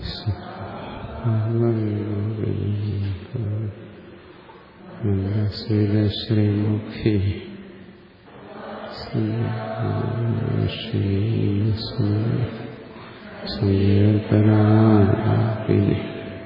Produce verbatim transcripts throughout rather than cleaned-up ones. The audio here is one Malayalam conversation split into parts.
ശ്രീമുഖി സങ്കീർത്തനാപിനി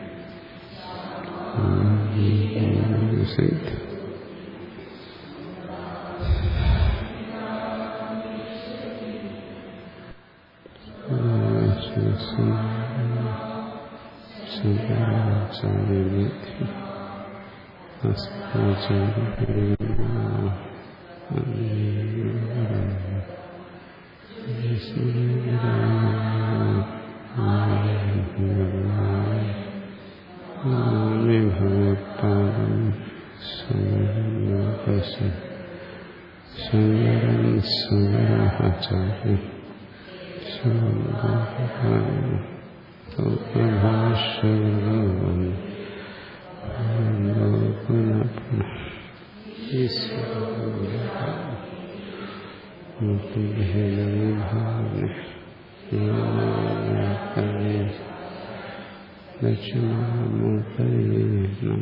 ശങ്കരൻ ശങ്കരാചാര്യ ദക്ഷിണാമൂർത്തേ നമഃ.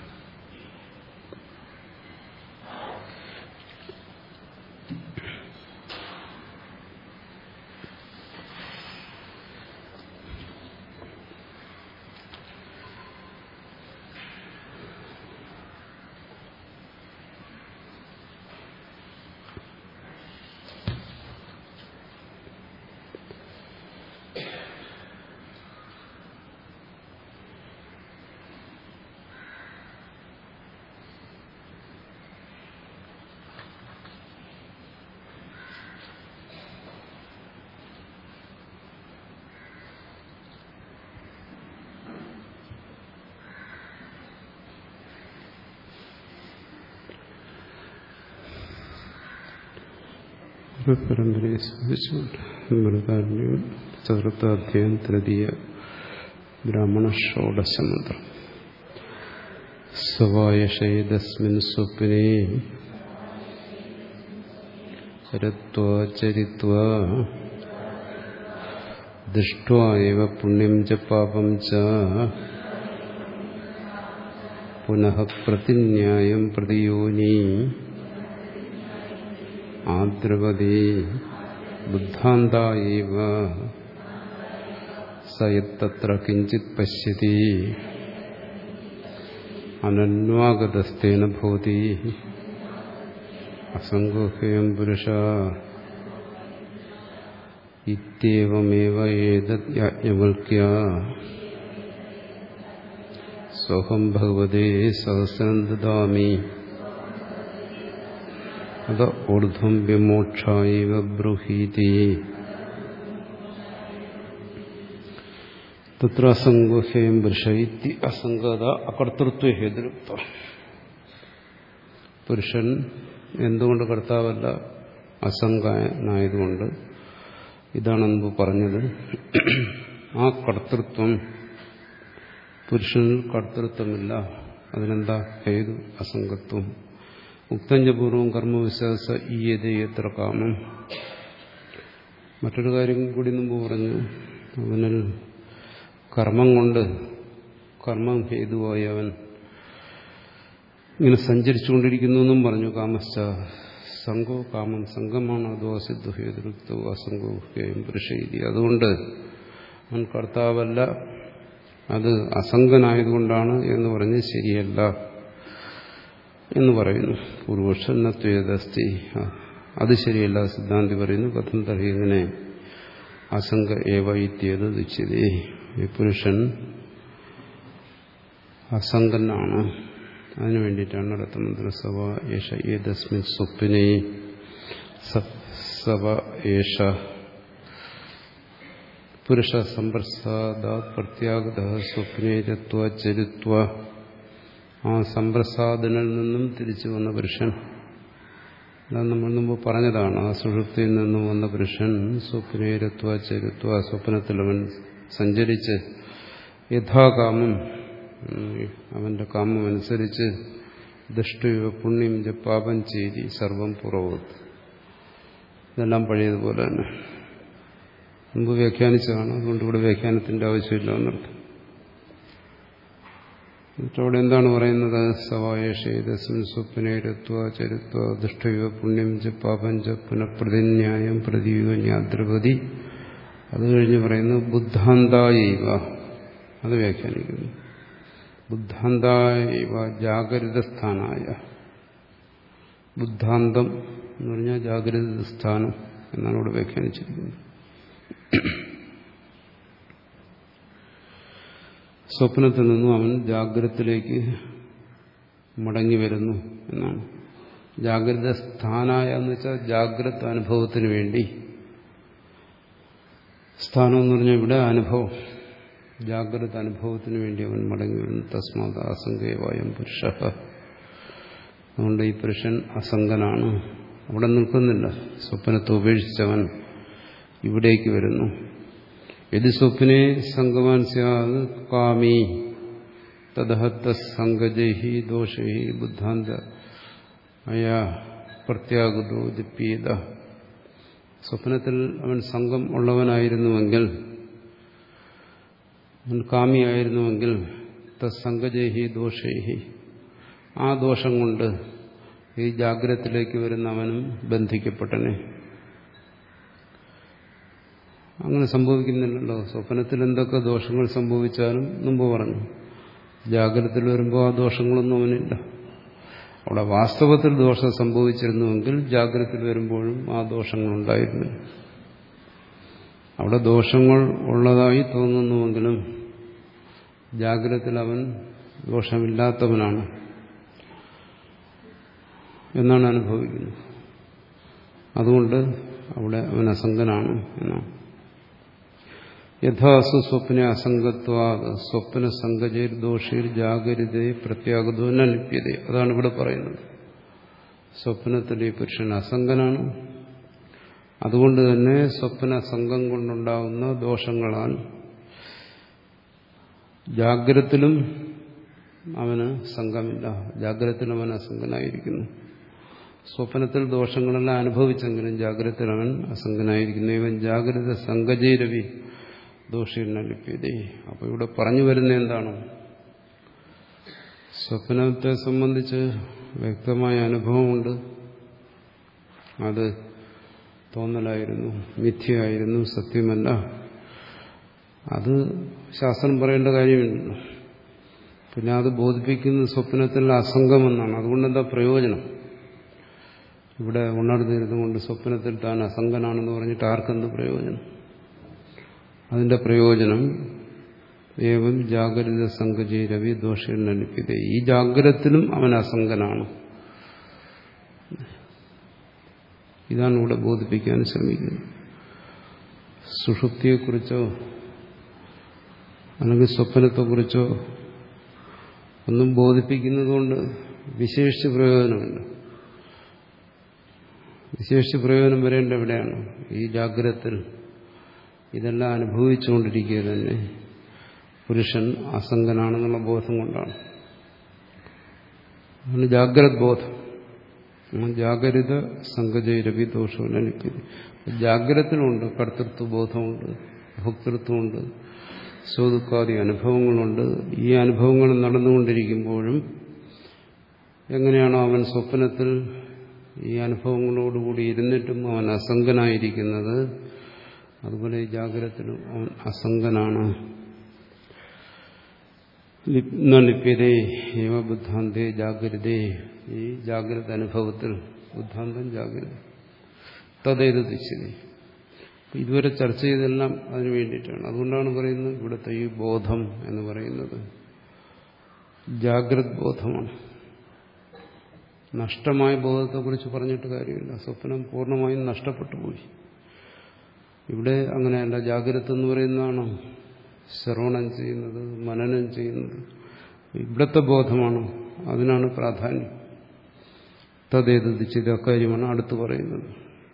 പരമ്പരയെ സ്മരിച്ചുകൊണ്ട് മൃതാരണ്യം ചതുർത്ഥാധ്യായം തൃതീയ ബ്രാഹ്മണ ഷോഡശമന്ത്രം. സവായഷേതസ്മിൻ സ്വപ്നേ രത്വാ ചരിത്വാ ദൃഷ്ട്വാ ഏവ പുണ്യം ച പാപം ച പുനഃ പ്രതിന്യായം പ്രതിയോനി ആദ്രവതി ബുദ്ധാന്തായവ സയത്തത്ര കിഞ്ചിത് പശ്യതി അനന്വാഗതസ്തേന ഭൂതി അസംഗോഹ്യം പുരുഷ ഇത്യേവമേവ ഏതദ് യാജ്ഞവൽക്യ സോഹം ഭഗവതേ സഹസ്രം ദദാമി അത ഊർധ്വം വിമോക്ഷായവ ബ്രൂഹീതി. തത്ര അസംഗോഹ്യം പുരുഷ ഇതി അസംഗത അകർത്തൃത്വ ഹേതുരുക്ത. പുരുഷൻ എന്തുകൊണ്ട് കർത്താവല്ല? അസംഗനായതുകൊണ്ട്. ഇതാണ് മുമ്പ് പറഞ്ഞത്. ആ കർത്തൃത്വം, പുരുഷനിൽ കർത്തൃത്വമില്ല. അതിനെന്താ ഹേതു? അസംഗത്വം. ഉക്തഞ്ചപൂർവം കർമ്മവിശ്വാസ ഈയതേ എത്ര കാമം. മറ്റൊരു കാര്യം കൂടി മുമ്പ് പറഞ്ഞു. അവനിൽ കർമ്മം കൊണ്ട്, കർമ്മം ഹേതുവായി അവൻ ഇങ്ങനെ സഞ്ചരിച്ചുകൊണ്ടിരിക്കുന്നു എന്നും പറഞ്ഞു. കാമശ്ച സംഘോ കാമം സംഘമാണ്. അതോ അസിദ്ധു ഹേതുരുക്തോ അസംഗോ ഹേയം പുരുഷൈതി. അതുകൊണ്ട് അവൻ കർത്താവല്ല, അത് അസംഗനായതുകൊണ്ടാണ് എന്ന് പറഞ്ഞ് ശരിയല്ല എന്ന് പറയുന്നു. പൂർവക്ഷന്നത്വേദസ്തി, അത് ശരിയല്ല സിദ്ധാന്തി പറയുന്നു. കഥം തർഹി, ഇങ്ങനെ അസംഗ ഏവ ഇത്യേത് ഉച്യതേ. ഈ പുരുഷൻ അസംഗനാണ്. അതിനു വേണ്ടിയിട്ടാണ് അടുത്ത മന്ത്രം സവ ഏഷ ഏതസ്മിൻ സ്വപ്നേ സവ ഏഷ പുരുഷ സമ്പ്രസാദാത് പ്രത്യാഗത സ്വപ്നേരത്വ ചരിത്വ. ആ സമ്പ്രസാദനിൽ നിന്നും തിരിച്ചു വന്ന പുരുഷൻ, അത് നമ്മൾ മുമ്പ് പറഞ്ഞതാണ്. ആ സുഷുപ്തിയിൽ നിന്നും വന്ന പുരുഷൻ സ്വപ്നേരത്വ ചരിത്വ, സ്വപ്നത്തിലവൻ സഞ്ചരിച്ച് യഥാകാമം, അവന്റെ കാമം അനുസരിച്ച് ദൃഷ്ടിവ പുണ്യം പാപം ചെയ്തി സർവം പുറവത്ത്. ഇതെല്ലാം പഴയതുപോലെ തന്നെ. മുമ്പ് വ്യാഖ്യാനിച്ചതാണ്. അതുകൊണ്ട് ഇവിടെ വ്യാഖ്യാനത്തിന്റെ ആവശ്യമില്ല എന്നർത്ഥം. എന്നിട്ട് അവിടെ എന്താണ് പറയുന്നത്? സവായേഷേതസ്മിൻ സ്വപ്നേരത്വ ചരിത്വ ദുഷ്ടൈവ പുണ്യം ച പാപം ച പുനഃപ്രതിന്യായം പ്രതിയുഗ ജ്ഞാദ്രപതി. അത് കഴിഞ്ഞ് പറയുന്നു ബുദ്ധാന്തായൈവ. അത് വ്യാഖ്യാനിക്കുന്നു. ബുദ്ധാന്തായൈവ ജാഗരിതസ്ഥാനായ. ബുദ്ധാന്തം എന്ന് പറഞ്ഞാൽ ജാഗ്രത സ്ഥാനം എന്നാണ് ഇവിടെ വ്യാഖ്യാനിച്ചിരിക്കുന്നത്. സ്വപ്നത്തിൽ നിന്നും അവൻ ജാഗ്രതത്തിലേക്ക് മടങ്ങി വരുന്നു എന്നാണ്. ജാഗ്രത സ്ഥാനായ എന്ന് വെച്ചാൽ ജാഗ്രത അനുഭവത്തിന് വേണ്ടി. സ്ഥാനം എന്ന് പറഞ്ഞാൽ ഇവിടെ അനുഭവം, ജാഗ്രത അനുഭവത്തിന് വേണ്ടി അവൻ മടങ്ങി വരുന്നു. തസ്മാത് അസംഗേവായം പുരുഷ. അതുകൊണ്ട് ഈ പുരുഷൻ അസംഗനാണ്, അവിടെ നിൽക്കുന്നില്ല. സ്വപ്നത്തെ ഉപേക്ഷിച്ചവൻ ഇവിടേക്ക് വരുന്നു. യദി സ്വപ്നെ സംഗമാൻ സ്യാത് കാമി തദഹത്ത സംഗജൈഹി ദോഷൈഹി ബുദ്ധാന്ത അയാ പ്രത്യാഗതോ ദിപ്പീത. സ്വപ്നത്തിൽ അവൻ സംഘം ഉള്ളവനായിരുന്നുവെങ്കിൽ, അവൻ കാമിയായിരുന്നുവെങ്കിൽ തസ്സംഗജൈഹി ദോഷൈഹി, ആ ദോഷം കൊണ്ട് ഈ ജാഗ്രതത്തിലേക്ക് വരുന്നവനും ബന്ധിക്കപ്പെട്ടനെ. അങ്ങനെ സംഭവിക്കുന്നില്ലല്ലോ. സ്വപ്നത്തിൽ എന്തൊക്കെ ദോഷങ്ങൾ സംഭവിച്ചാലും മുമ്പ് പറഞ്ഞു, ജാഗ്രതത്തിൽ വരുമ്പോൾ ആ ദോഷങ്ങളൊന്നും അവനില്ല. അവിടെ വാസ്തവത്തിൽ ദോഷം സംഭവിച്ചിരുന്നുവെങ്കിൽ ജാഗ്രതത്തിൽ വരുമ്പോഴും ആ ദോഷങ്ങളുണ്ടായിരുന്നു. അവിടെ ദോഷങ്ങൾ ഉള്ളതായി തോന്നുന്നുവെങ്കിലും ജാഗ്രതത്തിൽ അവൻ ദോഷമില്ലാത്തവനാണ് എന്നാണ് അനുഭവിക്കുന്നത്. അതുകൊണ്ട് അവിടെ അവൻ അസംഗനാണ് എന്നാണ്. യഥാസു സ്വപ്ന അസംഗത്വാ സ്വപ്ന സംഗജൈർ ദോഷീർ ജാഗരിതേ പ്രത്യാഗതോ ന ലിപ്യതേ. അതാണ് ഇവിടെ പറയുന്നത്. സ്വപ്നത്തിൽ ഈ പുരുഷൻ അസംഗനാണ്. അതുകൊണ്ട് തന്നെ സ്വപ്ന സംഘം കൊണ്ടുണ്ടാകുന്ന ദോഷങ്ങളാൽ ജാഗ്രതത്തിലും അവന് സംഘമില്ല. ജാഗ്രതത്തിൽ അവൻ അസംഗനായിരിക്കുന്നു. സ്വപ്നത്തിൽ ദോഷങ്ങളെല്ലാം അനുഭവിച്ചെങ്കിലും ജാഗ്രതത്തിൽ അവൻ അസംഗനായിരിക്കുന്നു. ഇവൻ ജാഗ്രത സംഗജൈരവി ദോഷീർണ ലിപ്യതേ. അപ്പോൾ ഇവിടെ പറഞ്ഞു വരുന്ന എന്താണ്? സ്വപ്നത്തെ സംബന്ധിച്ച് വ്യക്തമായ അനുഭവമുണ്ട്. അത് തോന്നലായിരുന്നു, മിഥ്യയായിരുന്നു, സത്യമല്ല. അത് ശാസ്ത്രം പറയേണ്ട കാര്യമില്ലല്ലോ. പിന്നെ അത് ബോധിപ്പിക്കുന്ന സ്വപ്നത്തിൽ അസംഗമെന്നാണ്. അതുകൊണ്ടെന്താ പ്രയോജനം? ഇവിടെ ഉണർന്നിരുന്നുകൊണ്ട് സ്വപ്നത്തിൽ താൻ അസംഗനാണെന്ന് പറഞ്ഞിട്ട് ആർക്കെന്ത് പ്രയോജനം? അതിന്റെ പ്രയോജനം ഏവം ജാഗ്രത സംഗജി രവി ദോഷീർണ ലിപ്യതേ. ഈ ജാഗ്രതത്തിലും അവൻ അസംഗനാണ്. ഇതാണ് ഇവിടെ ബോധിപ്പിക്കാൻ ശ്രമിക്കുന്നത്. സുഷുപ്തിയെക്കുറിച്ചോ അല്ലെങ്കിൽ സ്വപ്നത്തെക്കുറിച്ചോ ഒന്നും ബോധിപ്പിക്കുന്നതുകൊണ്ട് വിശേഷിച്ച് പ്രയോജനമില്ല. വിശേഷിച്ച് പ്രയോജനം വരേണ്ട എവിടെയാണ്? ഈ ജാഗ്രതത്തിൽ ഇതെല്ലാം അനുഭവിച്ചുകൊണ്ടിരിക്കുക തന്നെ പുരുഷൻ അസംഗനാണെന്നുള്ള ബോധം കൊണ്ടാണ്. അതാണ് ജാഗ്രത് ബോധം. ജാഗ്രത സംഗജൈരവി ദോഷവും നിൽക്കുന്നത്. ജാഗ്രതത്തിലുണ്ട് കർത്തൃത്വബോധമുണ്ട്, ഭോക്തൃത്വമുണ്ട്, സ്വദുഃഖാദി അനുഭവങ്ങളുണ്ട്. ഈ അനുഭവങ്ങൾ നടന്നുകൊണ്ടിരിക്കുമ്പോഴും എങ്ങനെയാണോ അവൻ സ്വപ്നത്തിൽ ഈ അനുഭവങ്ങളോടുകൂടി ഇരുന്നിട്ടും അവൻ അസംഗനായിരിക്കുന്നത്, അതുപോലെ ഈ ജാഗ്രതത്തിലും അവൻ അസംഗനാണ്. ലിപ്യതേ ഏവ ബുദ്ധാന്തേ ജാഗ്രതേ. ഈ ജാഗ്രത അനുഭവത്തിൽ ബുദ്ധാന്തം ജാഗ്രത തതേത് തിശ്യതി. ഇതുവരെ ചർച്ച ചെയ്തെല്ലാം അതിനു വേണ്ടിയിട്ടാണ്. അതുകൊണ്ടാണ് പറയുന്നത് ഇവിടുത്തെ ഈ ബോധം എന്ന് പറയുന്നത് ജാഗ്രത് ബോധമാണ്. നഷ്ടമായ ബോധത്തെക്കുറിച്ച് പറഞ്ഞിട്ട് കാര്യമില്ല. സ്വപ്നം പൂർണ്ണമായും നഷ്ടപ്പെട്ടു പോയി. ഇവിടെ അങ്ങനെയല്ല. ജാഗ്രത എന്ന് പറയുന്നതാണ് ശ്രവണം ചെയ്യുന്നത്, മനനം ചെയ്യുന്നത്. ഇവിടുത്തെ ബോധമാണ്, അതിനാണ് പ്രാധാന്യം. തദ്ദേതിച്ച് അക്കാര്യമാണ് അടുത്ത് പറയുന്നത്.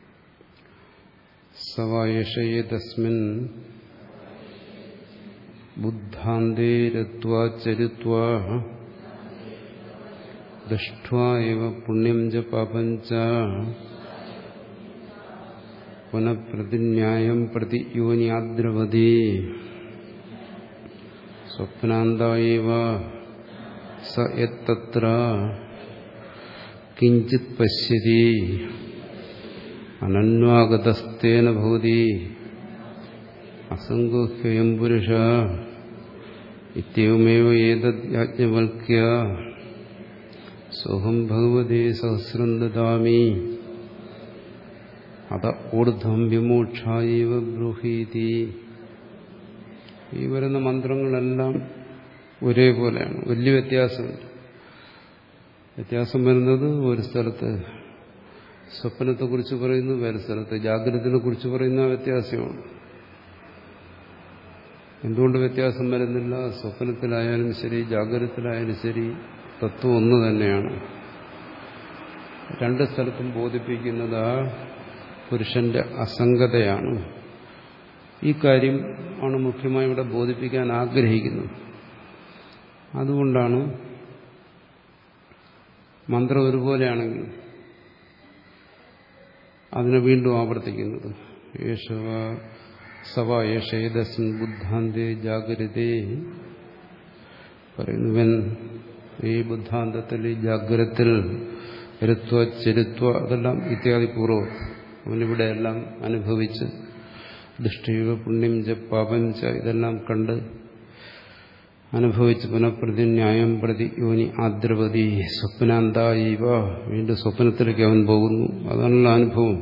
സവായേഷയേ തസ്മിൻ ബുദ്ധാന്തേരത്വാ ചരിത്വാ ദൃഷ്ട്വാ ഏവ പുണ്യം ച പാപം ച പുനഃപ്രതിന്യായം പ്രതി യോനിയാദ്രവതി സ്വപ്നാന്തായവ സ യത്തത്ര കിഞ്ചിത് പശ്യതി അനന്വാഗതസ്തേന ഭവതി അസംഗോഹ്യം പുരുഷ ഇത്യവുമേവ ഏതദ് യാജ്ഞവൽക്യ സോഹം ഭഗവതേ സഹസ്രം ദദാമി അത ഊർധ്വം വിമോക്ഷായവ ബ്രൂഹീതി. ഈ വരുന്ന മന്ത്രങ്ങളെല്ലാം ഒരേപോലെയാണ്, വലിയ വ്യത്യാസമുണ്ട്. വ്യത്യാസം വരുന്നത് ഒരു സ്ഥലത്ത് സ്വപ്നത്തെക്കുറിച്ച് പറയുന്നു, വേറെ സ്ഥലത്ത് ജാഗ്രതയെ കുറിച്ച് പറയുന്ന വ്യത്യാസമാണ്. എന്തുകൊണ്ട് വ്യത്യാസം വരുന്നില്ല? സ്വപ്നത്തിലായാലും ശരി ജാഗ്രതത്തിലായാലും ശരി തത്വം ഒന്ന് തന്നെയാണ്. രണ്ട് സ്ഥലത്തും ബോധിപ്പിക്കുന്നത് ആ പുരുഷന്റെ അസംഗതയാണ്. ഈ കാര്യം ആണ് മുഖ്യമായി ഇവിടെ ബോധിപ്പിക്കാൻ ആഗ്രഹിക്കുന്നത്. അതുകൊണ്ടാണ് മന്ത്രം ഒരുപോലെയാണെങ്കിൽ അതിനെ വീണ്ടും ആവർത്തിക്കുന്നത്. യേശവ സവ യേശേദസ്മിൻ ബുദ്ധാന്തേ ജാഗ്രതേ പറയുന്നുവൻ ഈ ബുദ്ധാന്തത്തിൽ ഈ ജാഗ്രത്തിൽ ഋത്വ ചരിത്വ അതെല്ലാം ഇത്യാദി പൂർവ്വം അവനിവിടെയെല്ലാം അനുഭവിച്ച് ദൃഷ്ടിയുവ പുണ്യം ച പാപം ച ഇതെല്ലാം കണ്ട് അനുഭവിച്ച് പുനഃപ്രതിന്യായം പ്രതി യോനി ആദ്രവതി സ്വപ്നാന്തായവ വീണ്ടും സ്വപ്നത്തിലേക്ക് അവൻ പോകുന്നു. അതാണുള്ള അനുഭവം.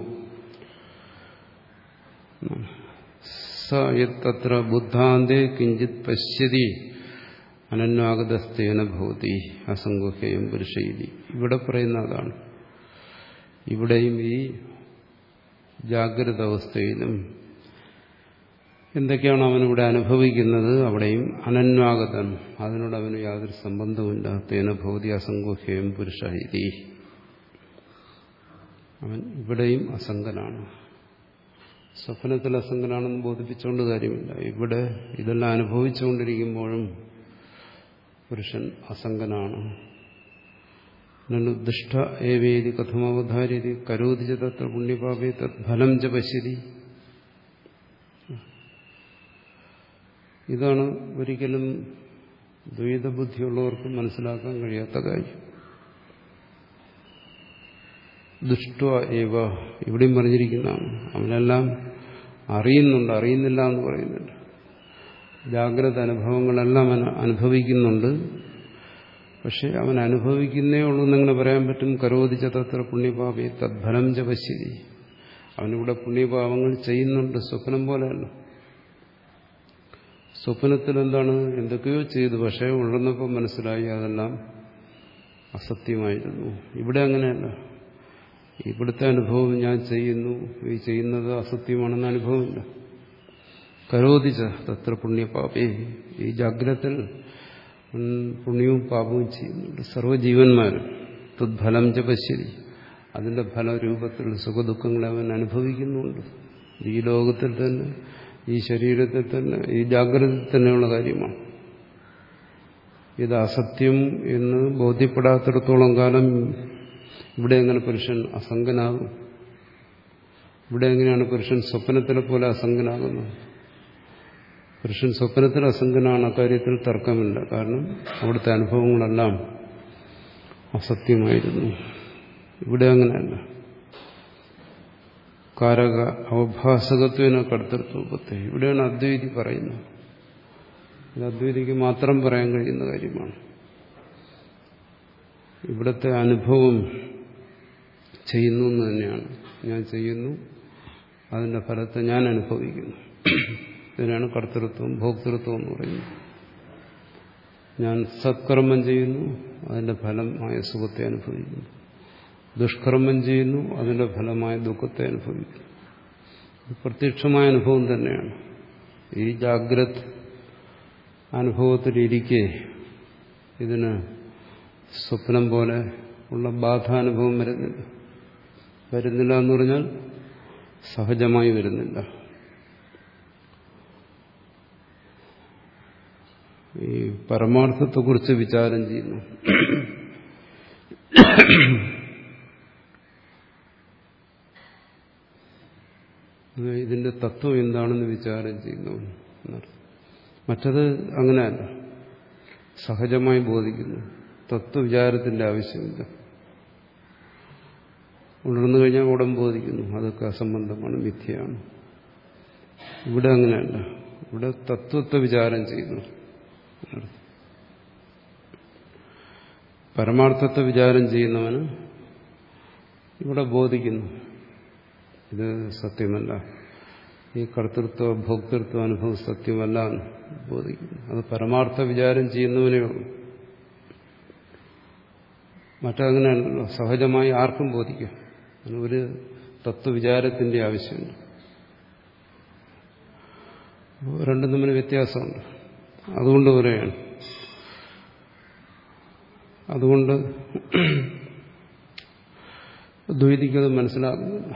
സ യത്തത്ര ബുദ്ധാന്തേ കിഞ്ചിത് പശ്യതി അനന്വാഗതസ്തേന ഭവതി അസംഗോഹ്യം പുരുഷൈതി. ഇവിടെ പറയുന്ന അതാണ്. ഇവിടെയും ഈ ജാഗ്രത അവസ്ഥയിലും എന്തൊക്കെയാണ് അവനിവിടെ അനുഭവിക്കുന്നത് അവിടെയും അനന്വാഗതൻ, അതിനോട് അവന് യാതൊരു സംബന്ധവുമില്ല. തേന ഭവതി അസംഗോഹ്യം പുരുഷൈതി. അവൻ ഇവിടെയും അസംഗനാണ്. സ്വപ്നത്തിൽ അസംഗനാണെന്ന് ബോധിപ്പിച്ചുകൊണ്ട് കാര്യമില്ല. ഇവിടെ ഇതെല്ലാം അനുഭവിച്ചുകൊണ്ടിരിക്കുമ്പോഴും പുരുഷൻ അസംഗനാണ്. ദുഷ്ട ഏവേദി കഥമവധാര്യതി കരോതി ച തത്ര പുണ്യപാപേ തത് ഫലം ച പശ്യതി. ഇതാണ് ഒരിക്കലും ദ്വൈതബുദ്ധിയുള്ളവർക്ക് മനസ്സിലാക്കാൻ കഴിയാത്ത കാര്യം. ദുഷ്ട ഏവ ഇവിടെയും പറഞ്ഞിരിക്കുന്നതാണ്. അവനെല്ലാം അറിയുന്നുണ്ട്, അറിയുന്നില്ല എന്ന് പറയുന്നുണ്ട്. ജാഗ്രത അനുഭവങ്ങളെല്ലാം അവൻ അനുഭവിക്കുന്നുണ്ട്. പക്ഷെ അവൻ അനുഭവിക്കുന്നേ ഉള്ളൂ എന്നിങ്ങനെ പറയാൻ പറ്റും. കരോതി ച തത്ര പുണ്യപാപേ തദ്ഫലം ച പശ്യതി. അവനിവിടെ പുണ്യപാപങ്ങൾ ചെയ്യുന്നുണ്ട്. സ്വപ്നം പോലെയല്ല. സ്വപ്നത്തിൽ എന്താണ് എന്തൊക്കെയോ ചെയ്തു, പക്ഷേ ഉണർന്നപ്പോൾ മനസ്സിലായി അതെല്ലാം അസത്യമായിരുന്നു. ഇവിടെ അങ്ങനെയല്ല. ഇവിടുത്തെ അനുഭവം ഞാൻ ചെയ്യുന്നു, ഈ ചെയ്യുന്നത് അസത്യമാണെന്ന അനുഭവമില്ല. കരോതി ച തത്ര പുണ്യപാപേ. ഈ ജാഗ്രതത്തിൽ പുണ്യവും പാപവും ചെയ്യുന്നുണ്ട് സർവ്വജീവന്മാരും. തദ്ഫലം ച പശ്യതി. അതിന്റെ ഫലരൂപത്തിൽ സുഖദുഃഖങ്ങളെ അവൻ അനുഭവിക്കുന്നുണ്ട്. ഈ ലോകത്തിൽ തന്നെ, ഈ ശരീരത്തിൽ തന്നെ, ഈ ജാഗ്രതയിൽ തന്നെയുള്ള കാര്യമാണ്. ഇത് അസത്യം എന്ന് ബോധ്യപ്പെടാത്തിടത്തോളം കാലം ഇവിടെ എങ്ങനെ പുരുഷൻ അസംഗനാകും? ഇവിടെ എങ്ങനെയാണ് പുരുഷൻ സ്വപ്നത്തിലെ പോലെ അസംഗനാകുന്നത്? പുരുഷൻ സ്വപ്നത്തിൽ അസംഗനാണ്, അക്കാര്യത്തിൽ തർക്കമില്ല. കാരണം അവിടുത്തെ അനുഭവങ്ങളെല്ലാം അസത്യമായിരുന്നു. ഇവിടെ അങ്ങനെയല്ല. കാരക അവഭാസകത്വന കർത്തൃത്വത്തെ ഇവിടെയാണ് അദ്വൈതി പറയുന്നത്. ഇത് അദ്വൈതിക്ക് മാത്രം പറയാൻ കഴിയുന്ന കാര്യമാണ്. ഇവിടുത്തെ അനുഭവം ചെയ്യുന്നു എന്ന് തന്നെയാണ്. ഞാൻ ചെയ്യുന്നു, അതിന്റെ ഫലത്തെ ഞാൻ അനുഭവിക്കുന്നു. ഇതിനാണ് കർത്തൃത്വം ഭോക്തൃത്വം എന്ന് പറയുന്നത്. ഞാൻ സത്കർമ്മം ചെയ്യുന്നു, അതിന്റെ ഫലമായ സുഖത്തെ അനുഭവിക്കുന്നു. ദുഷ്കർമ്മം ചെയ്യുന്നു, അതിന്റെ ഫലമായ ദുഃഖത്തെ അനുഭവിക്കുന്നു. പ്രത്യക്ഷമായ അനുഭവം തന്നെയാണ്. ഈ ജാഗ്രത് അനുഭവത്തിലിരിക്കെ ഇതിന് സ്വപ്നം പോലെ ഉള്ള ബാധാനുഭവം വരുന്നില്ല. വരുന്നില്ല എന്ന് പറഞ്ഞാൽ സഹജമായി വരുന്നില്ല. ഈ പരമാർത്ഥത്തെക്കുറിച്ച് വിചാരം ചെയ്യുന്നു. തത്വം എന്താണെന്ന് വിചാരം ചെയ്യുന്നവൻ എന്നർത്ഥം. മറ്റത് അങ്ങനെയല്ല, സഹജമായി ബോധിക്കുന്നു, തത്വവിചാരത്തിന്റെ ആവശ്യമില്ല. ഉണർന്നു കഴിഞ്ഞാൽ ഉടൻ ബോധിക്കുന്നു അതൊക്കെ അസംബന്ധമാണ്, മിഥ്യയാണ്. ഇവിടെ അങ്ങനെയല്ല, ഇവിടെ തത്വത്തെ വിചാരം ചെയ്യുന്നു. പരമാർത്ഥത്തെ വിചാരം ചെയ്യുന്നവന് ഇവിടെ ബോധിക്കുന്നു ഇത് സത്യമല്ല, ഈ കർത്തൃത്വ ഭോക്തൃത്വ അനുഭവം സത്യമല്ല എന്ന് ബോധിക്കുന്നു. അത് പരമാർത്ഥ വിചാരം ചെയ്യുന്നവനേ ഉള്ളൂ. മറ്റങ്ങനെയല്ലല്ലോ, സഹജമായി ആർക്കും ബോധിക്കാം. ഒരു തത്വവിചാരത്തിന്റെ ആവശ്യമുണ്ട്. രണ്ടും തമ്മിൽ വ്യത്യാസമുണ്ട്. അതുകൊണ്ട് പറയുകയാണ്. അതുകൊണ്ട് ദ്വൈതിക്കത് മനസ്സിലാകുന്നില്ല.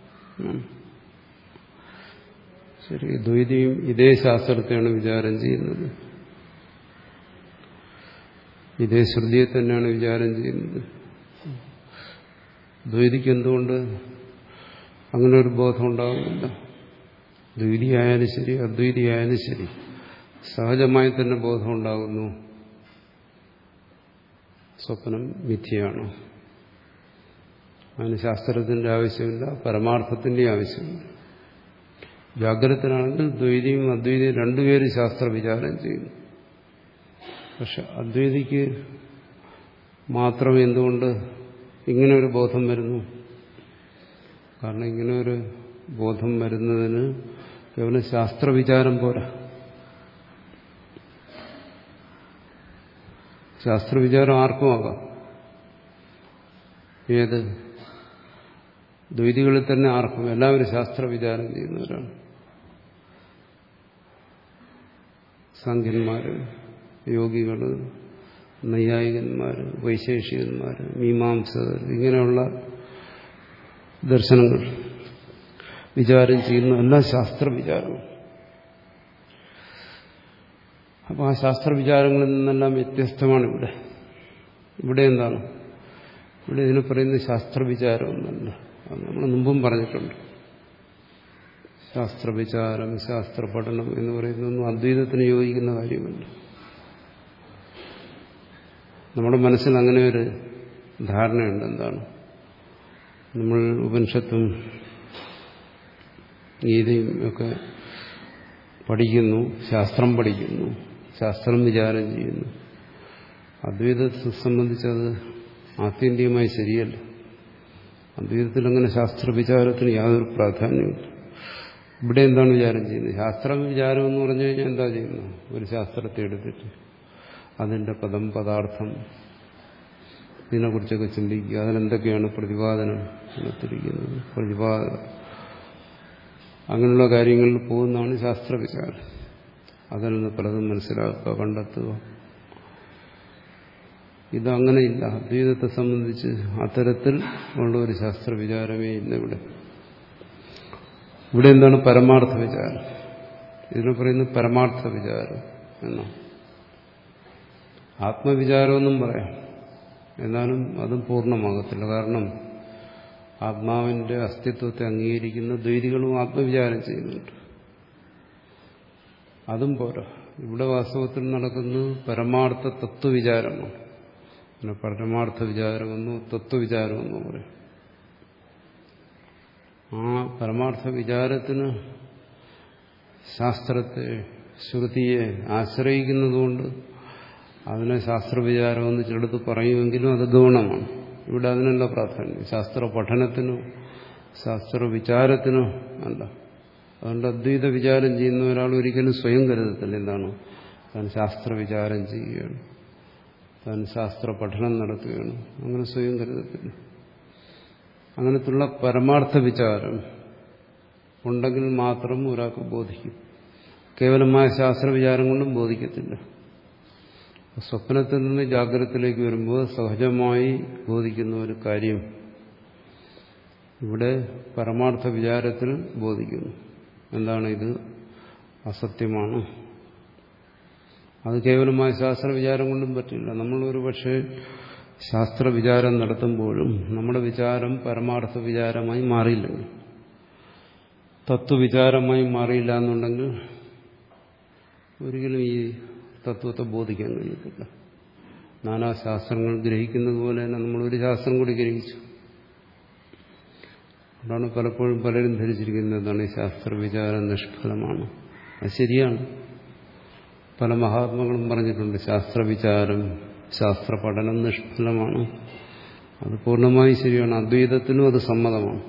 ശരി, ദ്വൈതിയും ഇതേ ശാസ്ത്രത്തെയാണ് വിചാരം ചെയ്യുന്നത്, ഇതേ ശ്രുതിയെ തന്നെയാണ് വിചാരം ചെയ്യുന്നത്. ദ്വൈതിക്ക് എന്തുകൊണ്ട് അങ്ങനെ ഒരു ബോധം ഉണ്ടാകുന്നില്ല? ദ്വൈതിയായാലും ശരി അദ്വൈതിയായാലും ശരി സഹജമായി തന്നെ ബോധം ഉണ്ടാകുന്നു, സ്വപ്നം മിഥ്യയാണ്. അതിന് ശാസ്ത്രത്തിന്റെ ആവശ്യമില്ല, പരമാർത്ഥത്തിന്റെ ആവശ്യമില്ല. ജാഗ്രതനാണെങ്കിൽ ദ്വൈതിയും അദ്വൈതിയും രണ്ടുപേരും ശാസ്ത്ര വിചാരം ചെയ്യുന്നു. പക്ഷെ അദ്വൈതിക്ക് മാത്രം എന്തുകൊണ്ട് ഇങ്ങനെ ഒരു ബോധം വരുന്നു? കാരണം ഇങ്ങനെ ഒരു ബോധം വരുന്നതിന് കേവലം ശാസ്ത്രവിചാരം പോരാ. ശാസ്ത്രവിചാരം ആർക്കും ആകാം. ഏത് ദ്വൈതികളിൽ തന്നെ ആർക്കും, എല്ലാവരും ശാസ്ത്രവിചാരം ചെയ്യുന്നവരാണ്. സാഖ്യന്മാര്, യോഗികള്, നൈയായികന്മാര്, വൈശേഷികന്മാര്, മീമാംസകർ, ഇങ്ങനെയുള്ള ദർശനങ്ങൾ വിചാരം ചെയ്യുന്ന എല്ലാം ശാസ്ത്രവിചാരമാണ്. അപ്പോൾ ആ ശാസ്ത്രവിചാരങ്ങളിൽ നിന്നെല്ലാം വ്യത്യസ്തമാണ് ഇവിടെ. ഇവിടെ എന്താണ്? ഇവിടെ ഇതിന് പറയുന്നത് ശാസ്ത്രവിചാരമൊന്നല്ല. അത് നമ്മൾ മുമ്പും പറഞ്ഞിട്ടുണ്ട്. ശാസ്ത്രവിചാരം, ശാസ്ത്ര പഠനം എന്ന് പറയുന്നതൊന്നും അദ്വൈതത്തിന് യോജിക്കുന്ന കാര്യമല്ല. നമ്മുടെ മനസ്സിൽ അങ്ങനെ ഒരു ധാരണയുണ്ട്. എന്താണ്? നമ്മൾ ഉപനിഷത്തും ഗീതയും ഒക്കെ പഠിക്കുന്നു, ശാസ്ത്രം പഠിക്കുന്നു, ശാസ്ത്രം വിചാരം ചെയ്യുന്നു. അദ്വൈതത്തെ സംബന്ധിച്ചത് ആത്യന്തികമായി ശരിയല്ല. അദ്വൈതത്തിൽ അങ്ങനെ ശാസ്ത്രവിചാരത്തിന് യാതൊരു പ്രാധാന്യമില്ല. ഇവിടെ എന്താണ് വിചാരം ചെയ്യുന്നത്? ശാസ്ത്രം വിചാരം എന്ന് പറഞ്ഞു കഴിഞ്ഞാൽ എന്താ ചെയ്യുന്നത്? ഒരു ശാസ്ത്രത്തെ എടുത്തിട്ട് അതിന്റെ പദം, പദാർത്ഥം, ഇതിനെക്കുറിച്ചൊക്കെ ചിന്തിക്കുക. അതിലെന്തൊക്കെയാണ് പ്രതിപാദനം നടത്തിയിരിക്കുന്നത്, പ്രതിപാദ അങ്ങനെയുള്ള കാര്യങ്ങളിൽ പോകുന്നതാണ് ശാസ്ത്രവിചാരം. അതിൽ നിന്ന് പലതും മനസ്സിലാക്കുക, കണ്ടെത്തുക. ഇതങ്ങനെയില്ല. അദ്വൈതത്തെ സംബന്ധിച്ച് അത്തരത്തിൽ ഉള്ള ഒരു ശാസ്ത്രവിചാരമേ ഇല്ല ഇവിടെ. ഇവിടെ എന്താണ്? പരമാർത്ഥ വിചാരം. ഇതിനെ പറയുന്നത് പരമാർത്ഥ വിചാരം എന്നാണ്. ആത്മവിചാരമെന്നും പറയാം, എന്നാലും അതും പൂർണ്ണമാകത്തില്ല. കാരണം ആത്മാവിന്റെ അസ്തിത്വത്തെ അംഗീകരിക്കുന്ന ദ്വൈതികളും ആത്മവിചാരം ചെയ്യുന്നുണ്ട്. അതും പോരാ. ഇവിടെ വാസ്തവത്തിൽ നടക്കുന്നത് പരമാർത്ഥ തത്വവിചാരമാണ്. പിന്നെ പരമാർത്ഥ വിചാരമെന്നോ തത്വവിചാരമെന്നോ പറയും. ആ പരമാർത്ഥ വിചാരത്തിന് ശാസ്ത്രത്തെ, ശ്രുതിയെ ആശ്രയിക്കുന്നതുകൊണ്ട് അതിനെ ശാസ്ത്രവിചാരമെന്ന് ചിലടത്ത് പറയുമെങ്കിലും അത് ഗൗണമാണ്. ഇവിടെ അതിനല്ല പ്രാധാന്യം. ശാസ്ത്ര പഠനത്തിനോ ശാസ്ത്ര വിചാരത്തിനോ അല്ല. അതുകൊണ്ട് അദ്വൈത വിചാരം ചെയ്യുന്ന ഒരാൾ ഒരിക്കലും സ്വയം കരുതത്തില്ല. എന്താണ്? താൻ ശാസ്ത്രവിചാരം ചെയ്യുകയാണ്, താൻ ശാസ്ത്ര പഠനം നടത്തുകയാണ്. അങ്ങനെ സ്വയം കരുതത്തില്ല. അങ്ങനത്തുള്ള പരമാർത്ഥ വിചാരം ഉണ്ടെങ്കിൽ മാത്രം ഒരാൾക്ക് ബോധിക്കും. കേവലമായ ശാസ്ത്രവിചാരം കൊണ്ടും ബോധിക്കത്തില്ല. സ്വപ്നത്തിൽ നിന്ന് ജാഗ്രതത്തിലേക്ക് വരുമ്പോൾ സഹജമായി ബോധിക്കുന്ന ഒരു കാര്യം ഇവിടെ പരമാർത്ഥ വിചാരത്തിൽ ബോധിക്കുന്നു. എന്താണ്? ഇത് അസത്യമാണ്. അത് കേവലമായ ശാസ്ത്രവിചാരം കൊണ്ടും പറ്റില്ല. നമ്മളൊരു പക്ഷേ ശാസ്ത്രവിചാരം നടത്തുമ്പോഴും നമ്മുടെ വിചാരം പരമാർത്ഥ വിചാരമായി മാറിയില്ലെങ്കിൽ, തത്വവിചാരമായി മാറിയില്ല എന്നുണ്ടെങ്കിൽ ഒരിക്കലും ഈ തത്വത്തെ ബോധിക്കാൻ കഴിയത്തില്ല. നാനാശാസ്ത്രങ്ങൾ ഗ്രഹിക്കുന്നത് പോലെ തന്നെ നമ്മളൊരു ശാസ്ത്രം കൂടി ഗ്രഹിച്ചു. അതാണ് പലപ്പോഴും പലരും ധരിച്ചിരിക്കുന്നതാണ് ഈ ശാസ്ത്രവിചാരം നിഷ്ഫലമാണ്. അത് ശരിയാണ്. പല മഹാത്മാക്കളും പറഞ്ഞിട്ടുണ്ട് ശാസ്ത്രവിചാരം, ശാസ്ത്ര പഠനം നിഷ്ഫലമാണ്. അത് പൂർണ്ണമായി ശരിയാണ്. അദ്വൈതത്തിനും അത് സമ്മതമാണ്.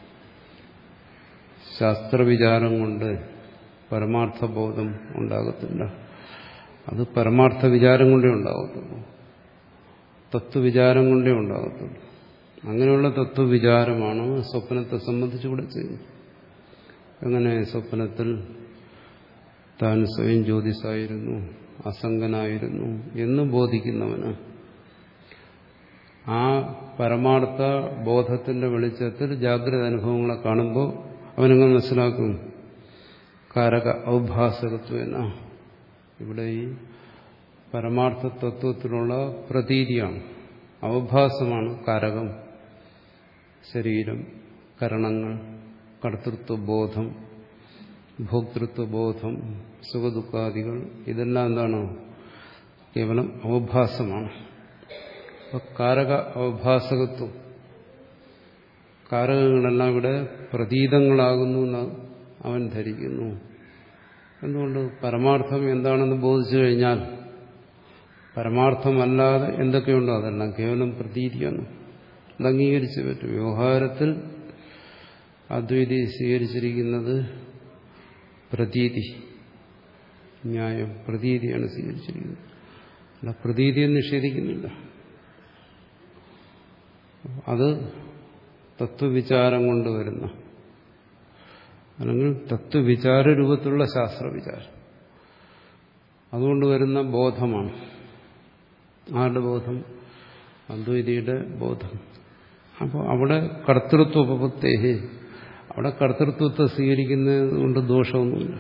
ശാസ്ത്രവിചാരം കൊണ്ട് പരമാർത്ഥബോധം ഉണ്ടാകത്തില്ല. അത് പരമാർത്ഥ വിചാരം കൊണ്ടേ ഉണ്ടാകത്തുള്ളൂ, തത്വവിചാരം കൊണ്ടേ ഉണ്ടാകത്തുള്ളൂ. അങ്ങനെയുള്ള തത്വവിചാരമാണ് സ്വപ്നത്തെ സംബന്ധിച്ചുകൂടെ ചെയ്യുന്നത്. എങ്ങനെ സ്വപ്നത്തിൽ താൻ സ്വയം ജ്യോതിസായിരുന്നു, അസംഗനായിരുന്നു എന്ന് ബോധിക്കുന്നവന് ആ പരമാർത്ഥ ബോധത്തിന്റെ വെളിച്ചത്തിൽ ജാഗ്രത അനുഭവങ്ങളെ കാണുമ്പോൾ അവനങ്ങനെ മനസ്സിലാക്കും കാരക ഔഭാസകത്വേന. ഇവിടെ ഈ പരമാർത്ഥ തത്വത്തിലുള്ള പ്രതീതിയാണ്, അവഭാസമാണ് കാരകം. ശരീരം, കരണങ്ങൾ, കർത്തൃത്വബോധം, ഭോക്തൃത്വബോധം, സുഖദുഃഖാദികൾ, ഇതെല്ലാം എന്താണ്? കേവലം അവഭാസമാണ്. അപ്പൊ കാരക അവഭാസകത്വം, കാരകങ്ങളെല്ലാം ഇവിടെ പ്രതീതങ്ങളാകുന്നു എന്ന് അവൻ ധരിക്കുന്നു. എന്തുകൊണ്ട്? പരമാർത്ഥം എന്താണെന്ന് ബോധിച്ചു കഴിഞ്ഞാൽ പരമാർത്ഥമല്ലാതെ എന്തൊക്കെയുണ്ടോ അതെല്ലാം കേവലം പ്രതീതിയാണ്. അത് അംഗീകരിച്ചു പറ്റും. വ്യവഹാരത്തിൽ അദ്വൈതി സ്വീകരിച്ചിരിക്കുന്നത് പ്രതീതി, ന്യായം, പ്രതീതിയാണ് സ്വീകരിച്ചിരിക്കുന്നത്. അല്ല, പ്രതീതിയെ നിഷേധിക്കുന്നില്ല. അത് തത്വവിചാരം കൊണ്ടുവരുന്ന, അല്ലെങ്കിൽ തത്വവിചാര രൂപത്തിലുള്ള ശാസ്ത്രവിചാരം, അതുകൊണ്ട് വരുന്ന ബോധമാണ്. ആരുടെ ബോധം? അദ്വൈതിയുടെ ബോധം. അപ്പോൾ അവിടെ കർത്തൃത്വോപപത്തേഹി, അവിടെ കർത്തൃത്വത്തെ സ്വീകരിക്കുന്നത് കൊണ്ട് ദോഷമൊന്നുമില്ല.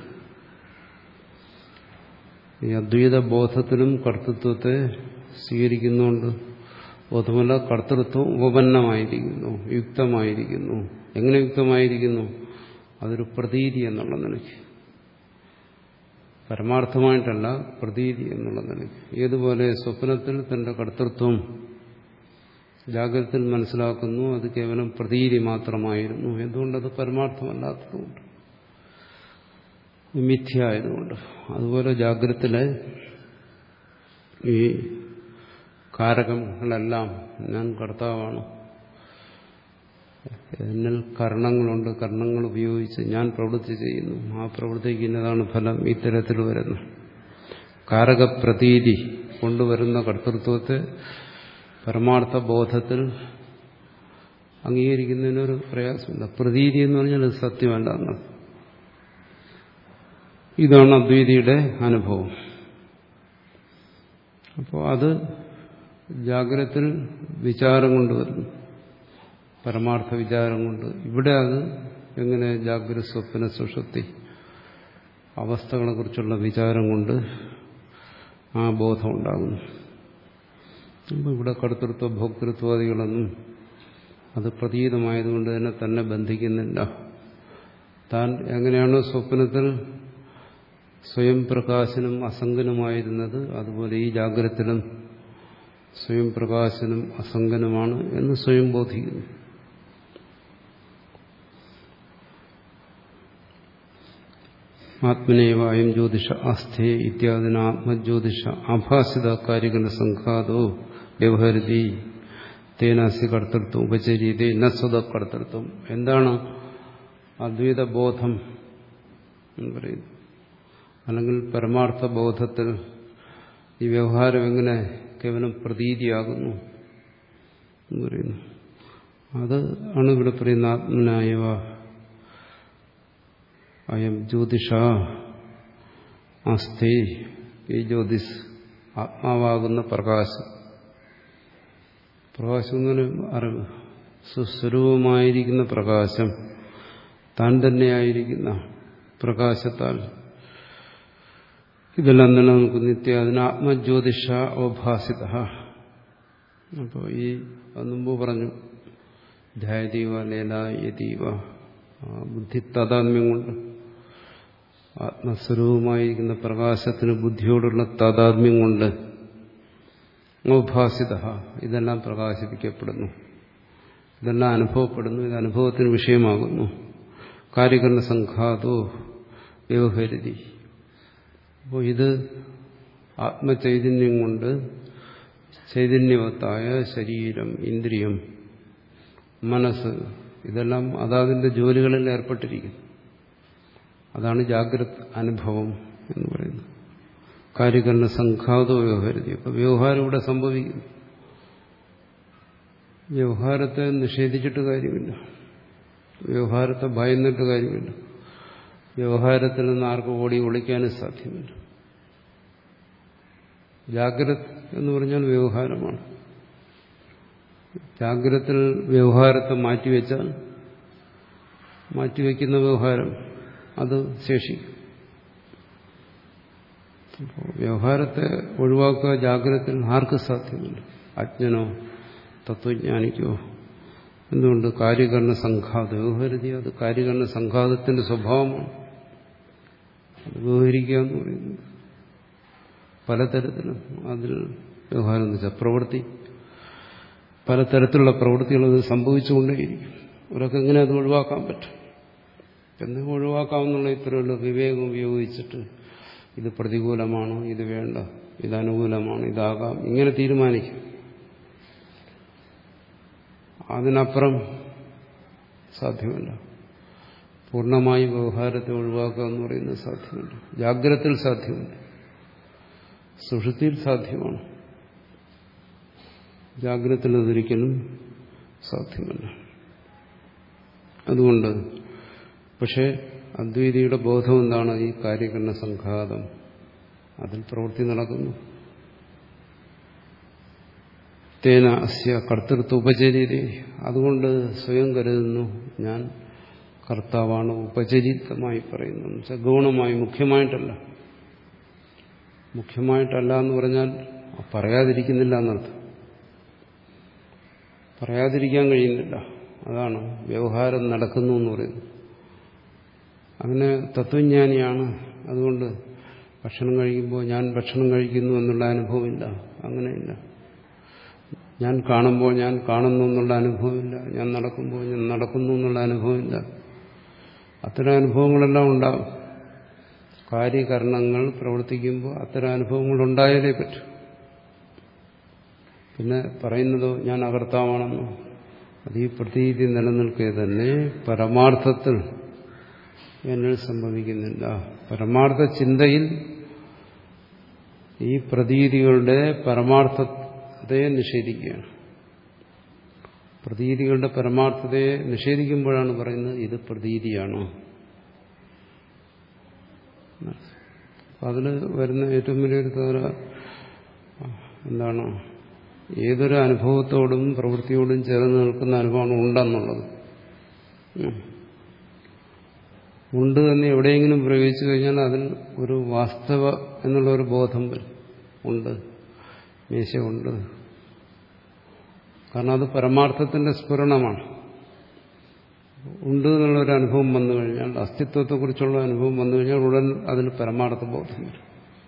ഈ അദ്വൈത ബോധത്തിലും കർത്തൃത്വത്തെ സ്വീകരിക്കുന്നുണ്ട്. ബോധമല്ല, കർത്തൃത്വം ഉപപന്നമായിരിക്കുന്നു, യുക്തമായിരിക്കുന്നു. എങ്ങനെ യുക്തമായിരിക്കുന്നു? അതൊരു പ്രതീതി എന്നുള്ള നിലയ്ക്ക്, പരമാർത്ഥമായിട്ടല്ല, പ്രതീതി എന്നുള്ള നിലയ്ക്ക്. ഏതുപോലെ സ്വപ്നത്തിൽ തന്റെ കർത്തൃത്വം ജാഗ്രതത്തിൽ മനസ്സിലാക്കുന്നു, അത് കേവലം പ്രതീതി മാത്രമായിരുന്നു. എന്തുകൊണ്ടത് പരമാർത്ഥമല്ലാത്തതുകൊണ്ട്, മിഥ്യയായതുകൊണ്ട്. അതുപോലെ ജാഗ്രതത്തിലെ ഈ കാരകങ്ങളെല്ലാം ഞാൻ കർത്താവാണ്, എന്നിൽ കർണങ്ങളുണ്ട്, കർണങ്ങൾ ഉപയോഗിച്ച് ഞാൻ പ്രവൃത്തി ചെയ്യുന്നു, ആ പ്രവൃത്തിക്ക് ഇന്നതാണ് ഫലം, ഇത്തരത്തിൽ വരുന്നു. കാരകപ്രതീതി കൊണ്ടുവരുന്ന കർത്തൃത്വത്തെ പരമാർത്ഥ ബോധത്തിൽ അംഗീകരിക്കുന്നതിനൊരു പ്രയാസമില്ല. പ്രതീതി എന്ന് പറഞ്ഞാൽ അത് സത്യമല്ല എന്നത്. ഇതാണ് അദ്വൈതിയുടെ അനുഭവം. അപ്പോൾ അത് ജാഗ്രതത്തിൽ വിചാരം കൊണ്ടുവരുന്നു, പരമാർത്ഥ വിചാരം കൊണ്ട്. ഇവിടെ അത് എങ്ങനെ? ജാഗ്രത, സ്വപ്ന, സുഷുപ്തി അവസ്ഥകളെക്കുറിച്ചുള്ള വിചാരം കൊണ്ട് ആ ബോധം ഉണ്ടാകുന്നു. അപ്പോൾ ഇവിടെ കർത്തൃത്വ ഭോക്തൃത്വാദികളൊന്നും അത് പ്രതീതമായതുകൊണ്ട് തന്നെ തന്നെ ബന്ധിക്കുന്നില്ല. താൻ എങ്ങനെയാണോ സ്വപ്നത്തിൽ സ്വയം പ്രകാശനും അസംഗനുമായിരുന്നത്, അതുപോലെ ഈ ജാഗ്രതത്തിലും സ്വയം പ്രകാശനും അസംഗനുമാണ് എന്ന് സ്വയം ബോധിക്കുന്നു. ആത്മനേവായം ജ്യോതിഷ ആസ്ഥേ ഇത്യാദിന ആത്മജ്യോതിഷ ആഭാസിത കാര്യകല സംഘാതോ വ്യവഹരിതി തേനാസി കർത്തൃത്വം ഉപചര്യതേ ന സ്വത കർത്തൃത്വം. എന്താണ് അദ്വൈത ബോധം എന്ന് പറയുന്നത്? അല്ലെങ്കിൽ പരമാർത്ഥ ബോധത്തിൽ ഈ വ്യവഹാരം എങ്ങനെ കേവലം പ്രതീതിയാകുന്നു എന്ന് പറയുന്നു. അത് ആണ് ഇവിടെ പറയുന്ന ആത്മനായവ അയം ജ്യോതിഷ ആസ്ഥേ. ഈ ജ്യോതിസ് ആത്മാവാകുന്ന പ്രകാശം, പ്രകാശം എന്ന് പറഞ്ഞാൽ അറിവ്, സുസ്വരൂപമായിരിക്കുന്ന പ്രകാശം, താൻ തന്നെയായിരിക്കുന്ന പ്രകാശത്താൽ ഇതെല്ലാം നിലനിൽക്കുന്നു. നിത്യ അതിന് ആത്മജ്യോതിഷ അവഭാസിത. അപ്പോൾ ഈ മുമ്പ് പറഞ്ഞു ധ്യായതീവ ലേലായതീവ ബുദ്ധി താതാത്മ്യം കൊണ്ട് ആത്മസ്വരൂപമായിരിക്കുന്ന പ്രകാശത്തിന് ബുദ്ധിയോടുള്ള താതാത്മ്യം കൊണ്ട് ഉപാസിത ഇതെല്ലാം പ്രകാശിപ്പിക്കപ്പെടുന്നു, ഇതെല്ലാം അനുഭവപ്പെടുന്നു, ഇത് അനുഭവത്തിന് വിഷയമാകുന്നു. കാര്യകരണ സംഘാതോ വ്യവഹരിതി. അപ്പോൾ ഇത് ആത്മചൈതന്യം കൊണ്ട് ചൈതന്യവത്തായ ശരീരം, ഇന്ദ്രിയം, മനസ്സ് ഇതെല്ലാം അതാതിന്റെ ജോലികളിൽ ഏർപ്പെട്ടിരിക്കുന്നു. അതാണ് ജാഗ്രത് അനുഭവം എന്ന് പറയുന്നത്. കാര്യകരണ സംഘാതോ വ്യവഹരിതി. അപ്പൊ വ്യവഹാരം ഇവിടെ സംഭവിക്കുന്നു. വ്യവഹാരത്തെ നിഷേധിച്ചിട്ട് കാര്യമില്ല, വ്യവഹാരത്തെ ഭയന്നിട്ട് കാര്യമില്ല, വ്യവഹാരത്തിൽ നിന്ന് ആർക്കും ഓടി ഒളിക്കാനും സാധ്യമല്ല. ജാഗ്രത് എന്ന് പറഞ്ഞാൽ വ്യവഹാരമാണ്. ജാഗ്രത്തിൽ വ്യവഹാരത്തെ മാറ്റിവെച്ചാൽ മാറ്റിവെക്കുന്ന വ്യവഹാരം അത് ശേഷിക്കും. വ്യവഹാരത്തെ ഒഴിവാക്കുക ജാഗ്രതത്തിൽ ആർക്കും സാധ്യമല്ല, അജ്ഞനോ തത്വജ്ഞാനിക്കോ. എന്തുകൊണ്ട്? കാര്യകരണ സംഘാത വ്യവഹരിതി. അത് കാര്യകരണ സംഘാതത്തിന്റെ സ്വഭാവമാണ്. അത് വ്യവഹരിക്കുക എന്ന് പറയുന്നത് പലതരത്തിലും അതിൽ വ്യവഹാരം എന്ന് വെച്ചാൽ പ്രവൃത്തി, പലതരത്തിലുള്ള പ്രവൃത്തികൾ അത് സംഭവിച്ചുകൊണ്ടേയിരിക്കും. അവരൊക്കെ എങ്ങനെ അത് ഒഴിവാക്കാൻ പറ്റും? എന്ന് ഒഴിവാക്കാമെന്നുള്ള ഇത്രയുള്ള വിവേകം ഉപയോഗിച്ചിട്ട് ഇത് പ്രതികൂലമാണ്, ഇത് വേണ്ട, ഇത് അനുകൂലമാണ്, ഇതാകാം, ഇങ്ങനെ തീരുമാനിക്കും. അതിനപ്പുറം സാധ്യമല്ല. പൂർണ്ണമായി വ്യവഹാരത്തെ ഒഴിവാക്കുക എന്ന് പറയുന്നത് സാധ്യമല്ല. ജാഗ്രതയിൽ സാധ്യമല്ല, സുഷുപ്തിയിൽ സാധ്യമാണ്, ജാഗ്രതയിൽ അതൊരിക്കലും സാധ്യമല്ല. അതുകൊണ്ട് പക്ഷേ അദ്വൈതിയുടെ ബോധം എന്താണ്? ഈ കാര്യകരണ സംഘാതം, അതിൽ പ്രവൃത്തി നടക്കുന്നു. തേന അസ്യ കർത്തൃത്വ ഉപചര്യതേ. അതുകൊണ്ട് സ്വയം കരുതുന്നു ഞാൻ കർത്താവാണ്. ഉപചരിതമായി പറയുന്നു, എന്നുവെച്ചാൽ ഗൗണമായി, മുഖ്യമായിട്ടല്ല. മുഖ്യമായിട്ടല്ല എന്ന് പറഞ്ഞാൽ പറയാതിരിക്കുന്നില്ല എന്നർത്ഥം. പറയാതിരിക്കാൻ കഴിയുന്നില്ല, അതാണ് വ്യവഹാരം നടക്കുന്നു എന്ന് പറയുന്നത്. അങ്ങനെ തത്വജ്ഞാനിയാണ്, അതുകൊണ്ട് ഭക്ഷണം കഴിക്കുമ്പോൾ ഞാൻ ഭക്ഷണം കഴിക്കുന്നു എന്നുള്ള അനുഭവമില്ല, അങ്ങനെയില്ല. ഞാൻ കാണുമ്പോൾ ഞാൻ കാണുന്നു എന്നുള്ള അനുഭവമില്ല, ഞാൻ നടക്കുമ്പോൾ ഞാൻ നടക്കുന്നു എന്നുള്ള അനുഭവമില്ല. അത്തരം അനുഭവങ്ങളെല്ലാം ഉണ്ടാകും. കാര്യകരണങ്ങൾ പ്രവർത്തിക്കുമ്പോൾ അത്തരം അനുഭവങ്ങൾ ഉണ്ടായാലേ പറ്റൂ. പിന്നെ പറയുന്നതോ ഞാൻ അകർത്താവാണെന്നോ, അത് ഈ പ്രതീതി നിലനിൽക്കെ തന്നെ പരമാർത്ഥത്തിൽ എന്നിൽ സംഭവിക്കുന്നില്ല. പരമാർത്ഥ ചിന്തയിൽ ഈ പ്രതീതികളുടെ പരമാർത്ഥതയെ നിഷേധിക്കുകയാണ്. പ്രതീതികളുടെ പരമാർത്ഥതയെ നിഷേധിക്കുമ്പോഴാണ് പറയുന്നത് ഇത് പ്രതീതിയാണോ. അതിൽ വരുന്ന ഏറ്റവും വലിയൊരു തോര എന്താണ്? ഏതൊരു അനുഭവത്തോടും പ്രവൃത്തിയോടും ചേർന്ന് നിൽക്കുന്ന അനുഭവമാണ് ഉണ്ടെന്നുള്ളത്. ഉണ്ട് എന്ന് എവിടെയെങ്കിലും പ്രയോഗിച്ചു കഴിഞ്ഞാൽ അതിൽ ഒരു വാസ്തവ എന്നുള്ള ഒരു ബോധം വരും. ഉണ്ട്, മേശയുണ്ട്. കാരണം അത് പരമാർത്ഥത്തിന്റെ സ്ഫുരണമാണ്. ഉണ്ട് എന്നുള്ളൊരു അനുഭവം വന്നു കഴിഞ്ഞാൽ, അസ്തിത്വത്തെക്കുറിച്ചുള്ള അനുഭവം വന്നു കഴിഞ്ഞാൽ ഉടൻ അതിൽ പരമാർത്ഥ ബോധം വരും.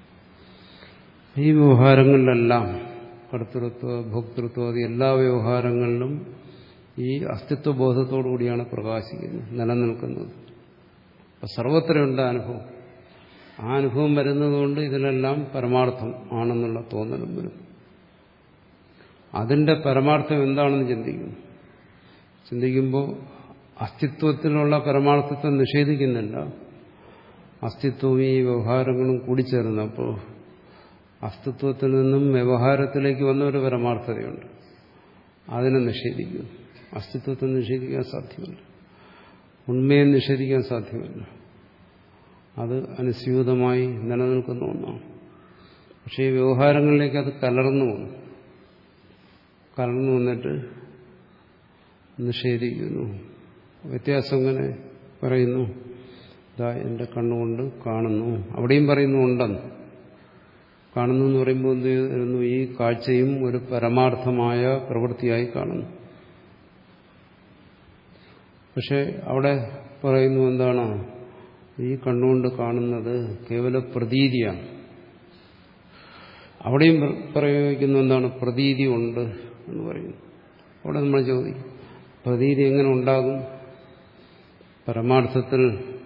ഈ വ്യവഹാരങ്ങളിലെല്ലാം കർത്തൃത്വ ഭോക്തൃത്വ അത് എല്ലാ വ്യവഹാരങ്ങളിലും ഈ അസ്തിത്വബോധത്തോടു കൂടിയാണ് പ്രകാശിക്കുന്നത്, നിലനിൽക്കുന്നത്. അപ്പം സർവത്രയുണ്ട് അനുഭവം. ആ അനുഭവം വരുന്നതുകൊണ്ട് ഇതിലെല്ലാം പരമാർത്ഥം ആണെന്നുള്ള തോന്നലും വരും. അതിന്റെ പരമാർത്ഥം എന്താണെന്ന് ചിന്തിക്കുന്നു. ചിന്തിക്കുമ്പോൾ അസ്തിത്വത്തിലുള്ള പരമാർത്ഥത്തെ നിഷേധിക്കുന്നില്ല. അസ്തിത്വവും ഈ വ്യവഹാരങ്ങളും കൂടിച്ചേർന്നപ്പോൾ അസ്തിത്വത്തിൽ നിന്നും വ്യവഹാരത്തിലേക്ക് വന്ന ഒരു പരമാർത്ഥതയുണ്ട്. അതിനെ നിഷേധിക്കുന്നു. അസ്തിത്വത്തെ നിഷേധിക്കാൻ സാധ്യമല്ല, ഉണ്മയെ നിഷേധിക്കാൻ സാധ്യമല്ല. അത് അനുസ്യൂതമായി നിലനിൽക്കുന്ന ഒന്നാണ്. പക്ഷേ ഈ വ്യവഹാരങ്ങളിലേക്ക് അത് കലർന്നു വന്നു കലർന്നു വന്നിട്ട് നിഷേധിക്കുന്നു. വ്യത്യാസം ഇങ്ങനെ പറയുന്നു. ഇതാ എൻ്റെ കണ്ണുകൊണ്ട് കാണുന്നു, അവിടെയും പറയുന്നു ഉണ്ടെന്ന്. കാണുന്നു എന്ന് പറയുമ്പോൾ എന്ത് ചെയ്യുന്നു? ഈ കാഴ്ചയും ഒരു പരമാർത്ഥമായ പ്രവൃത്തിയായി കാണുന്നു. പക്ഷെ അവിടെ പറയുന്നു എന്താണ്, ഈ കണ്ണുകൊണ്ട് കാണുന്നത് കേവല പ്രതീതിയാണ്. അവിടെയും പ്രയോഗിക്കുന്ന എന്താണ്, പ്രതീതി ഉണ്ട് എന്ന് പറയുന്നു. അവിടെ നമ്മൾ ചോദിക്കും, പ്രതീതി എങ്ങനെ ഉണ്ടാകും? പരമാർത്ഥത്തിൽ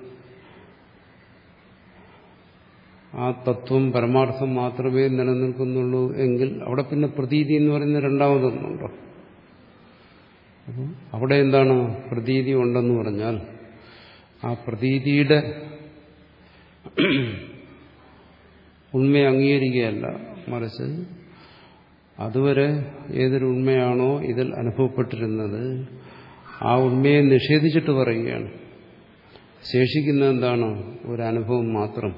ആ തത്വം പരമാർത്ഥം മാത്രമേ നിലനിൽക്കുന്നുള്ളൂ എങ്കിൽ അവിടെ പിന്നെ പ്രതീതി എന്ന് പറയുന്ന രണ്ടാമതൊന്നുണ്ടോ? അപ്പോൾ അവിടെ എന്താണ്, പ്രതീതി ഉണ്ടെന്ന് പറഞ്ഞാൽ ആ പ്രതീതിയുടെ ഉണ്മയെ അംഗീകരിക്കുകയല്ല, മറിച്ച് അതുവരെ ഏതൊരു ഉണ്മയാണോ ഇതിൽ അനുഭവപ്പെട്ടിരുന്നത് ആ ഉണ്മയെ നിഷേധിച്ചിട്ട് പറയുകയാണ്. ശേഷിക്കുന്ന എന്താണ്, ഒരു അനുഭവം മാത്രം.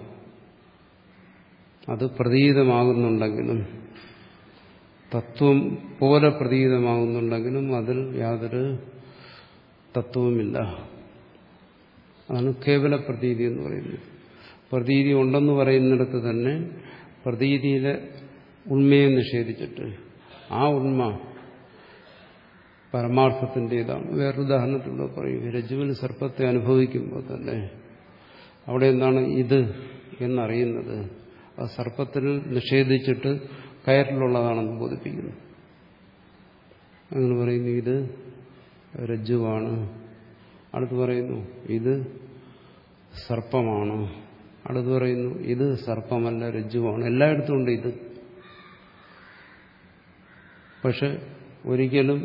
അത് പ്രതീതമാകുന്നുണ്ടെങ്കിലും, തത്വം പോലെ പ്രതീതമാകുന്നുണ്ടെങ്കിലും അതിൽ യാതൊരു തത്വവുമില്ല. അതാണ് കേവല പ്രതീതി എന്ന് പറയുന്നത്. പ്രതീതി ഉണ്ടെന്ന് പറയുന്നിടത്ത് തന്നെ പ്രതീതിയിലെ ഉണ്മയെ നിഷേധിച്ചിട്ട് ആ ഉണ്മ പരമാർത്ഥത്തിൻ്റെതാണ്. വേറൊരു ഉദാഹരണത്തിലൂടെ പറയും, രജ്ജുവിൽ സർപ്പത്തെ അനുഭവിക്കുമ്പോൾ തന്നെ അവിടെ എന്താണ് ഇത് എന്നറിയുന്നത്, ആ സർപ്പത്തിൽ നിഷേധിച്ചിട്ട് കയറിലുള്ളതാണെന്ന് ബോധിപ്പിക്കുന്നു. അങ്ങനെ പറയുന്നു ഇത് രജ്ജുവാണ്, അടുത്ത് പറയുന്നു ഇത് സർപ്പമാണ്, അടുത്ത് പറയുന്നു ഇത് സർപ്പമല്ല രജ്ജുവാണ്. എല്ലായിടത്തും ഉണ്ട് ഇത്. പക്ഷെ ഒരിക്കലും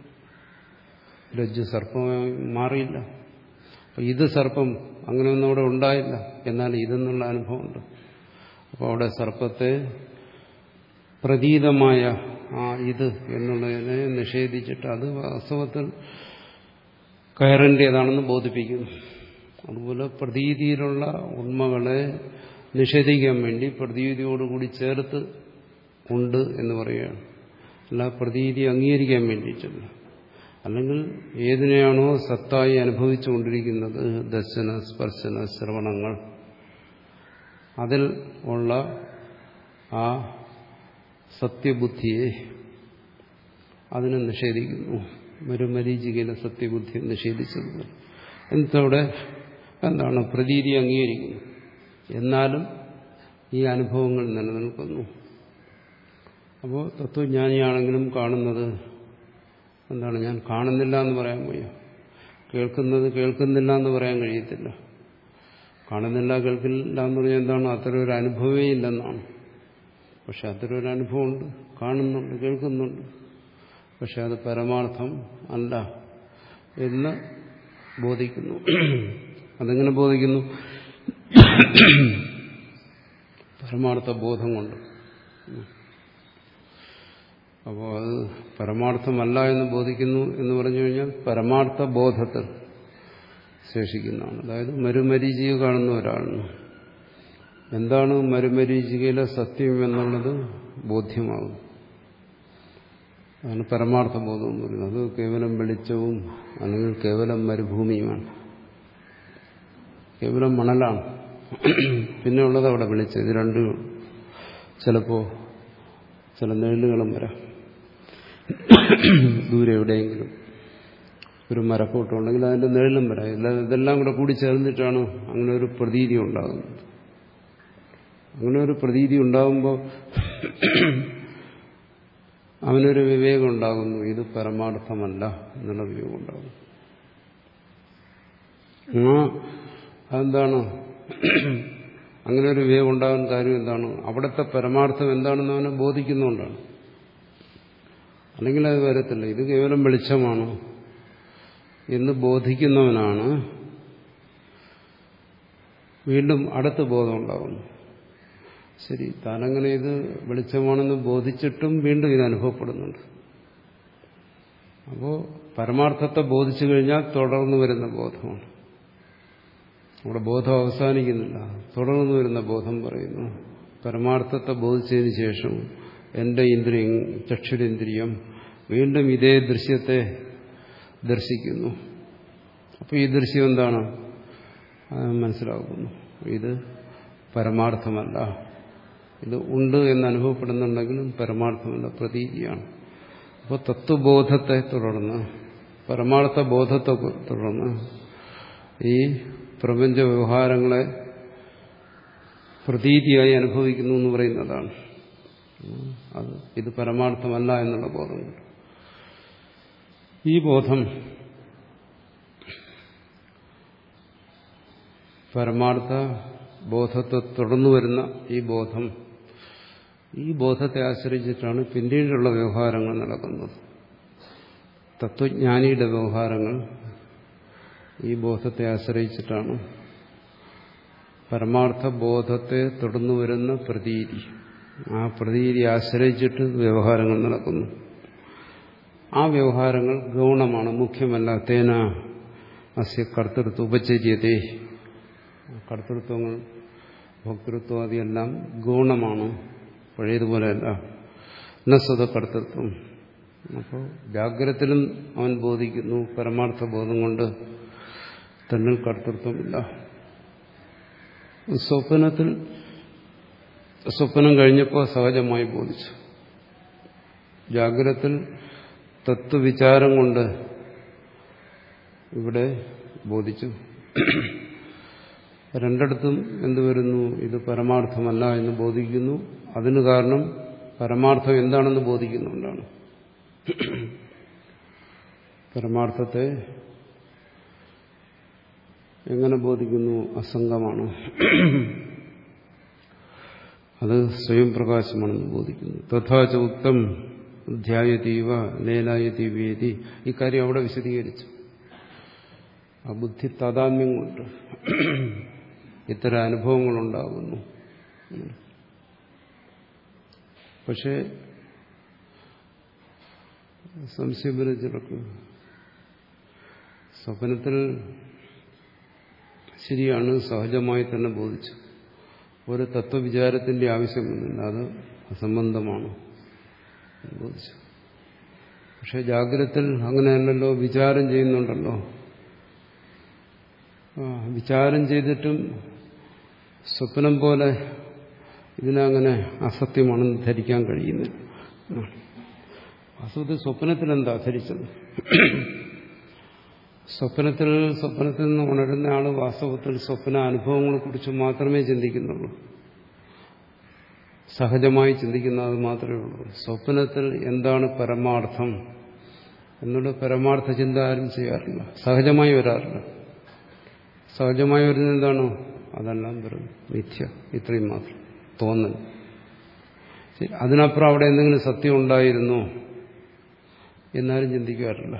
രജ്ജു സർപ്പമായി മാറിയില്ല. അപ്പം ഇത് സർപ്പം അങ്ങനെയൊന്നും അവിടെ ഉണ്ടായില്ല, എന്നാൽ ഇതെന്നുള്ള അനുഭവമുണ്ട്. അപ്പോൾ അവിടെ സർപ്പത്തെ പ്രതീതമായ ആ ഇത് എന്നുള്ളതിനെ നിഷേധിച്ചിട്ട് അത് വാസ്തവത്തിൽ കയറേണ്ടതാണെന്ന് ബോധിപ്പിക്കുന്നു. അതുപോലെ പ്രതീതിയിലുള്ള ഉണ്മകളെ നിഷേധിക്കാൻ വേണ്ടി പ്രതീതിയോടുകൂടി ചേർത്ത് ഉണ്ട് എന്ന് പറയുകയാണ്. അല്ല പ്രതീതി അംഗീകരിക്കാൻ വേണ്ടിയിട്ടില്ല. അല്ലെങ്കിൽ ഏതിനെയാണോ സത്തായി അനുഭവിച്ചുകൊണ്ടിരിക്കുന്നത്, ദർശന സ്പർശന ശ്രവണങ്ങൾ, അതിൽ ഉള്ള ആ സത്യബുദ്ധിയെ അതിനെ നിഷേധിക്കുന്നു. മരുമരീചികയിലെ സത്യബുദ്ധിയെ നിഷേധിച്ചത് എന്നിട്ടവിടെ എന്താണ്, പ്രതീതി അംഗീകരിക്കുന്നു. എന്നാലും ഈ അനുഭവങ്ങൾ നിലനിൽക്കുന്നു. അപ്പോൾ തത്വജ്ഞാനിയാണെങ്കിലും കാണുന്നത് എന്താണ്, ഞാൻ കാണുന്നില്ല എന്ന് പറയാൻ വയ്യ. കേൾക്കുന്നത് കേൾക്കുന്നില്ല എന്ന് പറയാൻ കഴിയത്തില്ല. കാണുന്നില്ല കേൾക്കില്ല എന്ന് പറഞ്ഞാൽ എന്താണ്, അത്തരം ഒരു അനുഭവമേ ഇല്ലെന്നാണ്. പക്ഷെ അത്തരം ഒരു അനുഭവമുണ്ട്, കാണുന്നുണ്ട്, കേൾക്കുന്നുണ്ട്. പക്ഷെ അത് പരമാർത്ഥം അല്ല എന്ന് ബോധിക്കുന്നു. അതെങ്ങനെ ബോധിക്കുന്നു? പരമാർത്ഥ ബോധം കൊണ്ട്. അപ്പോൾ അത് പരമാർത്ഥമല്ല എന്ന് ബോധിക്കുന്നു എന്ന് പറഞ്ഞു കഴിഞ്ഞാൽ പരമാർത്ഥ ബോധത്തിൽ ശേഷിക്കുന്നതാണ്. അതായത് മരുമരീചിക കാണുന്ന ഒരാളാണ്. എന്താണ് മരുമരീചികയിലെ സത്യം എന്നുള്ളത് ബോധ്യമാകും. അതാണ് പരമാർത്ഥ ബോധം എന്ന് പറയുന്നത്. അത് കേവലം വെളിച്ചവും അല്ലെങ്കിൽ കേവലം മരുഭൂമിയുമാണ്, കേവലം മണലാണ്. പിന്നെ ഉള്ളത് അവിടെ വെളിച്ചം. ഇത് രണ്ടും ചിലപ്പോൾ ചില നിഴലുകളും വരാം. ദൂരെ എവിടെയെങ്കിലും ഒരു മരക്കൂട്ടമുണ്ടെങ്കിൽ അതിൻ്റെ നിഴലും വരാം. ഇതെല്ലാം കൂടെ കൂടി ചേർന്നിട്ടാണ് അങ്ങനെ ഒരു പ്രതീതി ഉണ്ടാകുന്നത്. അങ്ങനെ ഒരു പ്രതീതി ഉണ്ടാകുമ്പോൾ അവനൊരു വിവേകം ഉണ്ടാകുന്നു, ഇത് പരമാർത്ഥമല്ല എന്നുള്ള വിവേകം ഉണ്ടാകുന്നു. ആ അതെന്താണ് അങ്ങനെ ഒരു വിവേകം ഉണ്ടാകുന്ന കാര്യം എന്താണ്? അവിടുത്തെ പരമാർത്ഥം എന്താണെന്ന് അവനെ ബോധിക്കുന്നുകൊണ്ടാണ്. അല്ലെങ്കിൽ അത് വരത്തില്ല. ഇത് കേവലം വെളിച്ചമാണ് എന്ന് ബോധിക്കുന്നവനാണ് വീണ്ടും അടുത്ത ബോധം ഉണ്ടാകുന്നു. ശരി, താനങ്ങനെ ഇത് വെളിച്ചമാണെന്ന് ബോധിച്ചിട്ടും വീണ്ടും ഇത് അനുഭവപ്പെടുന്നുണ്ട്. അപ്പോൾ പരമാർത്ഥത്തെ ബോധിച്ചു കഴിഞ്ഞാൽ തുടർന്നു വരുന്ന ബോധമാണ്. അവിടെ ബോധം അവസാനിക്കുന്നില്ല, തുടർന്നു വരുന്ന ബോധം പറയുന്നു. പരമാർത്ഥത്തെ ബോധിച്ചതിന് ശേഷം എൻ്റെ ഇന്ദ്രിയം, ചക്ഷുരേന്ദ്രിയം വീണ്ടും ഇതേ ദൃശ്യത്തെ ദർശിക്കുന്നു. അപ്പോൾ ഈ ദൃശ്യം എന്താണ്? മനസ്സിലാക്കുന്നു, ഇത് പരമാർത്ഥമല്ല. ഇത് ഉണ്ട് എന്ന് അനുഭവപ്പെടുന്നുണ്ടെങ്കിലും പരമാർത്ഥമല്ല, പ്രതീതിയാണ്. അപ്പോൾ തത്വബോധത്തെ തുടർന്ന്, പരമാർത്ഥ ബോധത്തെ തുടർന്ന് ഈ പ്രപഞ്ച വ്യവഹാരങ്ങളെ പ്രതീതിയായി അനുഭവിക്കുന്നു എന്ന് പറയുന്നതാണ്. അത് ഇത് പരമാർത്ഥമല്ല എന്നുള്ള ബോധമുണ്ട്. ഈ ബോധം പരമാർത്ഥ ബോധത്തെ തുടർന്നു വരുന്ന ഈ ബോധം ഈ ബോധത്തെ ആശ്രയിച്ചിട്ടാണ് പിന്നീടുള്ള വ്യവഹാരങ്ങൾ നടക്കുന്നത്. തത്വജ്ഞാനിയുടെ വ്യവഹാരങ്ങൾ ഈ ബോധത്തെ ആശ്രയിച്ചിട്ടാണ്. പരമാർത്ഥ ബോധത്തെ തുടർന്നു വരുന്ന പ്രതീതി, ആ പ്രതീതി ആശ്രയിച്ചിട്ട് വ്യവഹാരങ്ങൾ നടക്കുന്നു. ആ വ്യവഹാരങ്ങൾ ഗൗണമാണ്, മുഖ്യമല്ല. തേന അസ്യ കർത്തൃത്വ ഉപചര്യതേ, കർത്തൃത്വങ്ങൾ ഭോക്തൃത്വാദിയെല്ലാം ഗൗണമാണ്, പഴയതുപോലെയല്ല. ന സ്വത കർത്തൃത്വം. അപ്പോൾ ജാഗ്രതത്തിലും അവൻ ബോധിക്കുന്നു പരമാർത്ഥ ബോധം കൊണ്ട് തന്നിൽ കർത്തൃത്വമില്ല. സ്വപ്നത്തിൽ സ്വപ്നം കഴിഞ്ഞപ്പോൾ സഹജമായി ബോധിച്ചു. ജാഗ്രതത്തിൽ തത്വവിചാരം കൊണ്ട് ഇവിടെ ബോധിച്ചു. രണ്ടിടത്തും എന്തുവരുന്നു? ഇത് പരമാർത്ഥമല്ല എന്ന് ബോധിക്കുന്നു. അതിന് കാരണം പരമാർത്ഥം എന്താണെന്ന് ബോധിക്കുന്നുകൊണ്ടാണ്. പരമാർത്ഥത്തെ എങ്ങനെ ബോധിക്കുന്നു? അസംഗമാണ്, അത് സ്വയം പ്രകാശമാണെന്ന് ബോധിക്കുന്നു. തഥാച ഉക്തം ധ്യായതീവ ലേലായതീവേദി. ഇക്കാര്യം അവിടെ വിശദീകരിച്ചു. ആ ബുദ്ധി താതാത്മ്യം കൊണ്ട് ഇത്തരം അനുഭവങ്ങളുണ്ടാകുന്നു. പക്ഷേ സംശയം വരെ ചിലർക്ക് സ്വപ്നത്തിൽ ശരിയാണ്, സഹജമായി തന്നെ ബോധിച്ചു, ഒരു തത്വവിചാരത്തിന്റെ ആവശ്യമൊന്നുമില്ല, അത് അസംബന്ധമാണ് ബോധിച്ചു. പക്ഷെ ജാഗ്രതത്തിൽ അങ്ങനെയല്ലല്ലോ, വിചാരം ചെയ്യുന്നുണ്ടല്ലോ. വിചാരം ചെയ്തിട്ടും സ്വപ്നം പോലെ ഇതിനങ്ങനെ അസത്യമാണെന്ന് ധരിക്കാൻ കഴിയുന്നില്ല. വാസ്തവത്തിൽ സ്വപ്നത്തിൽ എന്താ ധരിച്ചത്? സ്വപ്നത്തിൽ സ്വപ്നത്തിൽ നിന്ന് ഉണരുന്ന ആള് വാസ്തവത്തിൽ സ്വപ്ന അനുഭവങ്ങളെ കുറിച്ച് മാത്രമേ ചിന്തിക്കുന്നുള്ളൂ, സഹജമായി ചിന്തിക്കുന്നത് മാത്രമേ ഉള്ളൂ. സ്വപ്നത്തിൽ എന്താണ് പരമാർത്ഥം എന്നുള്ള പരമാർത്ഥ ചിന്ത ആരും ചെയ്യാറില്ല, സഹജമായി വരാറില്ല. സഹജമായി വരുന്നത് എന്താണോ അതെല്ലാം വെറും മിഥ്യ, ഇത്രയും മാത്രം തോന്നൽ. അതിനപ്പുറം അവിടെ എന്തെങ്കിലും സത്യം ഉണ്ടായിരുന്നോ എന്നാലും ചിന്തിക്കാറില്ല.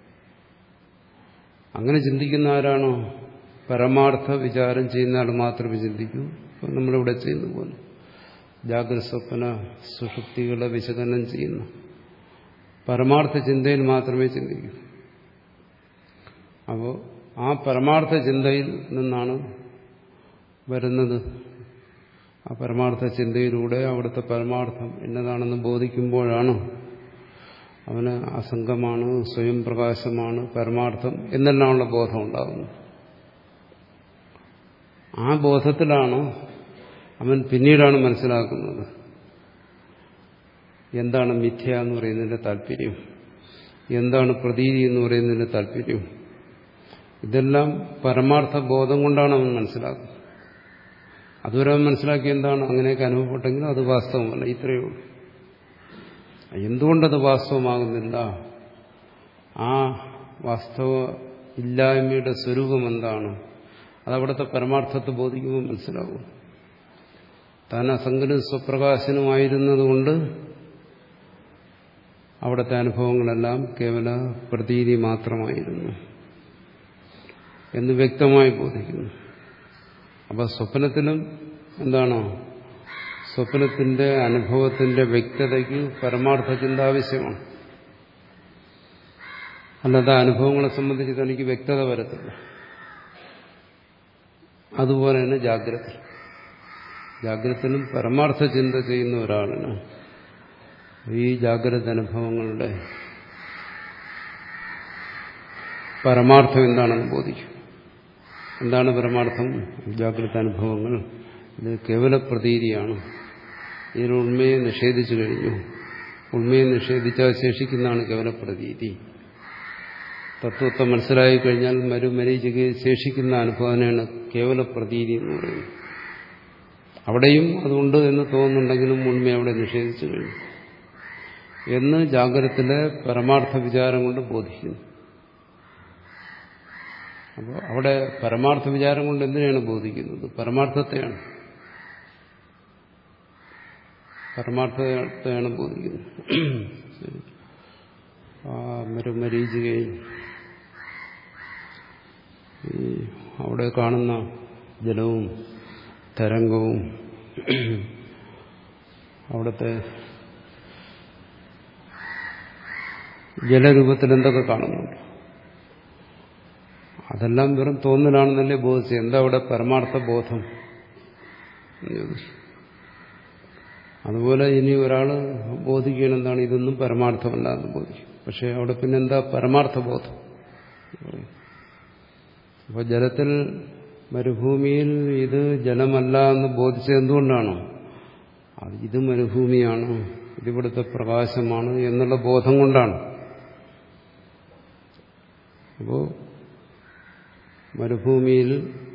അങ്ങനെ ചിന്തിക്കുന്ന ആരാണോ പരമാർത്ഥ വിചാരം ചെയ്യുന്ന ആൾ മാത്രമേ ചിന്തിക്കൂ. നമ്മളിവിടെ ചെയ്യുന്ന പോലെ ജാഗ്രത സ്വപ്ന സുഷുപ്തികളെ വിശകലനം ചെയ്യുന്നു, പരമാർത്ഥ ചിന്തയിൽ മാത്രമേ ചിന്തിക്കൂ. അപ്പോൾ ആ പരമാർത്ഥ ചിന്തയിൽ നിന്നാണ് വരുന്നത്. ആ പരമാർത്ഥ ചിന്തയിലൂടെ അവിടുത്തെ പരമാർത്ഥം എന്നതാണെന്ന് ബോധിക്കുമ്പോഴാണ് അവന് അസംഗമാണ്, സ്വയം പ്രകാശമാണ് പരമാർത്ഥം എന്നെല്ലാമുള്ള ബോധം ഉണ്ടാകുന്നത്. ആ ബോധത്തിലാണ് അവൻ പിന്നീടാണ് മനസ്സിലാക്കുന്നത് എന്താണ് മിഥ്യ എന്ന് പറയുന്നതിന്റെ താല്പര്യം, എന്താണ് പ്രതീതി എന്ന് പറയുന്നതിന്റെ താല്പര്യം. ഇതെല്ലാം പരമാർത്ഥ ബോധം കൊണ്ടാണ് അവൻ മനസ്സിലാക്കുന്നത്. അതുവരെ അവൻ മനസ്സിലാക്കി എന്താണ് അങ്ങനെയൊക്കെ അനുഭവപ്പെട്ടെങ്കിൽ അത് വാസ്തവമല്ല, ഇത്രയേ ഉള്ളൂ. എന്തുകൊണ്ടത് വാസ്തവമാകുന്നില്ല? ആ വാസ്തവ ഇല്ലായ്മയുടെ സ്വരൂപം എന്താണ്? അതവിടുത്തെ പരമാർത്ഥത്തെ ബോധിക്കുമ്പോൾ മനസ്സിലാകും. താൻ അസംഗനും സ്വപ്രകാശനുമായിരുന്നതുകൊണ്ട് അവിടുത്തെ അനുഭവങ്ങളെല്ലാം കേവല പ്രതീതി മാത്രമായിരുന്നു എന്ന് വ്യക്തമായി ബോധിക്കുന്നു. അപ്പൊ സ്വപ്നത്തിലും എന്താണോ, സ്വപ്നത്തിന്റെ അനുഭവത്തിന്റെ വ്യക്തതയ്ക്ക് പരമാർത്ഥ ചിന്ത ആവശ്യമാണ്. അല്ലാതെ അനുഭവങ്ങളെ സംബന്ധിച്ച് തനിക്ക് വ്യക്തത വരത്തില്ല. അതുപോലെ തന്നെ ജാഗ്രത ജാഗ്രതത്തിലും പരമാർത്ഥ ചിന്ത ചെയ്യുന്ന ഒരാളിന് ഈ ജാഗ്രത അനുഭവങ്ങളുടെ പരമാർത്ഥം എന്താണെന്ന് ബോധിക്കും. എന്താണ് പരമാർത്ഥം? ജാഗ്രത അനുഭവങ്ങൾ ഇത് കേവല പ്രതീതിയാണ്, ഇതിന് ഉണ്മയെ നിഷേധിച്ചു കഴിഞ്ഞു. ഉണ്മയെ നിഷേധിച്ചാൽ ശേഷിക്കുന്നതാണ് കേവല പ്രതീതി. തത്വത്തെ മനസ്സിലായി കഴിഞ്ഞാൽ മരുമരീചിക്ക് ശേഷിക്കുന്ന അനുഭവനെയാണ് കേവല പ്രതീതി എന്ന് പറയുന്നത്. അവിടെയും അതുണ്ട് എന്ന് തോന്നുന്നുണ്ടെങ്കിലും ഉണ്മയെ അവിടെ നിഷേധിച്ചു കഴിഞ്ഞു എന്ന് ജാഗ്രതത്തിലെ പരമാർത്ഥ വിചാരം കൊണ്ട് ബോധിക്കുന്നു. അപ്പോൾ അവിടെ പരമാർത്ഥ വിചാരം കൊണ്ട് എന്തിനാണ് ബോധിക്കുന്നത്? പരമാർത്ഥത്തെയാണ് പരമാർത്ഥത്തെയാണ് ബോധിക്കുന്നത്. ആ മരുമരീചികയിൽ ഈ അവിടെ കാണുന്ന ജലവും തരംഗവും അവിടുത്തെ ജലരൂപത്തിൽ എന്തൊക്കെ കാണുന്നുണ്ട്, അതെല്ലാം വെറും തോന്നലാണെന്നല്ലേ ബോധിച്ചത്. എന്താ അവിടെ പരമാർത്ഥ ബോധം? അതുപോലെ ഇനി ഒരാൾ ബോധിക്കണം എന്താണ്, ഇതൊന്നും പരമാർത്ഥമല്ല എന്ന് ബോധിക്കും. പക്ഷെ അവിടെ പിന്നെ എന്താ പരമാർത്ഥ ബോധം? അപ്പോൾ ജലത്തിൽ മരുഭൂമിയിൽ ഇത് ജലമല്ല എന്ന് ബോധിച്ചത് എന്തുകൊണ്ടാണ്? അത് ഇത് മരുഭൂമിയാണ്, ഇതിവിടുത്തെ പ്രകാശമാണ് എന്നുള്ള ബോധം കൊണ്ടാണ്. അപ്പോൾ മരുഭൂമിയിൽ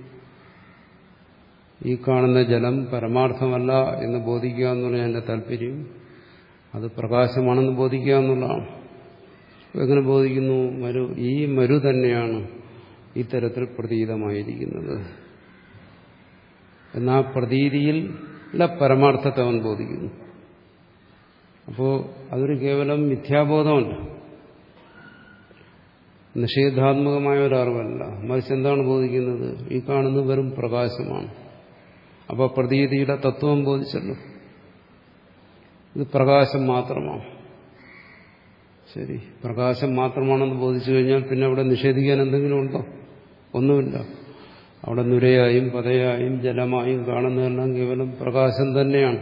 ഈ കാണുന്ന ജലം പരമാർത്ഥമല്ല എന്ന് ബോധിക്കുക എന്നുള്ള എൻ്റെ താല്പര്യം അത് പ്രകാശമാണെന്ന് ബോധിക്കുക എന്നുള്ളതാണ്. എങ്ങനെ ബോധിക്കുന്നു? മരു ഈ മരു തന്നെയാണ് ഇത്തരത്തിൽ പ്രതീതമായിരിക്കുന്നത് എന്നാ പ്രതീതിയിൽ പരമാർത്ഥത്തെ അവൻ ബോധിക്കുന്നു. അപ്പോൾ അതൊരു കേവലം മിഥ്യാബോധമല്ല, നിഷേധാത്മകമായ ഒരറിവല്ല. മറിച്ച് എന്താണ് ബോധിക്കുന്നത്? ഈ കാണുന്നത് വെറും പ്രകാശമാണ്. അപ്പോൾ പ്രതീതിയുടെ തത്വം ബോധിച്ചല്ലോ, ഇത് പ്രകാശം മാത്രമാണ്. ശരി, പ്രകാശം മാത്രമാണെന്ന് ബോധിച്ചു കഴിഞ്ഞാൽ പിന്നെ അവിടെ നിഷേധിക്കാൻ എന്തെങ്കിലും ഉണ്ടോ? ഒന്നുമില്ല. അവിടെ നുരയായും പതയായും ജലമായും കാണുന്നതെല്ലാം കേവലം പ്രകാശം തന്നെയാണ്.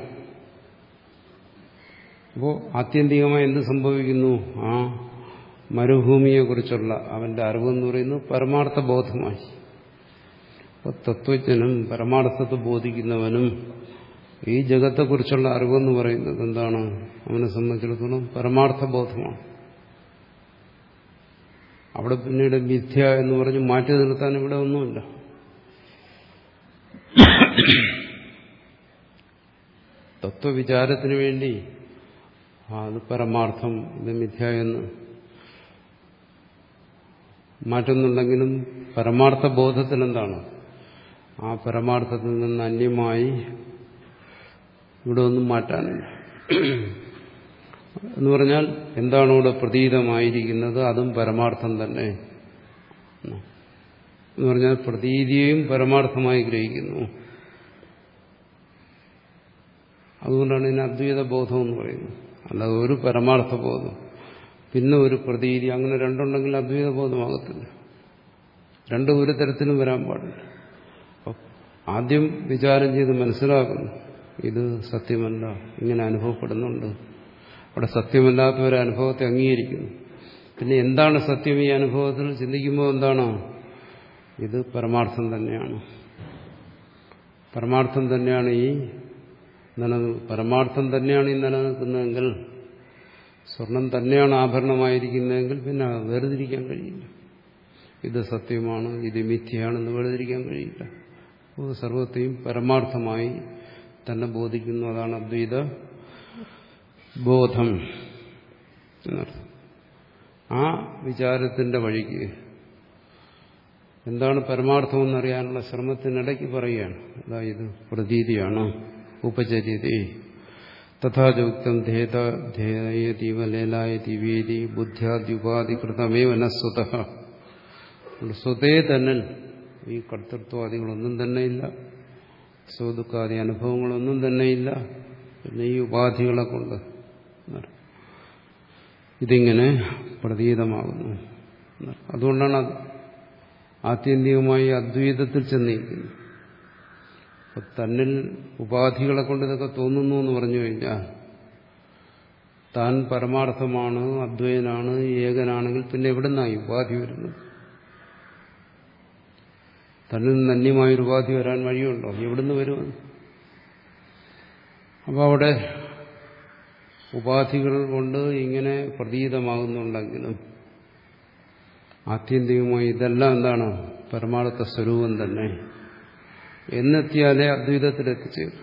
അപ്പോൾ ആത്യന്തികമായി എന്ത് സംഭവിക്കുന്നു? ആ മരുഭൂമിയെക്കുറിച്ചുള്ള അവന്റെ അറിവെന്ന് പറയുന്നത് പരമാർത്ഥ ബോധമായി. അപ്പോൾ തത്വജ്ഞനും പരമാർത്ഥത്തെ ബോധിക്കുന്നവനും ഈ ജഗത്തെക്കുറിച്ചുള്ള അറിവെന്ന് പറയുന്നത് എന്താണ്? അവനെ സംബന്ധിച്ചിടത്തോളം പരമാർത്ഥ ബോധമാണ്. അവിടെ പിന്നീട് മിഥ്യ എന്ന് പറഞ്ഞ് മാറ്റി നിർത്താൻ ഇവിടെ ഒന്നുമില്ല. തത്വവിചാരത്തിന് വേണ്ടി അത് പരമാർത്ഥം, ഇത് മിഥ്യ എന്ന് മാറ്റുന്നുണ്ടെങ്കിലും പരമാർത്ഥ ബോധത്തിൽ എന്താണ്? ആ പരമാർത്ഥത്തിൽ നിന്ന് അന്യമായി ഇവിടെ ഒന്നും മാറ്റാനില്ല. എന്ന് പറഞ്ഞാൽ എന്താണോ ഇവിടെ പ്രതീതമായിരിക്കുന്നത് അതും പരമാർത്ഥം തന്നെ എന്ന് പറഞ്ഞാൽ പ്രതീതിയെയും പരമാർത്ഥമായി ഗ്രഹിക്കുന്നു. അതുകൊണ്ടാണ് ഇതിന് അദ്വൈത ബോധം എന്ന് പറയുന്നത്. അല്ലാതെ ഒരു പരമാർത്ഥ ബോധം പിന്നെ ഒരു പ്രതീതി അങ്ങനെ രണ്ടുണ്ടെങ്കിൽ അദ്വൈത ബോധമാകത്തില്ല. രണ്ടും ഒരു തരത്തിലും വരാൻ പാടില്ല. ആദ്യം വിചാരം ചെയ്ത് മനസ്സിലാക്കുന്നു ഇത് സത്യമല്ല, ഇങ്ങനെ അനുഭവപ്പെടുന്നുണ്ട്. അവിടെ സത്യമല്ലാത്ത ഒരു അനുഭവത്തെ അംഗീകരിക്കുന്നു. പിന്നെ എന്താണ് സത്യം ഈ അനുഭവത്തിൽ ചിന്തിക്കുമ്പോൾ എന്താണോ? ഇത് പരമാർത്ഥം തന്നെയാണ്. പരമാർത്ഥം തന്നെയാണ് ഈ നിലനിൽ പരമാർത്ഥം തന്നെയാണ് ഈ നിലനിൽക്കുന്നതെങ്കിൽ, സ്വർണം തന്നെയാണ് ആഭരണമായിരിക്കുന്നതെങ്കിൽ പിന്നെ വേർതിരിക്കാൻ കഴിയില്ല. ഇത് സത്യമാണ്, ഇത് മിഥ്യയാണെന്ന് വേർതിരിക്കാൻ കഴിയില്ല. അപ്പോൾ സർവത്തെയും പരമാർത്ഥമായി തന്നെ ബോധിക്കുന്നു. അതാണ് അദ്വൈത ബോധം എന്നർത്ഥം. ആ വിചാരത്തിന്റെ വഴിക്ക് എന്താണ് പരമാർത്ഥമെന്നറിയാനുള്ള ശ്രമത്തിനിടയ്ക്ക് പറയുകയാണ്, അതായത് പ്രതീതിയാണ്, ഉപചര്യതേ തഥാചോക്തം ധേയതീവ ലേലായതി വേദി ബുദ്ധ്യാദ്യുപാധികൃതമേവ ന സ്വതഃ. സ്വതേ തന്നെ ഈ കർത്തൃത്വാദികളൊന്നും തന്നെയില്ല, സ്വദുഃഖാദി അനുഭവങ്ങളൊന്നും തന്നെയില്ല. പിന്നെ ഈ ഉപാധികളെ കൊണ്ട് ഇതിങ്ങനെ പ്രതീതമാകുന്നു. അതുകൊണ്ടാണ് ആത്യന്തികമായി അദ്വൈതത്തിൽ ചെന്നിരിക്കുന്നത്. അപ്പൊ തന്നിൽ ഉപാധികളെ കൊണ്ട് ഇതൊക്കെ തോന്നുന്നു എന്ന് പറഞ്ഞു കഴിഞ്ഞാൽ താൻ പരമാർത്ഥമാണ്, അദ്വൈതനാണ്, ഏകനാണെങ്കിൽ പിന്നെ എവിടുന്നായി ഉപാധി വരുന്നത്? തന്നിൽ നിന്ന് അന്യമായൊരു ഉപാധി വരാൻ വഴിയുണ്ടോ? എവിടുന്ന് വരുമെന്ന്? അപ്പോൾ അവിടെ ഉപാധികൾ കൊണ്ട് ഇങ്ങനെ പ്രതീതമാകുന്നുണ്ടെങ്കിലും ആത്യന്തികമായി ഇതെല്ലാം എന്താണ്? പരമാർത്ഥ സ്വരൂപം തന്നെ എന്നെത്തിയാലേ അദ്വൈതത്തിലെത്തിച്ചേരും.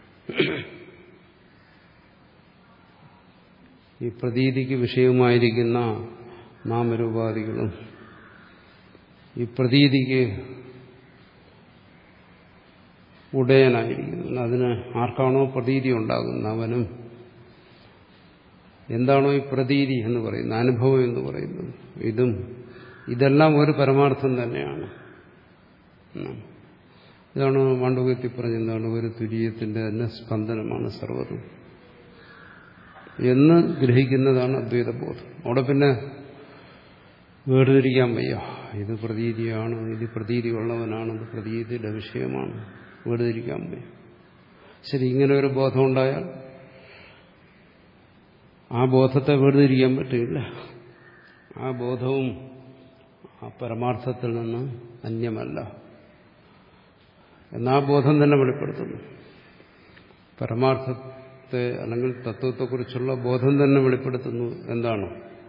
ഈ പ്രതീതിക്ക് വിഷയമായിരിക്കുന്ന നാമരൂപാദികളും ഈ പ്രതീതിക്ക് ഉടയനായിരിക്കുന്നു. അതിന് ആർക്കാണോ പ്രതീതി ഉണ്ടാകുന്നത് അവനും എന്താണോ ഈ പ്രതീതി എന്ന് പറയുന്നത്, അനുഭവം എന്ന് പറയുന്നത്, ഇതും ഇതെല്ലാം ഒരു പരമാർത്ഥം തന്നെയാണ്. ഇതാണ് മാണ്ഡവ്യത്തിൽ പറഞ്ഞെന്താണ്? ഒരു തുര്യത്തിന്റെ തന്നെ സ്പന്ദനമാണ് സർവ്വതും എന്ന് ഗ്രഹിക്കുന്നതാണ് അദ്വൈതബോധം. അവിടെ പിന്നെ വേർതിരിക്കാൻ വയ്യ. ഇത് പ്രതീതിയാണ്, ഇത് പ്രതീതി ഉള്ളവനാണ്, ഇത് പ്രതീതിയുടെ വിഷയമാണ്, വേർതിരിക്കാൻ വയ്യ. ശരി, ഇങ്ങനെ ഒരു ബോധം ഉണ്ടായാൽ ആ ബോധത്തെ വേർതിരിക്കാൻ പറ്റില്ല. ആ ബോധവും ആ പരമാർത്ഥത്തിൽ നിന്ന് അന്യമല്ല എന്നാ ബോധം തന്നെ വെളിപ്പെടുത്തുന്നു. പരമാർത്ഥത്തെ അല്ലെങ്കിൽ തത്വത്തെക്കുറിച്ചുള്ള ബോധം തന്നെ വെളിപ്പെടുത്തുന്നു. എന്താണ്?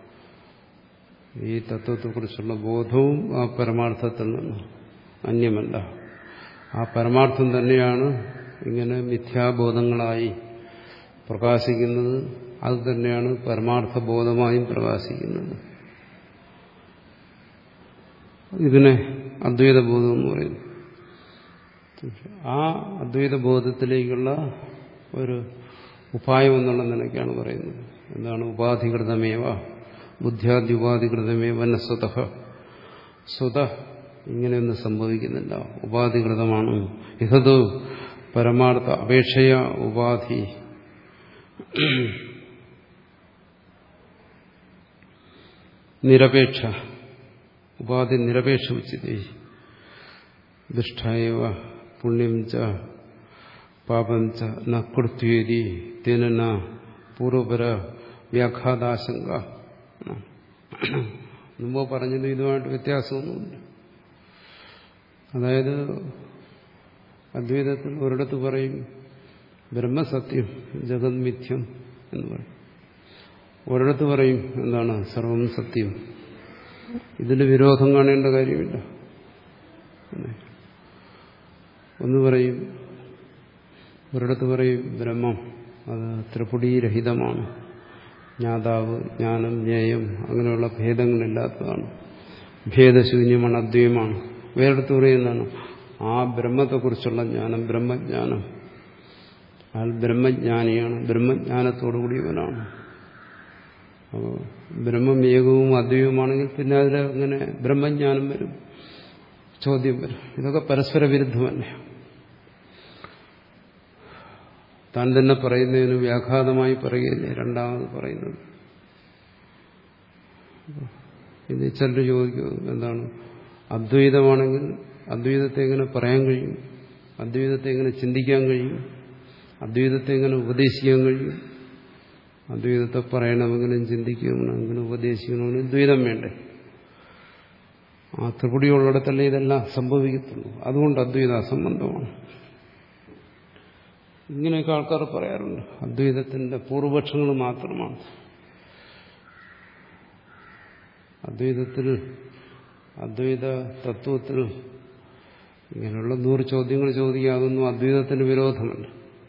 ഈ തത്വത്തെക്കുറിച്ചുള്ള ബോധവും ആ പരമാർത്ഥത്തിൽ നിന്ന് അന്യമല്ല. ആ പരമാർത്ഥം തന്നെയാണ് ഇങ്ങനെ മിഥ്യാബോധങ്ങളായി പ്രകാശിക്കുന്നത്. അത് തന്നെയാണ് പരമാർത്ഥബോധമായും പ്രകാശിക്കുന്നത്. ഇതിനെ അദ്വൈതബോധം എന്ന് പറയുന്നു. ആ അദ്വൈതബോധത്തിലേക്കുള്ള ഒരു ഉപായം എന്നുള്ള നിലയ്ക്കാണ് പറയുന്നത്. എന്താണ്? ഉപാധികൃതമേവ ബുദ്ധ്യാദ്യുപാധികൃതമേവ ന സ്വതഃ. സ്വതഃ ഇങ്ങനെയൊന്നും സംഭവിക്കുന്നില്ല, ഉപാധികൃതമാണ്. ഇഹതു പരമാർത്ഥ അപേക്ഷയ ഉപാധി നിരപേക്ഷ, ഉപാധി നിരപേക്ഷ ഉച്ചിതേ. ദുഷ്ടൈവ പുണ്യം ച പാപം ച ന കൃത്യേതി തേന ന പൂർവപര വ്യാഘാതാശങ്ക. മുമ്പ് പറഞ്ഞത് ഇതുമായിട്ട് വ്യത്യാസമൊന്നുമില്ല. അതായത് അദ്വൈതത്തിൽ ഒരിടത്ത് പറയും ബ്രഹ്മസത്യം ജഗത് മിഥ്യം എന്ന് പറയും, ഒരിടത്ത് പറയും എന്താണ്? സർവം സത്യം. ഇതിന് വിരോധം കാണേണ്ട കാര്യമില്ല. ഒന്ന് പറയും, ഒരിടത്ത് പറയും ബ്രഹ്മം അത് ത്രിപുടീരഹിതമാണ്, ജ്ഞാതാവ് ജ്ഞാനം ജ്ഞേയം അങ്ങനെയുള്ള ഭേദങ്ങളില്ലാത്തതാണ്, ഭേദശൂന്യമാണ്, അദ്വൈതമാണ്. വേറെടുത്ത് പറയുന്നതാണ് ആ ബ്രഹ്മത്തെക്കുറിച്ചുള്ള ജ്ഞാനം ബ്രഹ്മജ്ഞാനം, അയാൾ ബ്രഹ്മജ്ഞാനിയാണ്, ബ്രഹ്മജ്ഞാനത്തോടുകൂടിയവനാണ്. അപ്പോൾ ബ്രഹ്മം ഏകവും അദ്വൈതവുമാണെങ്കിൽ പിന്നെ അതിൽ അങ്ങനെ ബ്രഹ്മജ്ഞാനം വരും, ചോദ്യം വരും. ഇതൊക്കെ പരസ്പര വിരുദ്ധമല്ലേ? താൻ തന്നെ പറയുന്നതിന് വ്യാഘാതമായി പറയുകയല്ലേ രണ്ടാമത് പറയുന്നത്. ഇത് ചിലർ ചോദിക്കും എന്താണ്? അദ്വൈതമാണെങ്കിൽ അദ്വൈതത്തെ എങ്ങനെ പറയാൻ കഴിയും? അദ്വൈതത്തെ എങ്ങനെ ചിന്തിക്കാൻ കഴിയും? അദ്വൈതത്തെ എങ്ങനെ ഉപദേശിക്കാൻ കഴിയും? അദ്വൈതത്തെ പറയണമെങ്കിലും ചിന്തിക്കണമെങ്കിലും ഉപദേശിക്കണമെങ്കിലും ദ്വൈതം വേണ്ടേ? ആ ത്രിപുടിയുള്ളിടത്തല്ലേ ഇതെല്ലാം സംഭവിക്കത്തുള്ളൂ. അതുകൊണ്ട് അദ്വൈത അസംബന്ധമാണ്. ഇങ്ങനെയൊക്കെ ആൾക്കാർ പറയാറുണ്ട്. അദ്വൈതത്തിന്റെ പൂർവപക്ഷങ്ങൾ മാത്രമാണ്. അദ്വൈതത്തിൽ അദ്വൈത തത്വത്തിൽ ഇങ്ങനെയുള്ള നൂറ് ചോദ്യങ്ങൾ ചോദിക്കുക, അതൊന്നും അദ്വൈതത്തിന് വിരോധമല്ല.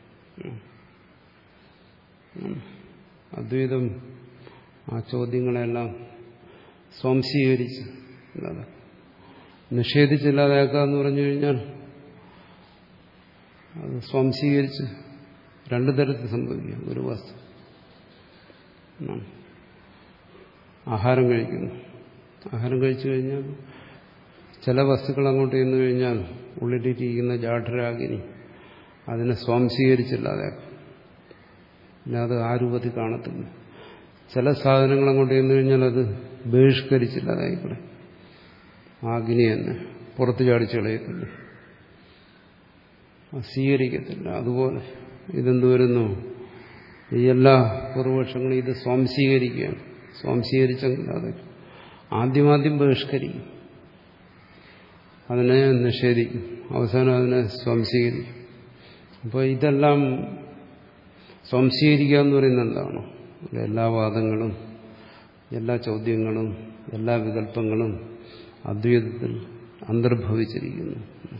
അദ്വൈതം ആ ചോദ്യങ്ങളെല്ലാം സ്വാംശീകരിച്ച് നിഷേധിച്ചില്ലാതാക്കുക എന്ന് പറഞ്ഞു കഴിഞ്ഞാൽ അത് സ്വാംശീകരിച്ച് രണ്ടു തരത്തിൽ സംഭവിക്കാം. ഒരു വസ്തു ആഹാരം കഴിക്കുന്നു, ആഹാരം കഴിച്ചു കഴിഞ്ഞാൽ ചില വസ്തുക്കൾ അങ്ങോട്ട് ചെന്നു കഴിഞ്ഞാൽ ഉള്ളിലിരിക്കുന്ന ജാഠരാഗിനി അതിനെ സ്വാംശീകരിച്ചില്ലാതാക്കും, പിന്നെ അത് ആ രൂപത്തിൽ കാണത്തില്ല. ചില സാധനങ്ങൾ അങ്ങോട്ട് ചെന്നു കഴിഞ്ഞാൽ അത് ബഹിഷ്കരിച്ചില്ലാതായിക്കൂടെ, ആ അഗ്നി തന്നെ പുറത്ത് ചാടിച്ചു കളയത്തില്ല, സ്വീകരിക്കത്തില്ല. അതുപോലെ ഇതെന്ത് വരുന്നു? ഈ എല്ലാ പൂർവപക്ഷങ്ങളും ഇത് സ്വാംശീകരിക്കുകയാണ്. സ്വാംശീകരിച്ചെങ്കിൽ അത് ആദ്യമാദ്യം ബഹിഷ്കരിക്കും, അതിനെ നിഷേധിക്കും, അവസാനം അതിനെ സ്വാംശീകരിക്കും. അപ്പോൾ ഇതെല്ലാം സ്വാംശീകരിക്കുക എന്ന് പറയുന്നത് എന്താണ്? എല്ലാ വാദങ്ങളും എല്ലാ ചോദ്യങ്ങളും എല്ലാ വികല്പങ്ങളും അദ്വൈതത്തിൽ അന്തർഭവിച്ചിരിക്കുന്നു.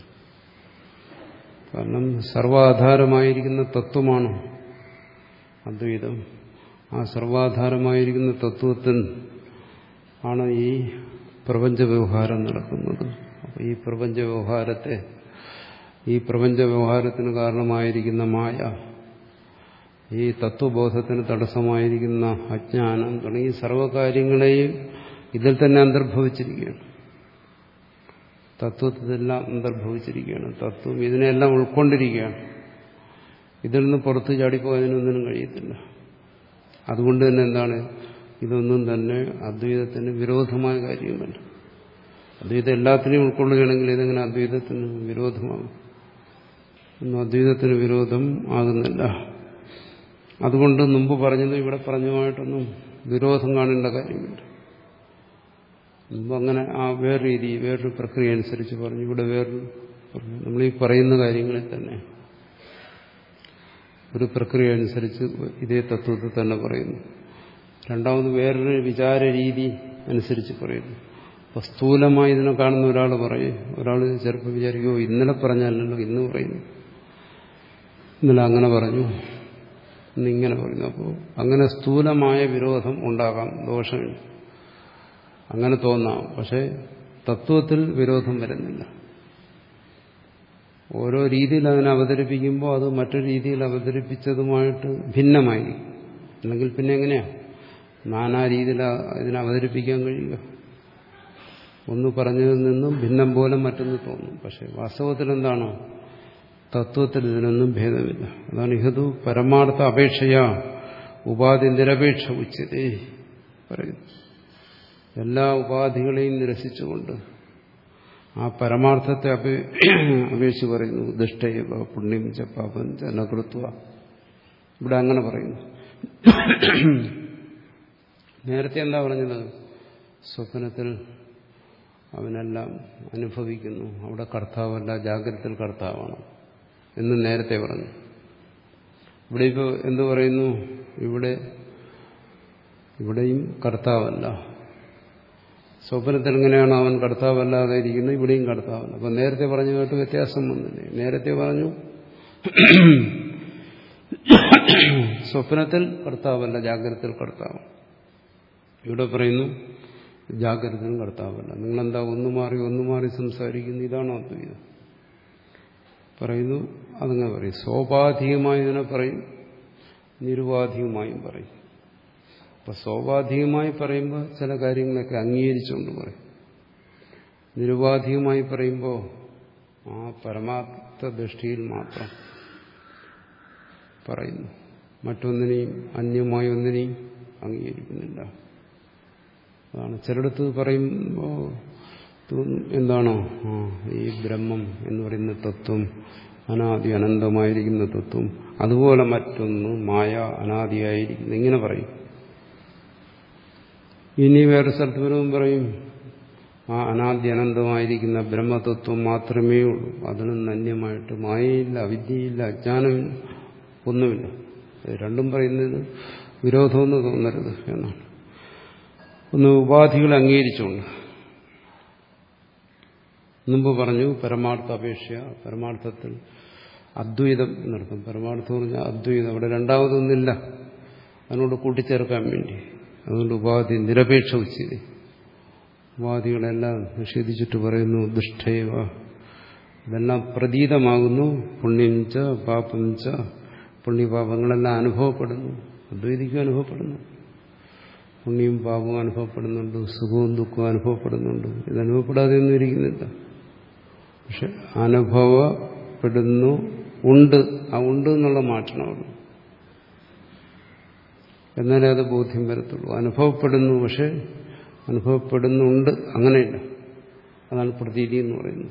കാരണം സർവാധാരമായിരിക്കുന്ന തത്വമാണ് അദ്വൈതം. ആ സർവാധാരമായിരിക്കുന്ന തത്വത്തിൽ ആണ് ഈ പ്രപഞ്ച വ്യവഹാരം നടക്കുന്നത്. അപ്പോൾ ഈ പ്രപഞ്ച വ്യവഹാരത്തെ ഈ പ്രപഞ്ച വ്യവഹാരത്തിന് കാരണമായിരിക്കുന്ന മായ, ഈ തത്വബോധത്തിന് തടസ്സമായിരിക്കുന്ന അജ്ഞാനം തുടങ്ങി സർവ്വകാര്യങ്ങളെയും ഇതിൽ തന്നെ അന്തർഭവിച്ചിരിക്കുകയാണ്. തത്വത്തിലെല്ലാം അന്തർഭവിച്ചിരിക്കുകയാണ്. തത്വം ഇതിനെല്ലാം ഉൾക്കൊണ്ടിരിക്കുകയാണ്. ഇതിൽ നിന്ന് പുറത്ത് ചാടിപ്പോയതിനൊന്നിനും കഴിയത്തില്ല. അതുകൊണ്ട് തന്നെ എന്താണ്, ഇതൊന്നും തന്നെ അദ്വൈതത്തിന് വിരോധമായ കാര്യമല്ല. അദ്വൈതം എല്ലാത്തിനെയും ഉൾക്കൊള്ളുകയാണെങ്കിൽ ഇതെങ്ങനെ അദ്വൈതത്തിന് വിരോധമാകും? ഒന്നും അദ്വൈതത്തിന് വിരോധം ആകുന്നില്ല. അതുകൊണ്ട് മുമ്പ് പറഞ്ഞതും ഇവിടെ പറഞ്ഞതുമായിട്ടൊന്നും വിരോധം കാണേണ്ട കാര്യമില്ല. മുമ്പ് അങ്ങനെ ആ വേറെ രീതി, വേറൊരു പ്രക്രിയ അനുസരിച്ച് പറഞ്ഞു, ഇവിടെ വേറൊരു പറഞ്ഞു. നമ്മളീ പറയുന്ന കാര്യങ്ങളിൽ തന്നെ ഒരു പ്രക്രിയ അനുസരിച്ച് ഇതേ തത്വത്തിൽ തന്നെ പറയുന്നു. രണ്ടാമത് വേറൊരു വിചാര രീതി അനുസരിച്ച് പറയുന്നു. അപ്പോൾ സ്ഥൂലമായി ഇതിനെ കാണുന്ന ഒരാൾ പറയും, ഒരാൾ ചിലപ്പോൾ വിചാരിക്കുമോ ഇന്നലെ പറഞ്ഞല്ലോ ഇന്ന് പറയുന്നു, ഇന്നലെ അങ്ങനെ പറഞ്ഞു, ഇന്നിങ്ങനെ പറയുന്നു. അപ്പോൾ അങ്ങനെ സ്ഥൂലമായ വിരോധം ഉണ്ടാകാം, ദോഷമില്ല, അങ്ങനെ തോന്നാം. പക്ഷെ തത്വത്തിൽ വിരോധം വരുന്നില്ല. ഓരോ രീതിയിൽ അതിനെ അവതരിപ്പിക്കുമ്പോൾ അത് മറ്റൊരു രീതിയിൽ അവതരിപ്പിച്ചതുമായിട്ട് ഭിന്നമായി. അല്ലെങ്കിൽ പിന്നെ എങ്ങനെയാണ് നാനാ രീതിയിൽ ഇതിനെ അവതരിപ്പിക്കാൻ കഴിയുക? ഒന്ന് പറഞ്ഞതിൽ നിന്നും ഭിന്നം പോലെ മറ്റൊന്ന് തോന്നും. പക്ഷെ വാസ്തവത്തിൽ എന്താണോ, തത്വത്തിൽ ഇതിനൊന്നും ഭേദമില്ല. അതാണ് ഇഹതു പരമാർത്ഥ അപേക്ഷയാ ഉപാധി നിരപേക്ഷ ഉച്ചതേ പറയുന്നു. എല്ലാ ഉപാധികളെയും നിരസിച്ചുകൊണ്ട് ആ പരമാർത്ഥത്തെ അപേക്ഷിച്ച് പറയുന്നു. ദുഷ്ടൈവ പുണ്യം ച പാപം ച നകൃത്വ. ഇവിടെ അങ്ങനെ പറയുന്നു. നേരത്തെ എന്താ പറഞ്ഞത്? സ്വപ്നത്തിൽ അവനെല്ലാം അനുഭവിക്കുന്നു, അവിടെ കർത്താവല്ല, ജാഗ്രതയിൽ കർത്താവാണ് എന്ന് നേരത്തെ പറഞ്ഞു. ഇവിടെ ഇപ്പോൾ എന്തു പറയുന്നു? ഇവിടെ ഇവിടെയും കർത്താവല്ല. സ്വപ്നത്തിൽ എങ്ങനെയാണ് അവൻ കർത്താവല്ലാതെ ഇരിക്കുന്നത്, ഇവിടെയും കർത്താവല്ല. അപ്പം നേരത്തെ പറഞ്ഞു കേട്ട് വ്യത്യാസം വന്നില്ലേ? നേരത്തെ പറഞ്ഞു സ്വപ്നത്തിൽ കർത്താവല്ല, ജാഗ്രതയിൽ കർത്താവ്. ഇവിടെ പറയുന്നു ജാഗ്രതയിലും കർത്താവല്ല. നിങ്ങളെന്താ ഒന്നു മാറി ഒന്നു മാറി സംസാരിക്കുന്നു? ഇതാണോ അദ്വൈതം? പറയുന്നു അതങ്ങനെ പറയും. സോപാധികമായി ഇതിനെ പറയും, നിരുപാധികമായും പറയും. അപ്പൊ സോപാധികമായി പറയുമ്പോൾ ചില കാര്യങ്ങളൊക്കെ അംഗീകരിച്ചുകൊണ്ട് പറയും. നിരുപാധികമായി പറയുമ്പോൾ ആ പരമാർത്ഥ ദൃഷ്ടിയിൽ മാത്രം പറയുന്നു. മറ്റൊന്നിനെയും അന്യമായ ഒന്നിനെയും അംഗീകരിക്കുന്നില്ല. അതാണ് ചിലയിടത്ത് പറയുമ്പോൾ എന്താണോ ഈ ബ്രഹ്മം എന്ന് പറയുന്ന തത്വം അനാദി അനന്തമായിരിക്കുന്ന തത്വം, അതുപോലെ മറ്റൊന്ന് മായ അനാദിയായിരിക്കുന്നു, ഇങ്ങനെ പറയും. ഇനി വേറെ സ്ഥലത്ത് വരുമ്പോൾ പറയും ആ അനാദി അനന്തമായിരിക്കുന്ന ബ്രഹ്മതത്വം മാത്രമേ ഉള്ളൂ, അതിനും അന്യമായിട്ട് മായയില്ല, അവിദ്യയില്ല, അജ്ഞാനമില്ല, ഒന്നുമില്ല. രണ്ടും പറയുന്നതിന് വിരോധമൊന്നും തോന്നരുത് എന്നാണ്. ഒന്ന് ഉപാധികളെ അംഗീകരിച്ചുകൊണ്ട്. മുമ്പ് പറഞ്ഞു പരമാർത്ഥ അപേക്ഷ, പരമാർത്ഥത്തിൽ അദ്വൈതം എന്നർത്ഥം. പരമാർത്ഥം പറഞ്ഞാൽ അദ്വൈതം, അവിടെ രണ്ടാമതൊന്നില്ല, അതിനോട് കൂട്ടിച്ചേർക്കാൻ വേണ്ടി. അതുകൊണ്ട് ഉപാധി നിരപേക്ഷ ഉച്ചതി. ഉപാധികളെല്ലാം നിഷേധിച്ചിട്ട് പറയുന്നു ദുഷ്ടൈവ, ഇതെല്ലാം പ്രതീതമാകുന്നു. പുണ്യം ച പാപം ച, പുണ്യപാപങ്ങളെല്ലാം അനുഭവപ്പെടുന്നു, അദ്വൈതിക്കും അനുഭവപ്പെടുന്നു. പുണ്യവും പാപവും അനുഭവപ്പെടുന്നുണ്ട്, സുഖവും ദുഃഖവും അനുഭവപ്പെടുന്നുണ്ട്. ഇത് അനുഭവപ്പെടാതെയൊന്നും ഇരിക്കുന്നില്ല. പക്ഷെ അനുഭവപ്പെടുന്നു, ഉണ്ട്. ആ ഉണ്ട് എന്നുള്ള മാറ്റണമാണ്, എന്നാലേ അത് ബോധ്യം വരത്തുള്ളൂ. അനുഭവപ്പെടുന്നു, പക്ഷെ അനുഭവപ്പെടുന്നുണ്ട്, അങ്ങനെയില്ല. അതാണ് പ്രതീതി എന്ന് പറയുന്നത്.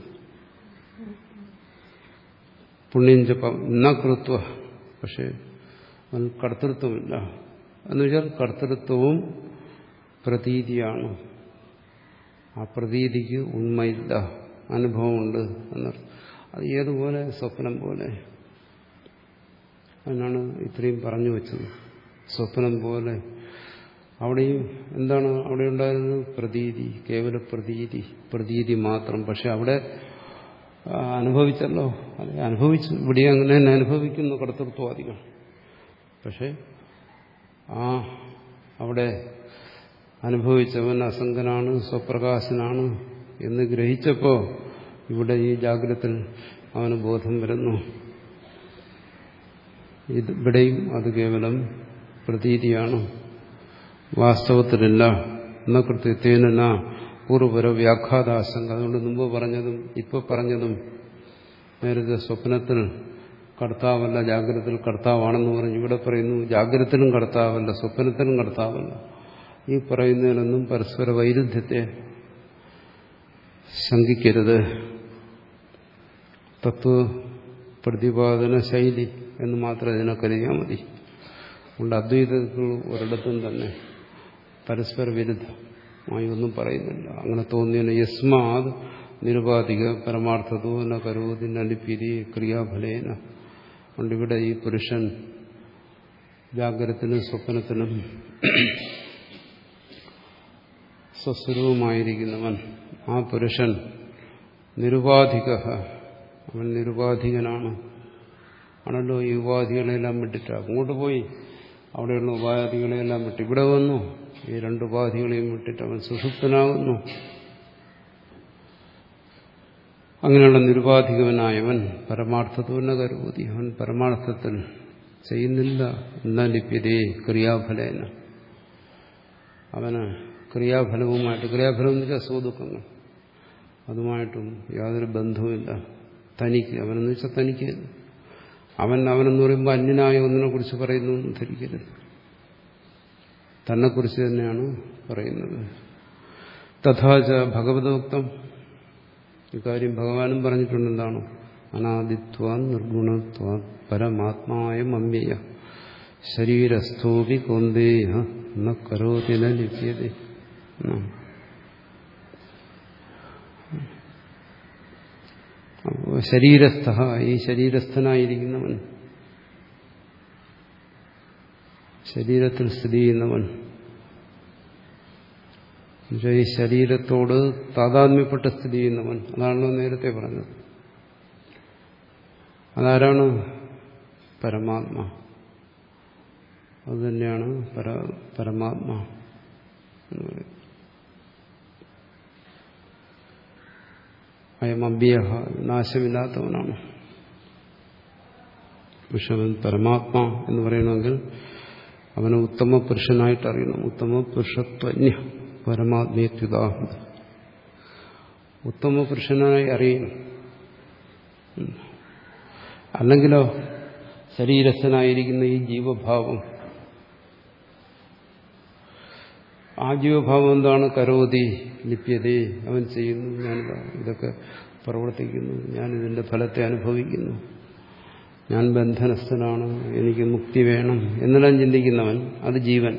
പുണ്യം ചപ്പം ന കൃത്വ, പക്ഷെ അതിന് കർത്തൃത്വമില്ല. എന്നുവെച്ചാൽ കർത്തൃത്വവും പ്രതീതിയാണ്. ആ പ്രതീതിക്ക് ഉണ്മയില്ല, അനുഭവമുണ്ട് എന്നർത്ഥം. അത് ഏതുപോലെ? സ്വപ്നം പോലെ. അതിനാണ് ഇത്രയും പറഞ്ഞു വെച്ചത്. സ്വപ്നം പോലെ അവിടെയും എന്താണ് അവിടെ ഉണ്ടായിരുന്നത്? പ്രതീതി, കേവല പ്രതീതി, പ്രതീതി മാത്രം. പക്ഷെ അവിടെ അനുഭവിച്ചല്ലോ, അതെ അനുഭവിച്ചു. ഇവിടെ അങ്ങനെ തന്നെ അനുഭവിക്കുന്നു കർത്തൃത്വവാദികൾ. പക്ഷെ ആ അവിടെ അനുഭവിച്ചവൻ അസംഗനാണ്, സ്വപ്രകാശനാണ് എന്ന് ഗ്രഹിച്ചപ്പോൾ ഇവിടെ ഈ ജാഗ്രതത്തിൽ അവന് ബോധം വരുന്നു. ഇത് ഇവിടെയും അത് കേവലം പ്രതീതിയാണ്, വാസ്തവത്തിലില്ല. എന്ന കൃത്യത്തേന പൂർവപര വ്യാഘാതാശങ്ക. അതുകൊണ്ട് മുമ്പ് പറഞ്ഞതും ഇപ്പോൾ പറഞ്ഞതും, നേരത്തെ സ്വപ്നത്തിൽ കർത്താവല്ല ജാഗ്രതത്തിൽ കർത്താവാണെന്ന് പറഞ്ഞു. ഇവിടെ പറയുന്നു ജാഗ്രതത്തിലും കർത്താവല്ല സ്വപ്നത്തിലും കർത്താവല്ല. ഈ പറയുന്നതിനൊന്നും പരസ്പര വൈരുദ്ധ്യത്തെ ശങ്കിക്കരുത്. തത്വ പ്രതിപാദന ശൈലി എന്ന് മാത്രം ഇതിനെ കരുതിയാൽ മതി. അതുകൊണ്ട് അദ്വൈതത്തിൽ ഒരിടത്തും തന്നെ പരസ്പര വിരുദ്ധമായി ഒന്നും പറയുന്നില്ല. അങ്ങനെ തോന്നിയ യസ്മാത് നിരുപാധിക പരമാർത്ഥതോ ന കരോതി നലിപ്പിരി ക്രിയാഫലേന. അതുകൊണ്ട് ഇവിടെ ഈ പുരുഷൻ ജാഗ്രതത്തിനും സ്വപ്നത്തിനും സ്വസ്വരൂപമായിരിക്കുന്നവൻ, ആ പുരുഷൻ നിരുപാധിക, അവൻ നിരുപാധികനാണ്. ആണല്ലോ ഈ ഉപാധികളെല്ലാം വിട്ടിട്ട് അങ്ങോട്ട് പോയി, അവിടെയുള്ള ഉപാധികളെല്ലാം വിട്ട് ഇവിടെ വന്നു. ഈ രണ്ട് ഉപാധികളെയും വിട്ടിട്ട് അവൻ സുഷുപ്തനാകുന്നു. അങ്ങനെയുള്ള നിരുപാധികവനായവൻ പരമാർത്ഥത്വന കരുതി, അവൻ പരമാർത്ഥത്തിൽ ചെയ്യുന്നില്ല. എന്നാലിപ്യതേ ക്രിയാഫലേന, അവന് ക്രിയാഫലവുമായിട്ട്, ക്രിയാഫലം എന്ന് വെച്ചാൽ സുഖദുഃഖങ്ങൾ, അതുമായിട്ടും യാതൊരു ബന്ധവുമില്ല. തനിക്ക്, അവനെന്ന് വെച്ചാൽ തനിക്ക്, അവൻ അവനെന്ന് പറയുമ്പോൾ അന്യനായ ഒന്നിനെ കുറിച്ച് പറയുന്നു എന്ന് ധരിക്കരുത്, തന്നെക്കുറിച്ച് തന്നെയാണ് പറയുന്നത്. തഥാച ഭഗവതോക്തം, ഇക്കാര്യം ഭഗവാനും പറഞ്ഞിട്ടുണ്ട്. എന്താണ്? അനാദിത്വാ നിർഗുണത്വാ പരമാത്മായ മമ്യയ ശരീരസ്ഥോപി കൗന്ദേയ ന കരോതി ന ലിപ്യതേ. അപ്പോൾ ശരീരസ്ഥ, ഈ ശരീരസ്ഥനായിരിക്കുന്നവൻ, ശരീരത്തിൽ സ്ഥിതി ചെയ്യുന്നവൻ, ഈ ശരീരത്തോട് താതാത്മ്യപ്പെട്ട് സ്ഥിതി ചെയ്യുന്നവൻ, അതാണല്ലോ നേരത്തെ പറഞ്ഞത്. അതാരാണ്? പരമാത്മ. അതുതന്നെയാണ് പര പരമാത്മ എന്ന് പറയുന്നത്. അയമഭ്യ, നാശമില്ലാത്തവനാണ്. പക്ഷെ അവൻ പരമാത്മ എന്ന് പറയണമെങ്കിൽ അവനെ ഉത്തമ പുരുഷനായിട്ട് അറിയണം. ഉത്തമ പുരുഷത്വജ്ഞ പരമാത്മീയത്യുദാഹൃത, ഉത്തമ പുരുഷനായി അറിയണം. അല്ലെങ്കിലോ ശരീരസ്ഥനായിരിക്കുന്ന ഈ ജീവഭാവം, ആ ജീവഭാവം എന്താണ്? കരോതി ലിപ്യതേ, അവൻ ചെയ്യുന്നു, ഞാനിതാ ഇതൊക്കെ പ്രവർത്തിക്കുന്നു, ഞാനിതിൻ്റെ ഫലത്തെ അനുഭവിക്കുന്നു, ഞാൻ ബന്ധനസ്ഥനാണ്, എനിക്ക് മുക്തി വേണം എന്നെല്ലാം ചിന്തിക്കുന്നവൻ, അത് ജീവൻ.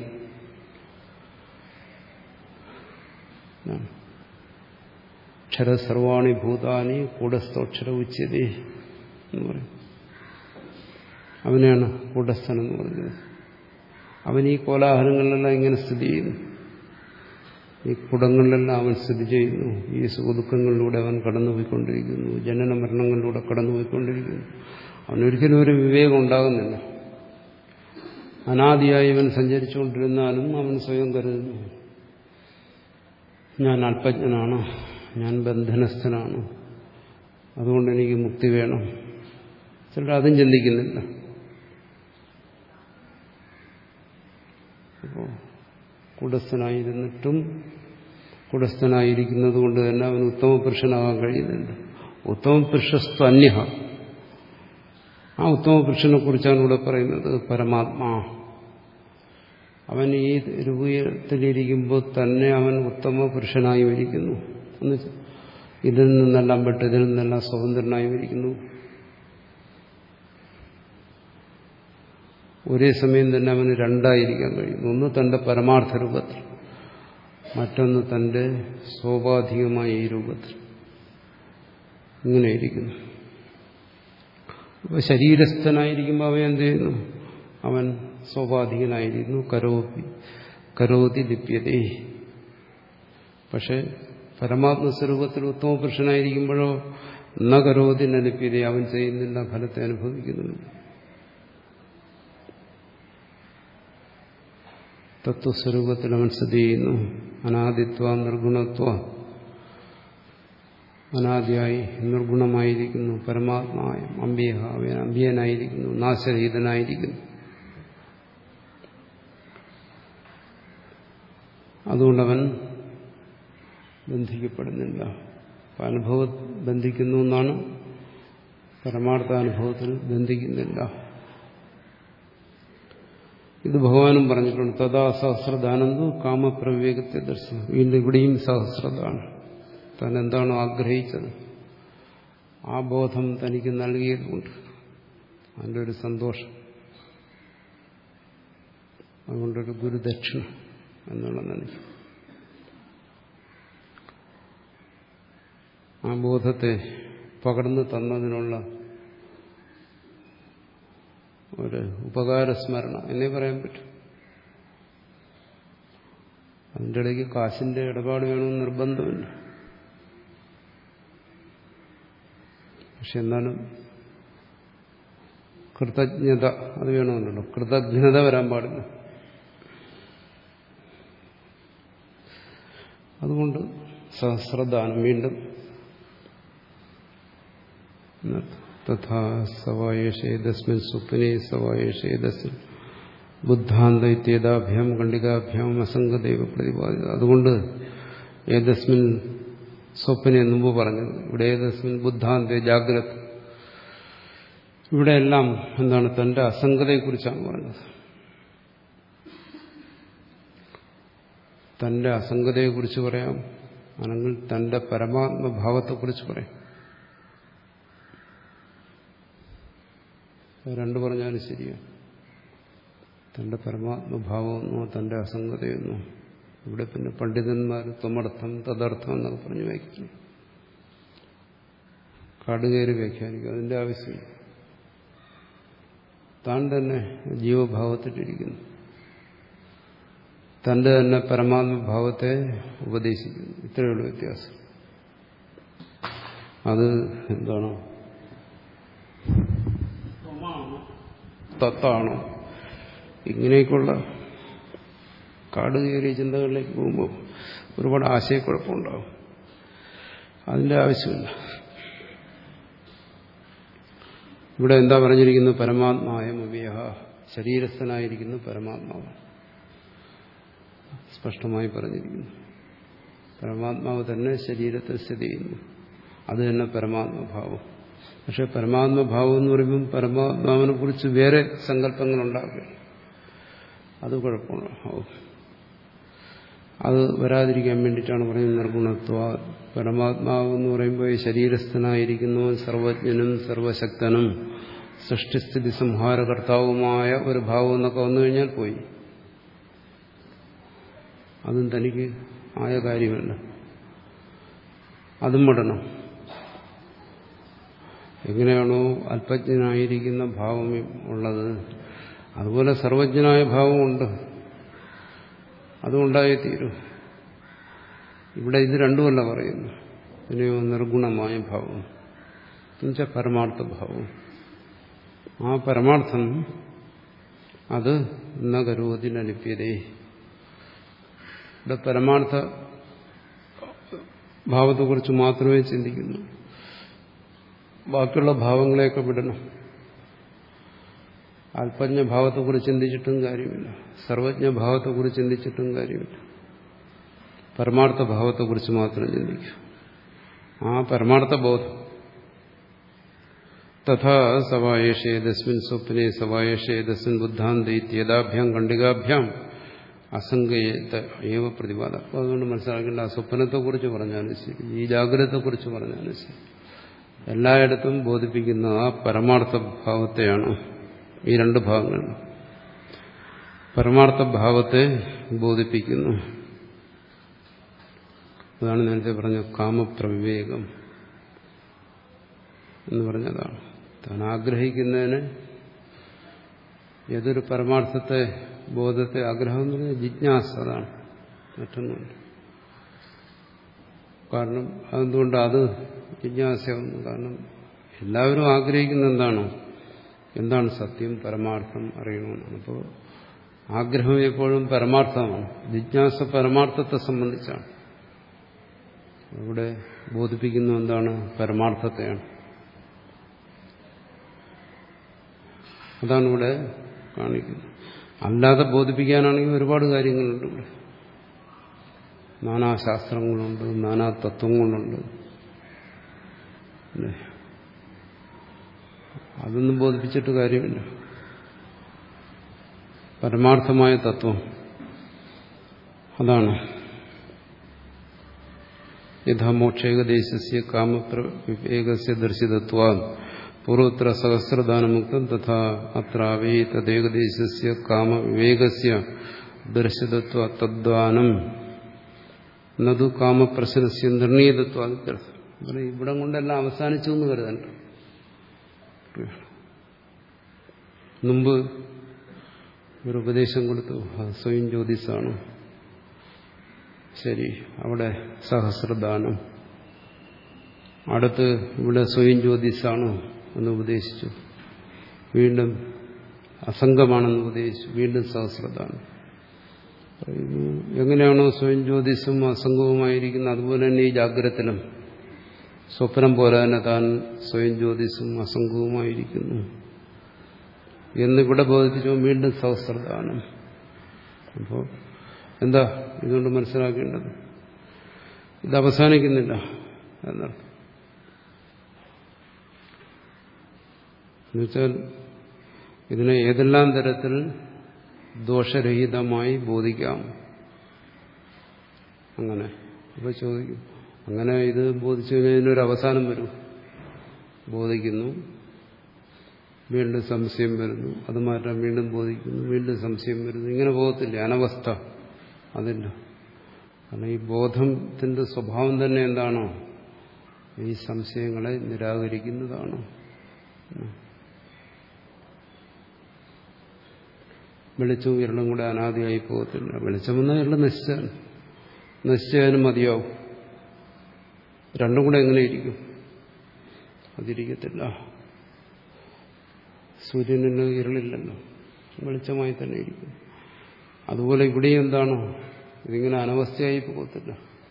അക്ഷര സർവാണി ഭൂതാനി കൂടസ്ഥോക്ഷര ഉച്യതേ എന്ന് പറയും. അവനെയാണ് കൂടസ്ഥൻ എന്ന് പറഞ്ഞത്. അവൻ ഈ കോലാഹലങ്ങളിലെല്ലാം ഇങ്ങനെ സ്ഥിതി ചെയ്യുന്നു, ഈ കുടങ്ങളിലെല്ലാം അവൻ സ്ഥിതി ചെയ്യുന്നു, ഈ സുഖദുഃഖങ്ങളിലൂടെ അവൻ കടന്നുപോയിക്കൊണ്ടിരിക്കുന്നു, ജനന മരണങ്ങളിലൂടെ കടന്നുപോയിക്കൊണ്ടിരിക്കുന്നു. അവനൊരിക്കലും ഒരു വിവേകം ഉണ്ടാകുന്നില്ല. അനാദിയായി അവൻ സഞ്ചരിച്ചുകൊണ്ടിരുന്നാലും അവൻ സ്വയം കരുതുന്നു, ഞാൻ അല്പജ്ഞനാണ്, ഞാൻ ബന്ധനസ്ഥനാണ്, അതുകൊണ്ട് എനിക്ക് മുക്തി വേണം. ചിലർ അതും ചിന്തിക്കുന്നില്ല. അപ്പോൾ കുടസ്ഥനായിരുന്നിട്ടും കുടസ്ഥനായിരിക്കുന്നത് കൊണ്ട് തന്നെ അവന് ഉത്തമ പുരുഷനാകാൻ കഴിയുന്നില്ല. ഉത്തമ പുരുഷസ്തു അന്യ, ആ ഉത്തമ പുരുഷനെ കുറിച്ചാണ് ഇവിടെ പറയുന്നത്. പരമാത്മാ, അവൻ ഈ രൂപത്തിലിരിക്കുമ്പോൾ തന്നെ അവൻ ഉത്തമ പുരുഷനായി ഇരിക്കുന്നു. എന്ന് ഇതിൽ നിന്നെല്ലാം വിട്ട് ഇതിൽ നിന്നെല്ലാം സ്വതന്ത്രനായി ഇരിക്കുന്നു. ഒരേ സമയം തന്നെ അവന് രണ്ടായിരിക്കാൻ കഴിയുന്നു. ഒന്ന് തന്റെ പരമാർത്ഥ രൂപത്തിൽ, മറ്റൊന്ന് തന്റെ സ്വാഭാവികമായ ഈ രൂപത്തിൽ. ഇങ്ങനെയിരിക്കുന്നു. അപ്പോൾ ശരീരസ്ഥനായിരിക്കുമ്പോൾ അവൻ എന്ത് ചെയ്യുന്നു? അവൻ സ്വാഭാവികനായിരിക്കുന്നു. കരോപി കരോതി ലിപ്യതേ. പക്ഷെ പരമാത്മസ്വരൂപത്തിൽ ഉത്തമ പുരുഷനായിരിക്കുമ്പോഴോ ന കരോതി ന ലിപ്യതേ, അവൻ ചെയ്യുന്നില്ല, ഫലത്തെ അനുഭവിക്കുന്നുണ്ട്. തത്വസ്വരൂപത്തിൽ അവൻ സ്ഥിതി ചെയ്യുന്നു. അനാദിത്വ നിർഗുണത്വ, അനാദിയായി നിർഗുണമായിരിക്കുന്നു, പരമാത്മായ അമ്പിയ അമ്പിയനായിരിക്കുന്നു, നാശരഹിതനായിരിക്കുന്നു. അതുകൊണ്ടവൻ ബന്ധിക്കപ്പെടുന്നില്ല. അനുഭവം ബന്ധിക്കുന്നു എന്നാണ്, പരമാർത്ഥാനുഭവത്തിൽ ബന്ധിക്കുന്നില്ല. ഇത് ഭഗവാനും പറഞ്ഞിട്ടുണ്ട്. തഥാ സഹസ്രദാനന്ദു കാമപ്രവിവേകത്തെ ദർശനം. വീണ്ടും ഇവിടെയും സഹസ്രദാനം. താൻ എന്താണോ ആഗ്രഹിച്ചത് ആ ബോധം തനിക്ക് നൽകിയതുകൊണ്ട് അതിൻ്റെ ഒരു സന്തോഷം, അതുകൊണ്ടൊരു ഗുരുദക്ഷിണ എന്നുള്ള നിലയ്ക്ക് ആ ബോധത്തെ പകർന്നു തന്നതിനുള്ള ഒരു ഉപകാരസ്മരണ എന്നേ പറയാൻ പറ്റും. അതിൻ്റെ ഇടയ്ക്ക് കാശിന്റെ ഇടപാട് വേണമെന്ന് നിർബന്ധമില്ല. പക്ഷെ എന്നാലും കൃതജ്ഞത അത് വേണമെന്നുണ്ടല്ലോ. കൃതജ്ഞത വരാൻ പാടില്ല. അതുകൊണ്ട് സഹസ്രദാനം വീണ്ടും തഥാ സവായേഷേതസ്മിൻ സ്വപ്നേ സവായേഷേതസ്മിൻ ബുദ്ധാന്ത ഇത്യേതാഭ്യാം ഖണ്ഡികാഭ്യാം അസംഗദൈവ പ്രതിപാദിത. അതുകൊണ്ട് ഏതസ്മിൻ സ്വപ്നെ മുമ്പ് പറഞ്ഞത്, ഇവിടെ ഏതസ്മിൻ ബുദ്ധാന്ത ജാഗ്രത, ഇവിടെയെല്ലാം എന്താണ് തന്റെ അസംഗതയെക്കുറിച്ചാണ് പറഞ്ഞത്. തന്റെ അസംഗതയെക്കുറിച്ച് പറയാം, അല്ലെങ്കിൽ തന്റെ പരമാത്മഭാവത്തെക്കുറിച്ച് പറയാം. രണ്ടു പറഞ്ഞാലും ശരിയാണ്. തന്റെ പരമാത്മഭാവമെന്നോ തന്റെ അസംഗതയെന്നോ. ഇവിടെ പിന്നെ പണ്ഡിതന്മാർ ത്വമർത്ഥം തദർത്ഥം എന്നൊക്കെ പറഞ്ഞു വ്യാഖ്യാനിക്കും, കാടുകയറി വ്യാഖ്യാനിക്കും. അതിന്റെ ആവശ്യമില്ല. താൻ തന്നെ ജീവഭാവത്തിലിരിക്കുന്നു, തന്റെ തന്നെ പരമാത്മഭാവത്തെ ഉപദേശിക്കുന്നു. ഇത്രയുള്ള വ്യത്യാസം. അത് എന്താണോ, തത്താണോ, ഇങ്ങനെയൊക്കെയുള്ള കാട് കയറിയ ചിന്തകളിലേക്ക് പോകുമ്പോൾ ഒരുപാട് ആശയക്കുഴപ്പമുണ്ടാകും. അതിന്റെ ആവശ്യമില്ല. ഇവിടെ എന്താ പറഞ്ഞിരിക്കുന്നു? പരമാത്മായ മവിയഹ, ശരീരസ്ഥനായിരിക്കുന്നു പരമാത്മാവ്. സ്പഷ്ടമായി പറഞ്ഞിരിക്കുന്നു. പരമാത്മാവ് തന്നെ ശരീരത്തിൽ സ്ഥിതി ചെയ്യുന്നു. അത് തന്നെ പരമാത്മഭാവം. പക്ഷെ പരമാത്മഭാവം എന്ന് പറയുമ്പം പരമാത്മാവിനെ കുറിച്ച് വേറെ സങ്കല്പങ്ങളുണ്ടാകുക, അത് കുഴപ്പമാണ്. അത് വരാതിരിക്കാൻ വേണ്ടിയിട്ടാണ് പറയുന്നത് നിർഗുണത്വ. പരമാത്മാവ് എന്ന് പറയുമ്പോൾ ശരീരസ്ഥനായിരിക്കുന്നു, സർവജ്ഞനും സർവശക്തനും സൃഷ്ടിസ്ഥിതി സംഹാരകർത്താവുമായ ഒരു ഭാവം എന്നൊക്കെ വന്നു കഴിഞ്ഞാൽ പോയി. അതും തനിക്ക് ആയ കാര്യമല്ല. അതും വിടണം. എങ്ങനെയാണോ അല്പജ്ഞനായിരിക്കുന്ന ഭാവം ഉള്ളത്, അതുപോലെ സർവജ്ഞനായ ഭാവമുണ്ട്. അതുകൊണ്ടായേ തീരൂ. ഇവിടെ ഇത് രണ്ടുമല്ല പറയുന്നു. പിന്നെയോ നിർഗുണമായ ഭാവം, എന്നുവെച്ചാൽ പരമാർത്ഥ ഭാവം. ആ പരമാർത്ഥം അത് ന കരോതി ന ലിപ്യതേ. ഇവിടെ പരമാർത്ഥ ഭാവത്തെക്കുറിച്ച് മാത്രമേ ചിന്തിക്കുന്നു. ബാക്കിയുള്ള ഭാവങ്ങളെയൊക്കെ വിടണം. അല്പജ്ഞ ഭാവത്തെക്കുറിച്ച് ചിന്തിച്ചിട്ടും കാര്യമില്ല, സർവജ്ഞ ഭാവത്തെക്കുറിച്ച് ചിന്തിച്ചിട്ടും കാര്യമില്ല. പരമാർത്ഥ ഭാവത്തെക്കുറിച്ച് മാത്രം ചിന്തിക്കും. ആ പരമാർത്ഥ ബോധം. തഥാ സവായേഷേതസ്മിൻ സ്വപ്നെ സവായേഷേതസ്മിൻ ബുദ്ധാന്ത ഇത്യേതാഭ്യാം ഖണ്ഡികാഭ്യാം അസംഗയേത ഏവ പ്രതിപാദ. അപ്പോൾ അതുകൊണ്ട് മനസ്സിലാക്കേണ്ട, ആ സ്വപ്നത്തെക്കുറിച്ച് പറഞ്ഞാലും ശരി, ഈ ജാഗ്രതത്തെക്കുറിച്ച് പറഞ്ഞാലും ശരി, എല്ലായിടത്തും ബോധിപ്പിക്കുന്ന ആ പരമാർത്ഥ ഭാവത്തെയാണ്. ഈ രണ്ട് ഭാഗങ്ങൾ പരമാർത്ഥ ഭാവത്തെ ബോധിപ്പിക്കുന്നു. അതാണ് നേരത്തെ പറഞ്ഞ കാമപ്രവിവേകം എന്ന് പറഞ്ഞതാണ്. താൻ ആഗ്രഹിക്കുന്നതിനെ ഏതൊരു പരമാർത്ഥത്തെ ബോധത്തെ ആഗ്രഹം എന്ന് പറഞ്ഞാൽ ജിജ്ഞാസ, അതാണ്, മറ്റൊന്നുമില്ല. കാരണം അതെന്തുകൊണ്ട് അത് ജിജ്ഞാസയാവുന്നു? കാരണം എല്ലാവരും ആഗ്രഹിക്കുന്ന എന്താണ് എന്താണ് സത്യം, പരമാർത്ഥം അറിയണമെന്നാണ്. അപ്പോൾ ആഗ്രഹം എപ്പോഴും പരമാർത്ഥമാണ്. ജിജ്ഞാസ പരമാർത്ഥത്തെ സംബന്ധിച്ചാണ്. ഇവിടെ ബോധിപ്പിക്കുന്ന എന്താണ്? പരമാർത്ഥത്തെയാണ്. അതാണ് ഇവിടെ കാണിക്കുന്നത്. അല്ലാതെ ബോധിപ്പിക്കാനാണെങ്കിൽ ഒരുപാട് കാര്യങ്ങളുണ്ട് ഇവിടെ. നാനാശാസ്ത്രങ്ങളുണ്ട്, നാനാ തത്വങ്ങളുണ്ട്. അതൊന്നും ബോധിപ്പിച്ചിട്ട് കാര്യമില്ല. പരമാർത്ഥമായ തത്വം അതാണ്. യഥാമോക്ഷേകദേശസ്യ കാമവിവേകസ്യ ദർശിതത്വാ പൂർവത്ര സഹസ്രദാനമുക്തം തഥാ അത്രാവേ തദ്ദേകദേശസ്യ കാമവിവേകസ്യ ദർശിതത്വ തദ്വാനം നതു കാമപ്രശ്നസ്യ നിർണീതത്വ. ഇവിടം കൊണ്ടെല്ലാം അവസാനിച്ചു എന്ന് കരുതണ്ട. മുമ്പ് ഒരു ഉപദേശം കൊടുത്തു, സ്വയം ജ്യോതിസാണ് ശരി, അവിടെ സഹസ്രദാനം. അടുത്ത് ഇവിടെ സ്വയം ജ്യോതിസാണ് എന്ന് ഉപദേശിച്ചു, വീണ്ടും അസംഗമാണെന്ന് ഉപദേശിച്ചു, വീണ്ടും സഹസ്രദാനം. എങ്ങനെയാണോ സ്വയം ജ്യോതിസും അസംഗവുമായിരിക്കുന്നത് അതുപോലെ തന്നെ ഈ ജാഗ്രതത്തിലും സ്വപ്നം പോലെ തന്നെ താൻ സ്വയം ജ്യോതിസും അസംഗവുമായിരിക്കുന്നു എന്നിവിടെ ബോധിപ്പിച്ചു. വീണ്ടും സഹസ്രദാനം. അപ്പോൾ എന്താ ഇതുകൊണ്ട് മനസ്സിലാക്കേണ്ടത്? ഇത് അവസാനിക്കുന്നില്ല എന്നർത്ഥം. എന്നുവെച്ചാൽ ഇതിനെ ഏതെല്ലാം തരത്തിൽ ദോഷരഹിതമായി ബോധിക്കാം. അങ്ങനെ അപ്പോൾ ചോദിക്കും, അങ്ങനെ ഇത് ബോധിച്ചു കഴിഞ്ഞാൽ ഇതിനൊരു അവസാനം വരും. ബോധിക്കുന്നു, വീണ്ടും സംശയം വരുന്നു, അത് മാറ്റാൻ വീണ്ടും ബോധിക്കുന്നു, വീണ്ടും സംശയം വരുന്നു. ഇങ്ങനെ പോകത്തില്ല, അനവസ്ഥ അതില്ല. കാരണം ഈ ബോധത്തിന്റെ സ്വഭാവം തന്നെ എന്താണോ? ഈ സംശയങ്ങളെ നിരാകരിക്കുന്നതാണ്. വെളിച്ചവും ഇരുളും കൂടെ അനാദിയായി പോകത്തില്ല. വെളിച്ചം വന്നാൽ ഇരുള് നശിച്ചാൽ നശിച്ചാലും മതിയാവും. രണ്ടും കൂടെ എങ്ങനെ ഇരിക്കും? അതിരിക്കത്തില്ല. സൂര്യനിന് ഇരുളില്ലല്ലോ, വെളിച്ചമായി തന്നെ ഇരിക്കും. അതുപോലെ ഇവിടെയും എന്താണോ, ഇതിങ്ങനെ അനവസ്ഥയായി പോകത്തില്ല.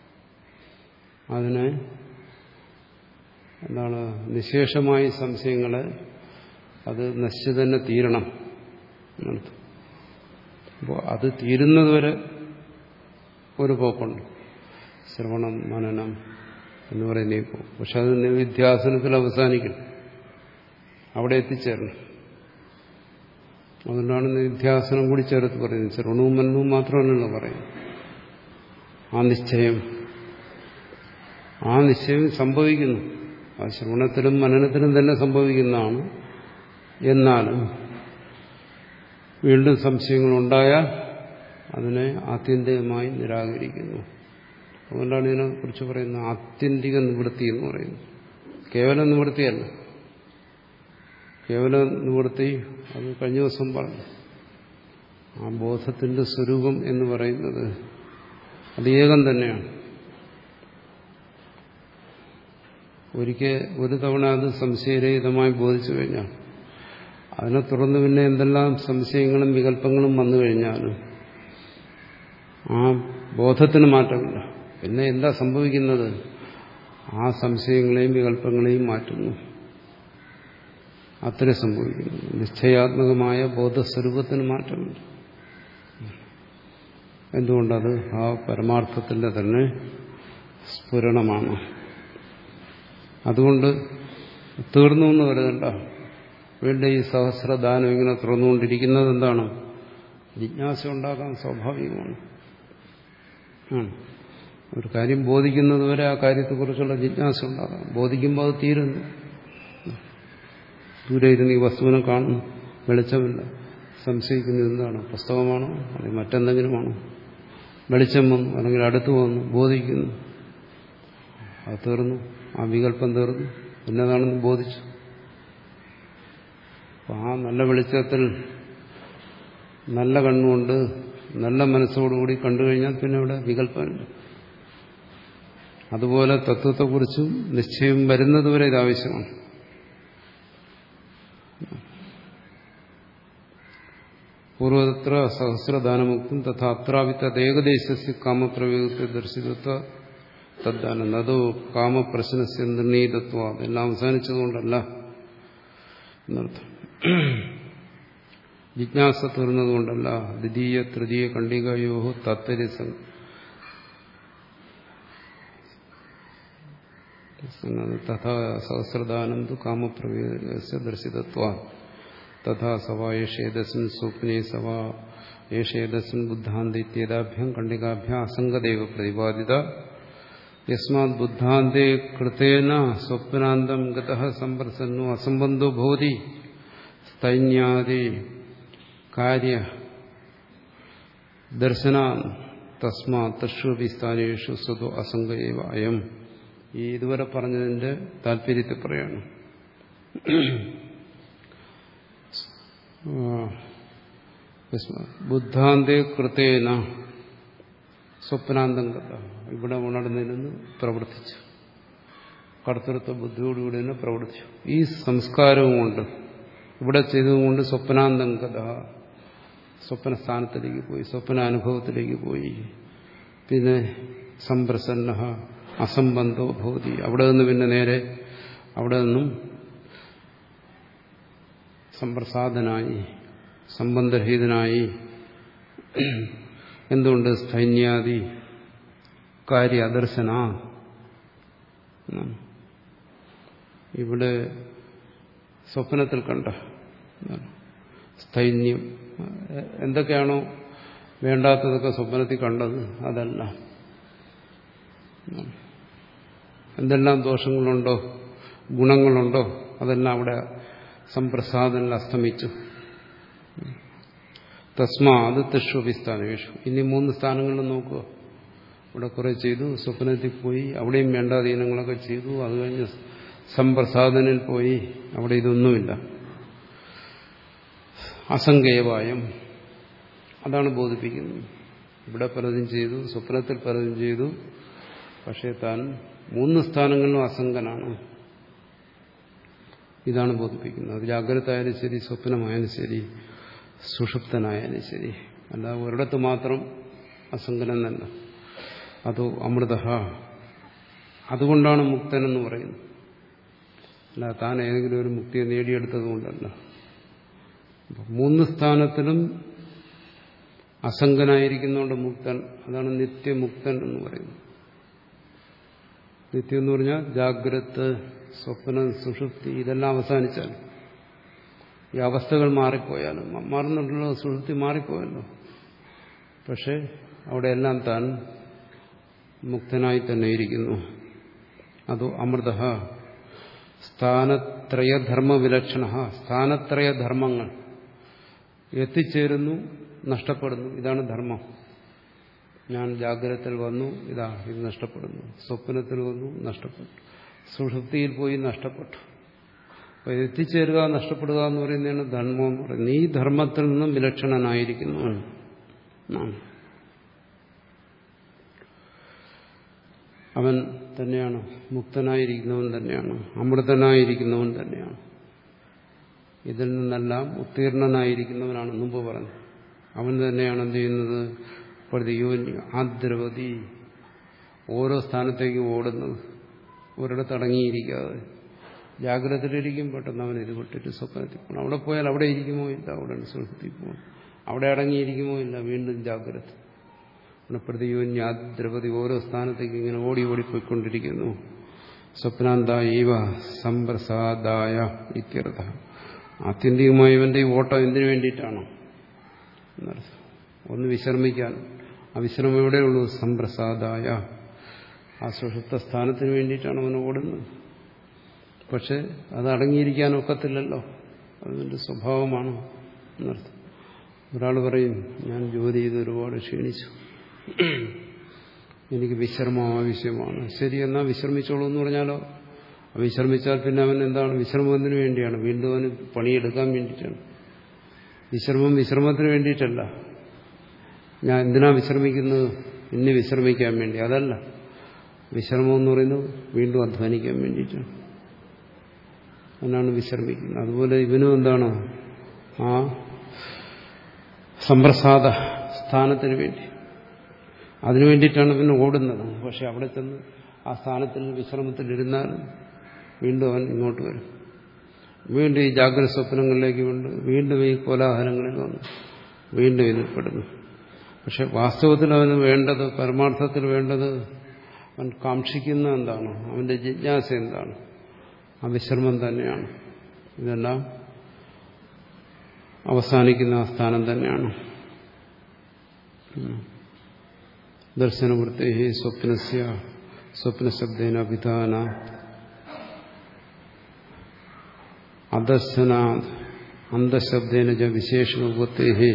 അതിനെ എന്താണ്, നിശേഷമായി സംശയങ്ങളെ അത് നശിച്ചു തന്നെ തീരണം എന്നർത്ഥം. അപ്പോൾ അത് തീരുന്നതുവരെ ഒരു പോക്കുണ്ട്, ശ്രവണം മനനം എന്ന് പറയുന്ന ഈ പോക്ക്. പക്ഷെ അത് നിധ്യാസനത്തിൽ അവസാനിക്കണം, അവിടെ എത്തിച്ചേരണം. അതുകൊണ്ടാണ് നിധ്യാസനം കൂടി ചേർത്ത് പറയുന്നത്. ശ്രവണവും മനനവും മാത്രമല്ലല്ലോ പറയുന്നത്. ആ നിശ്ചയം ആ നിശ്ചയം സംഭവിക്കുന്നു. ആ ശ്രവണത്തിലും മനനത്തിലും തന്നെ സംഭവിക്കുന്നതാണ്. എന്നാലും വീണ്ടും സംശയങ്ങളുണ്ടായാൽ അതിനെ ആത്യന്തികമായി നിരാകരിക്കുന്നു. അതുകൊണ്ടാണ് ഇതിനെക്കുറിച്ച് പറയുന്നത് ആത്യന്തിക നിവൃത്തി എന്ന് പറയുന്നത്. കേവലം നിവൃത്തിയല്ല. കേവല നിവൃത്തി അത് കഴിഞ്ഞ ദിവസം പറഞ്ഞു. ആ ബോധത്തിന്റെ സ്വരൂപം എന്ന് പറയുന്നത് അത് ഏകം തന്നെയാണ്. ഒരിക്കൽ ഒരു തവണ അത് സംശയരഹിതമായി ബോധിച്ചു കഴിഞ്ഞാൽ അതിനെ തുടർന്ന് പിന്നെ എന്തെല്ലാം സംശയങ്ങളും വികല്പങ്ങളും വന്നു കഴിഞ്ഞാലും ആ ബോധത്തിന് മാറ്റമില്ല. പിന്നെ എന്താ സംഭവിക്കുന്നത്? ആ സംശയങ്ങളെയും വികല്പങ്ങളെയും മാറ്റുന്നു. അത്രേ സംഭവിക്കുന്നു. നിശ്ചയാത്മകമായ ബോധസ്വരൂപത്തിന് മാറ്റമില്ല. എന്തുകൊണ്ടത് ആ പരമാർത്ഥത്തിന്റെ തന്നെ സ്ഫുരണമാണ്. അതുകൊണ്ട് തീർന്നു എന്ന് കരുതണ്ട. വീണ്ടും ഈ സഹസ്രദാനം ഇങ്ങനെ തുറന്നുകൊണ്ടിരിക്കുന്നത് എന്താണ്? ജിജ്ഞാസ ഉണ്ടാകാൻ സ്വാഭാവികമാണ്. ഒരു കാര്യം ബോധിക്കുന്നത് വരെ ആ കാര്യത്തെക്കുറിച്ചുള്ള ജിജ്ഞാസ ഉണ്ടാകാം. ബോധിക്കുമ്പോൾ അത് തീരുന്നു. ദൂരെ ഇരുന്ന് ഈ വസ്തുവിനെ കാണുന്നു, വെളിച്ചമില്ല, സംശയിക്കുന്നത് എന്താണ്? പുസ്തകമാണോ അല്ലെങ്കിൽ മറ്റെന്തെങ്കിലുമാണോ? വെളിച്ചം വന്നു അല്ലെങ്കിൽ അടുത്ത് വന്നു, ബോധിക്കുന്നു, അത് തീർന്നു, ആ വികല്പം തീർന്നു, എന്നതാണെന്ന് ബോധിച്ചു. അപ്പം ആ നല്ല വെളിച്ചത്തിൽ നല്ല കണ്ണുകൊണ്ട് നല്ല മനസ്സോടുകൂടി കണ്ടു കഴിഞ്ഞാൽ പിന്നെ അവിടെ വികല്പമില്ല. അതുപോലെ തത്വത്തെക്കുറിച്ചും നിശ്ചയം വരുന്നതുവരെ ഇത് ആവശ്യമാണ്. പൂർവത്ര സഹസ്രദാനമുക്തും തഥാ അത്രാവിത്ത ഏകദേശസ്യ കാമപ്രവേഗത്തെ ദർശിതത്വ തദ്ദാനം അതോ കാമപ്രശ്നസ്യ നിർണീതത്വ എല്ലാം അവസാനിച്ചതുകൊണ്ടല്ല എന്നർത്ഥം. ജിജ്ഞാസ തീർന്നതുകൊണ്ടല്ല. ദ്വിതീയ തൃതീയ ഖണ്ഡികയോ താത്പര്യ തഥാ സഹസ്രദാനം തു കാമപ്രവേഗസ്യ ദർശിതത്വ തഥാ സവാ യേഷേതസ്മിൻ സ്വപ്നേ സവാ യേഷേതസ്മിൻ ബുദ്ധാന്ത ഇത്യേതാഭ്യാം ഖണ്ഡികാഭ്യാം അസംഗതൈവ പ്രതിപാദിത. യസ്മാത് ബുദ്ധാന്തേ കൃതേന സ്വപ്നാന്തം ഗതഃ സംപ്രസന്നോ അസംബന്ധോ ഭവതി സ്ഥൈന്യാദി കാര്യ ദർശന തസ്മാത് തസ്ഷ്വപി സ്ഥാനേഷു സ്വതോ അസംഗ ഏവ അയം. ഈ ഇതുവരെ പറഞ്ഞതിന്റെ താല്പര്യത്തെ പറയാണ്. ബുദ്ധാന്തേ കൃതേന സ്വപ്നാന്തം കഥ ഇവിടെ ഉണർന്നിരുന്ന് പ്രവർത്തിച്ചു. കർത്തൃത്വ ബുദ്ധിയോടുകൂടി തന്നെ പ്രവർത്തിച്ചു. ഈ സംസ്കാരവും കൊണ്ട് ഇവിടെ ചെയ്തതുകൊണ്ട് സ്വപ്നാന്തം കഥ സ്വപ്നസ്ഥാനത്തിലേക്ക് പോയി, സ്വപ്നാനുഭവത്തിലേക്ക് പോയി. പിന്നെ സംപ്രസന്ന അസംബന്ധോ ഭവതി, അവിടെ നിന്ന് പിന്നെ നേരെ അവിടെ നിന്നും സംപ്രസാദനായി, സംബന്ധരഹിതനായി. എന്തുകൊണ്ട്? സ്ഥൈന്യാദി കാര്യ അദർശന. ഇവിടെ സ്വപ്നത്തിൽ കണ്ട സ്ഥൈന്യം, എന്തൊക്കെയാണോ വേണ്ടാത്തതൊക്കെ സ്വപ്നത്തിൽ കണ്ടത് അതല്ല. എന്തെല്ലാം ദോഷങ്ങളുണ്ടോ ഗുണങ്ങളുണ്ടോ അതെല്ലാം അവിടെ സംപ്രസാദനിൽ അസ്തമിച്ചു. തസ്മാത് തഷ്വപി സ്ഥാനേഷു. ഇനി മൂന്ന് സ്ഥാനങ്ങളിലും നോക്കുക. ഇവിടെ കുറെ ചെയ്തു, സ്വപ്നത്തിൽ പോയി, അവിടെയും വേണ്ടാധീനങ്ങളൊക്കെ ചെയ്തു. അത് കഴിഞ്ഞ് സംപ്രസാദനിൽ പോയി, അവിടെ ഇതൊന്നുമില്ല. അസംഗേവായം, അതാണ് ബോധിപ്പിക്കുന്നത്. ഇവിടെ പലതും ചെയ്തു, സ്വപ്നത്തിൽ പലതും ചെയ്തു, പക്ഷേ താൻ മൂന്ന് സ്ഥാനങ്ങളിലും അസംഗനാണ്. ഇതാണ് ബോധിപ്പിക്കുന്നത്. അത് ജാഗ്രതായാലും ശരി, സ്വപ്നമായാലും ശരി, സുഷുപ്തനായാലും ശരി. അല്ല ഒരിടത്ത് മാത്രം അസംഗനെന്നല്ല. അതോ അമൃത, അതുകൊണ്ടാണ് മുക്തനെന്ന് പറയുന്നത്. അല്ല താൻ ഏതെങ്കിലും ഒരു മുക്തിയെ നേടിയെടുത്തതുകൊണ്ടല്ല. മൂന്ന് സ്ഥാനത്തിലും അസംഗനായിരിക്കുന്നതുകൊണ്ട് മുക്തൻ. അതാണ് നിത്യമുക്തൻ എന്ന് പറയുന്നത്. നിത്യം എന്ന് പറഞ്ഞാൽ ജാഗ്രത്, സ്വപ്നം, സുഷുപ്തി ഇതെല്ലാം അവസാനിച്ചാൽ, ഈ അവസ്ഥകൾ മാറിപ്പോയാലും, മാറുന്നുണ്ടല്ലോ, സുഷുപ്തി മാറിപ്പോയല്ലോ, പക്ഷെ അവിടെയെല്ലാം താൻ മുക്തനായി തന്നെ ഇരിക്കുന്നു. അതോ അമൃത സ്ഥാനത്രയധർമ്മ വിലക്ഷണ. സ്ഥാനത്രയധർമ്മങ്ങൾ എത്തിച്ചേരുന്നു, നഷ്ടപ്പെടുന്നു. ഇതാണ് ധർമ്മം. ഞാൻ ജാഗ്രതത്തിൽ വന്നു, ഇതാ ഇത് നഷ്ടപ്പെടുന്നു. സ്വപ്നത്തിൽ വന്നു, നഷ്ടപ്പെട്ടു. സുഷുപ്തിയിൽ പോയി, നഷ്ടപ്പെട്ടു. അപ്പൊ എത്തിച്ചേരുക, നഷ്ടപ്പെടുക എന്ന് പറയുന്നതാണ് ധർമ്മം എന്ന് പറയുന്നത്. ഈ ധർമ്മത്തിൽ നിന്നും വിലക്ഷണനായിരിക്കുന്നു. അവൻ തന്നെയാണ് മുക്തനായിരിക്കുന്നവൻ, തന്നെയാണ് അമൃതനായിരിക്കുന്നവൻ, തന്നെയാണ് ഇതിൽ നിന്നെല്ലാം ഉത്തീർണനായിരിക്കുന്നവനാണ്. മുമ്പ് പറഞ്ഞു അവൻ തന്നെയാണ് എന്ത് ചെയ്യുന്നത്? പ്രതിയോന്യ ആദ്രവതി, ഓരോ സ്ഥാനത്തേക്കും ഓടുന്നത്, ഒരിടത്ത് അടങ്ങിയിരിക്കാതെ. ജാഗ്രതയിലിരിക്കും, പെട്ടെന്ന് അവൻ ഇത് വിട്ടിട്ട് സ്വപ്നത്തിൽ പോകണം. അവിടെ പോയാൽ അവിടെ ഇരിക്കുമോ ഇല്ല, അവിടെ സുഷുപ്തിയിൽ പോകണം. അവിടെ അടങ്ങിയിരിക്കുമോ ഇല്ല, വീണ്ടും ജാഗ്രത. പ്രതിയോന്യാദ്രവതി, ഓരോ സ്ഥാനത്തേക്ക് ഇങ്ങനെ ഓടി ഓടിപ്പോയിക്കൊണ്ടിരിക്കുന്നു. സ്വപ്നാന്തായവ സംപ്രസാദായ ഇത്യർത്ഥ. ആത്യന്തികമായി ഇവന്റെ ഈ ഓട്ടം എന്തിനു വേണ്ടിയിട്ടാണ്? ഒന്ന് വിശ്രമിക്കാൻ. ആ വിശ്രമം എവിടെയുള്ളൂ? സംപ്രസാദായ, ആ സുഷുപ്ത സ്ഥാനത്തിന് വേണ്ടിയിട്ടാണ് അവൻ ഓടുന്നത്. പക്ഷെ അത് അടങ്ങിയിരിക്കാൻ ഒക്കത്തില്ലല്ലോ, അതിന്റെ സ്വഭാവമാണ് എന്നർത്ഥം. ഒരാൾ പറയും, ഞാൻ ജോലി ചെയ്ത് ഒരുപാട് ക്ഷീണിച്ചു, എനിക്ക് വിശ്രമം ആവശ്യമാണ്. ശരി, എന്നാൽ വിശ്രമിച്ചോളൂ എന്ന് പറഞ്ഞാലോ? വിശ്രമിച്ചാൽ പിന്നെ അവൻ എന്താണ്? വിശ്രമത്തിന് വേണ്ടിയാണ്, വീണ്ടും അവന് പണിയെടുക്കാൻ വേണ്ടിയിട്ടാണ്. വിശ്രമം വിശ്രമത്തിന് വേണ്ടിയിട്ടല്ല. ഞാൻ എന്തിനാ വിശ്രമിക്കുന്നത്? ഇനി വിശ്രമിക്കാൻ വേണ്ടി. അതല്ല. വിശ്രമം എന്ന് പറയുന്നത് വീണ്ടും അധ്വാനിക്കാൻ വേണ്ടിയിട്ടാണ്. അതിനാണ് വിശ്രമിക്കുന്നത്. അതുപോലെ ഇവനും എന്താണ്? ആ സമ്പ്രസാദ സ്ഥാനത്തിന് വേണ്ടി, അതിനു വേണ്ടിയിട്ടാണ് പിന്നെ ഓടുന്നത്. പക്ഷെ അവിടെ ചെന്ന് ആ സ്ഥാനത്തിൽ വിശ്രമത്തിലിരുന്നാൽ വീണ്ടും അവൻ ഇങ്ങോട്ട് വരും. വീണ്ടും ഈ ജാഗ്രത സ്വപ്നങ്ങളിലേക്ക് കൊണ്ട് വീണ്ടും ഈ കോലാഹലങ്ങളിൽ വന്ന് വീണ്ടും ഇതിൽപ്പെടുന്നു. പക്ഷെ വാസ്തവത്തിൽ അവന് വേണ്ടത്, പരമാർത്ഥത്തിൽ വേണ്ടത്, അവൻ കാക്ഷിക്കുന്ന എന്താണ്? അവന്റെ ജിജ്ഞാസ എന്താണ്? ആ വിശ്രമം തന്നെയാണ്. ഇതെല്ലാം അവസാനിക്കുന്ന ആ സ്ഥാനം തന്നെയാണ്. ദർശനവൃത്തി സ്വപ്നസ്യ സ്വപ്നശബ്ദേന വിധാന അദർശനാത് അന്തശബ്ദേന ച വിശേഷണോപത്തേ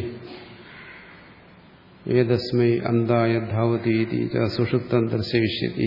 ഏതസ്മൈ അന്തായ ധാവതീതി ച സുഷുപ്തം ദർശയിഷ്യതി.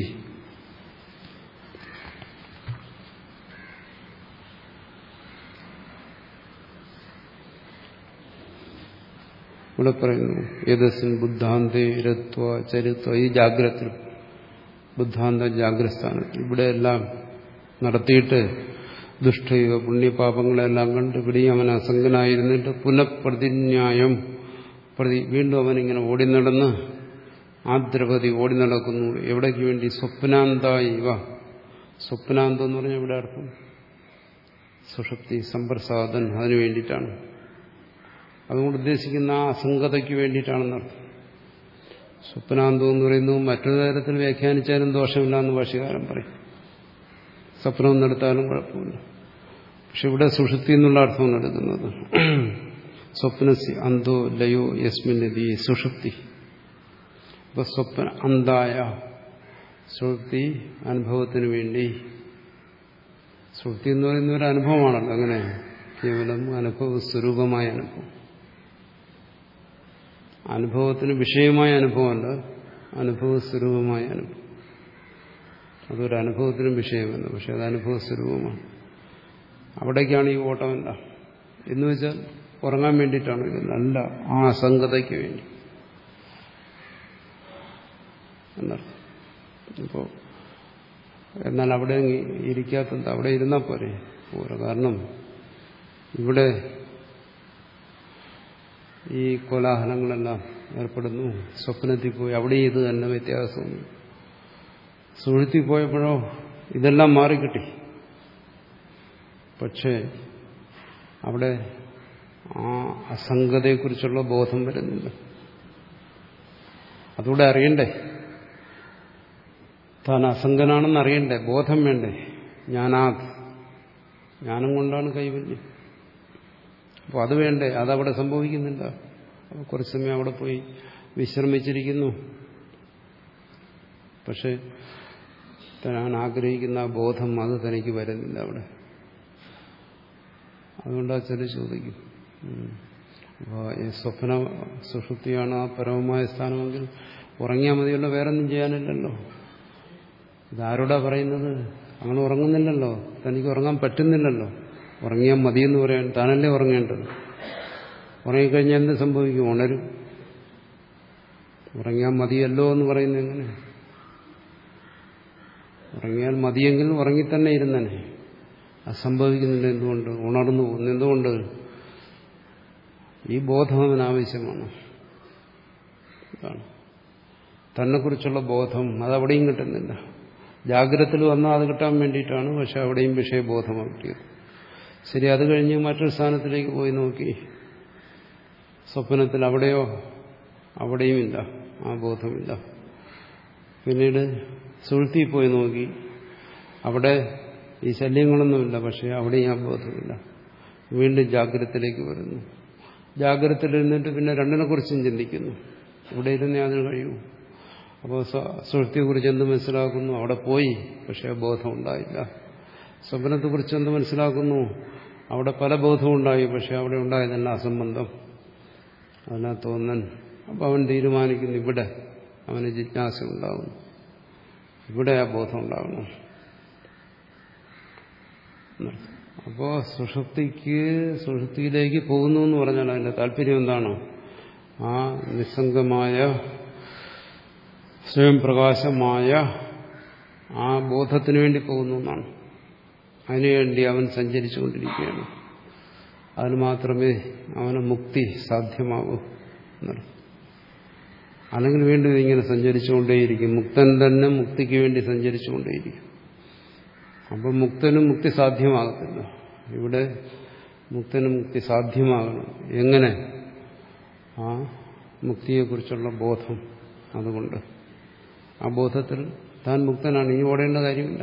ഇവിടെ പറയുന്നു ഏതസ്മിൻ ബുദ്ധാന്തേ രത്വ ചരിത്വ. ഈ ജാഗ്രത, ബുദ്ധാന്ത ജാഗ്രസ്ഥാനത്തിൽ ഇവിടെയെല്ലാം നടത്തിയിട്ട് ദുഷ്ടയുഗ പുണ്യപാപങ്ങളെല്ലാം കണ്ട് ഇവിടെയും അവൻ അസംഗനായിരുന്നിട്ട് പുനഃപ്രതിന്യായം പ്രതി വീണ്ടും അവനിങ്ങനെ ഓടി നടന്ന് ആദ്രപതി ഓടി നടക്കുന്നു. എവിടേക്ക് വേണ്ടി? സ്വപ്നാന്തായി ഇവ. സ്വപ്നാന്തം എന്ന് പറഞ്ഞാൽ ഇവിടെ അർത്ഥം സുഷുപ്തി, സമ്പ്രസാദൻ, അതിനു വേണ്ടിയിട്ടാണ്. അതുകൊണ്ട് ഉദ്ദേശിക്കുന്ന ആ അസംഗതയ്ക്ക് വേണ്ടിയിട്ടാണെന്നർത്ഥം. സ്വപ്നാന്തം എന്ന് പറയുന്നത് മറ്റൊരു തരത്തിൽ വ്യാഖ്യാനിച്ചാലും ദോഷമില്ല എന്ന് ഭാഷ്യകാരൻ പറയും. സ്വപ്നം നടത്താനും കുഴപ്പമില്ല. പക്ഷെ ഇവിടെ സുഷുപ്തി എന്നുള്ള അർത്ഥമാണ് എടുക്കുന്നത്. സ്വപ്നസ്യ അന്തോ ലയോ യസ്മിന്നതി സുഷുപ്തി. അപ്പൊ സ്വപ്ന അന്തായ സുഷുപ്തി അനുഭവത്തിന് വേണ്ടി. സുഷുപ്തി എന്ന് പറയുന്ന ഒരു അനുഭവമാണല്ലോ. അങ്ങനെ കേവലം അനുഭവ സ്വരൂപമായ അനുഭവം, അനുഭവത്തിന് വിഷയമായ അനുഭവമല്ല, അനുഭവ സ്വരൂപമായ അനുഭവം. അതൊരു അനുഭവത്തിനും വിഷയമല്ല, പക്ഷെ അത് അനുഭവ സ്വരൂപമാണ്. അവിടേക്കാണ് ഈ ഓട്ടമല്ല. എന്ന് വെച്ചാൽ ഉറങ്ങാൻ വേണ്ടിയിട്ടാണ് ഇതല്ല, ആ അസംഗതയ്ക്ക് വേണ്ടി എന്നർത്ഥം. ഇപ്പോൾ എന്നാൽ അവിടെ ഇരിക്കാത്തത്, അവിടെ ഇരുന്നാൽ പോരെ? പോരാ. കാരണം ഇവിടെ ഈ കോലാഹലങ്ങളെല്ലാം ഏർപ്പെടുന്നു. സ്വപ്നത്തിൽ പോയി അവിടെ ഇത് തന്നെ വ്യത്യാസമൊന്നും. സുഴുത്തി പോയപ്പോഴോ ഇതെല്ലാം മാറിക്കിട്ടി. പക്ഷേ അവിടെ ആ അസംഗതയെക്കുറിച്ചുള്ള ബോധം വരുന്നില്ല. അതുകൂടെ അറിയണ്ടേ, താൻ അസംഗനാണെന്ന് അറിയണ്ടേ, ബോധം വേണ്ടേ. ഞാനാത്, ജ്ഞാനം കൊണ്ടാണ് കൈവല്യം. അപ്പോൾ അത് വേണ്ടേ, അതവിടെ സംഭവിക്കുന്നില്ല. അപ്പോൾ കുറച്ച് സമയം അവിടെ പോയി വിശ്രമിച്ചിരിക്കുന്നു. പക്ഷെ താൻ ആഗ്രഹിക്കുന്ന ആ ബോധം അത് തനിക്ക് വരുന്നില്ല അവിടെ. അതുകൊണ്ടാ ചില ചോദിക്കും, അപ്പോൾ ഈ സ്വപ്ന സുഷുപ്തിയാണ് ആ പരമമായ സ്ഥാനമെങ്കിൽ ഉറങ്ങിയാൽ മതിയല്ലോ, വേറൊന്നും ചെയ്യാനില്ലല്ലോ. ഇതാരോടാ പറയുന്നത്? അങ്ങനെ ഉറങ്ങുന്നില്ലല്ലോ, തനിക്ക് ഉറങ്ങാൻ പറ്റുന്നില്ലല്ലോ. ഉറങ്ങിയാൽ മതിയെന്ന് പറയാൻ താനല്ലേ ഉറങ്ങേണ്ടത്. ഉറങ്ങിക്കഴിഞ്ഞാൽ എന്ത് സംഭവിക്കും? ഉണരും. ഉറങ്ങിയാൽ മതിയല്ലോ എന്ന് പറയുന്നത് എങ്ങനെ? ഉറങ്ങിയാൽ മതിയെങ്കിൽ ഉറങ്ങിത്തന്നെ ഇരുന്നനെ. അത് സംഭവിക്കുന്നില്ല. എന്തുകൊണ്ട്? ഉണർന്നു പോകുന്നു. എന്തുകൊണ്ട്? ഈ ബോധം അവനാവശ്യമാണ്. തന്നെക്കുറിച്ചുള്ള ബോധം അതവിടെയും കിട്ടുന്നില്ല. ജാഗ്രതത്തിൽ വന്നാൽ അത് കിട്ടാൻ വേണ്ടിയിട്ടാണ്. പക്ഷെ അവിടെയും വിഷയബോധമാണ് കിട്ടിയത്. ശരി, അത് കഴിഞ്ഞ് മറ്റൊരു സ്ഥാനത്തിലേക്ക് പോയി നോക്കി, സ്വപ്നത്തിൽ അവിടെയോ അവിടെയും ഇല്ല, ആ ബോധമില്ല. പിന്നീട് സുഴുത്തി പോയി നോക്കി, അവിടെ ഈ ശല്യങ്ങളൊന്നുമില്ല, പക്ഷെ അവിടെയും ആ ബോധമില്ല. വീണ്ടും ജാഗ്രതത്തിലേക്ക് വരുന്നു. ജാഗ്രതത്തിലിരുന്നിട്ട് പിന്നെ രണ്ടിനെക്കുറിച്ചും ചിന്തിക്കുന്നു. ഇവിടെ ഇരുന്നേ അതിന് കഴിയൂ. അപ്പോൾ സുഴുത്തിയെക്കുറിച്ച് എന്ത് മനസ്സിലാക്കുന്നു? അവിടെ പോയി, പക്ഷെ ആ ബോധം ഉണ്ടായില്ല. സ്വപ്നത്തെക്കുറിച്ച് എന്ത് മനസ്സിലാക്കുന്നു? അവിടെ പല ബോധവും ഉണ്ടായി, പക്ഷെ അവിടെ ഉണ്ടായതല്ല അസംബന്ധം, അതിനാ തോന്നൻ. അപ്പോൾ അവൻ തീരുമാനിക്കുന്നു, ഇവിടെ അവന് ജിജ്ഞാസ ഉണ്ടാകുന്നു, ഇവിടെ ആ ബോധം ഉണ്ടാകണം. അപ്പോൾ സുഷുപ്തിക്ക് സുഷുപ്തിയിലേക്ക് പോകുന്നു എന്ന് പറഞ്ഞാൽ അതിന്റെ താല്പര്യം എന്താണ്? ആ നിസ്സംഗമായ സ്വയം പ്രകാശമായ ആ ബോധത്തിന് വേണ്ടി പോകുന്നു എന്നാണ്. അതിനുവേണ്ടി അവൻ സഞ്ചരിച്ചുകൊണ്ടിരിക്കുകയാണ്. അതിന് മാത്രമേ അവന് മുക്തി സാധ്യമാകൂ എന്നർത്ഥം. അല്ലെങ്കിൽ വീണ്ടും ഇങ്ങനെ സഞ്ചരിച്ചുകൊണ്ടേയിരിക്കും. മുക്തൻ തന്നെ മുക്തിക്ക് വേണ്ടി സഞ്ചരിച്ചുകൊണ്ടേയിരിക്കും. അപ്പോൾ മുക്തനും മുക്തി സാധ്യമാകത്തില്ല. ഇവിടെ മുക്തനും മുക്തി സാധ്യമാകണം. എങ്ങനെ? ആ മുക്തിയെക്കുറിച്ചുള്ള ബോധം. അതുകൊണ്ട് ആ ബോധത്തിൽ താൻ മുക്തനാണ്, ഇനി ഓടേണ്ട കാര്യമില്ല.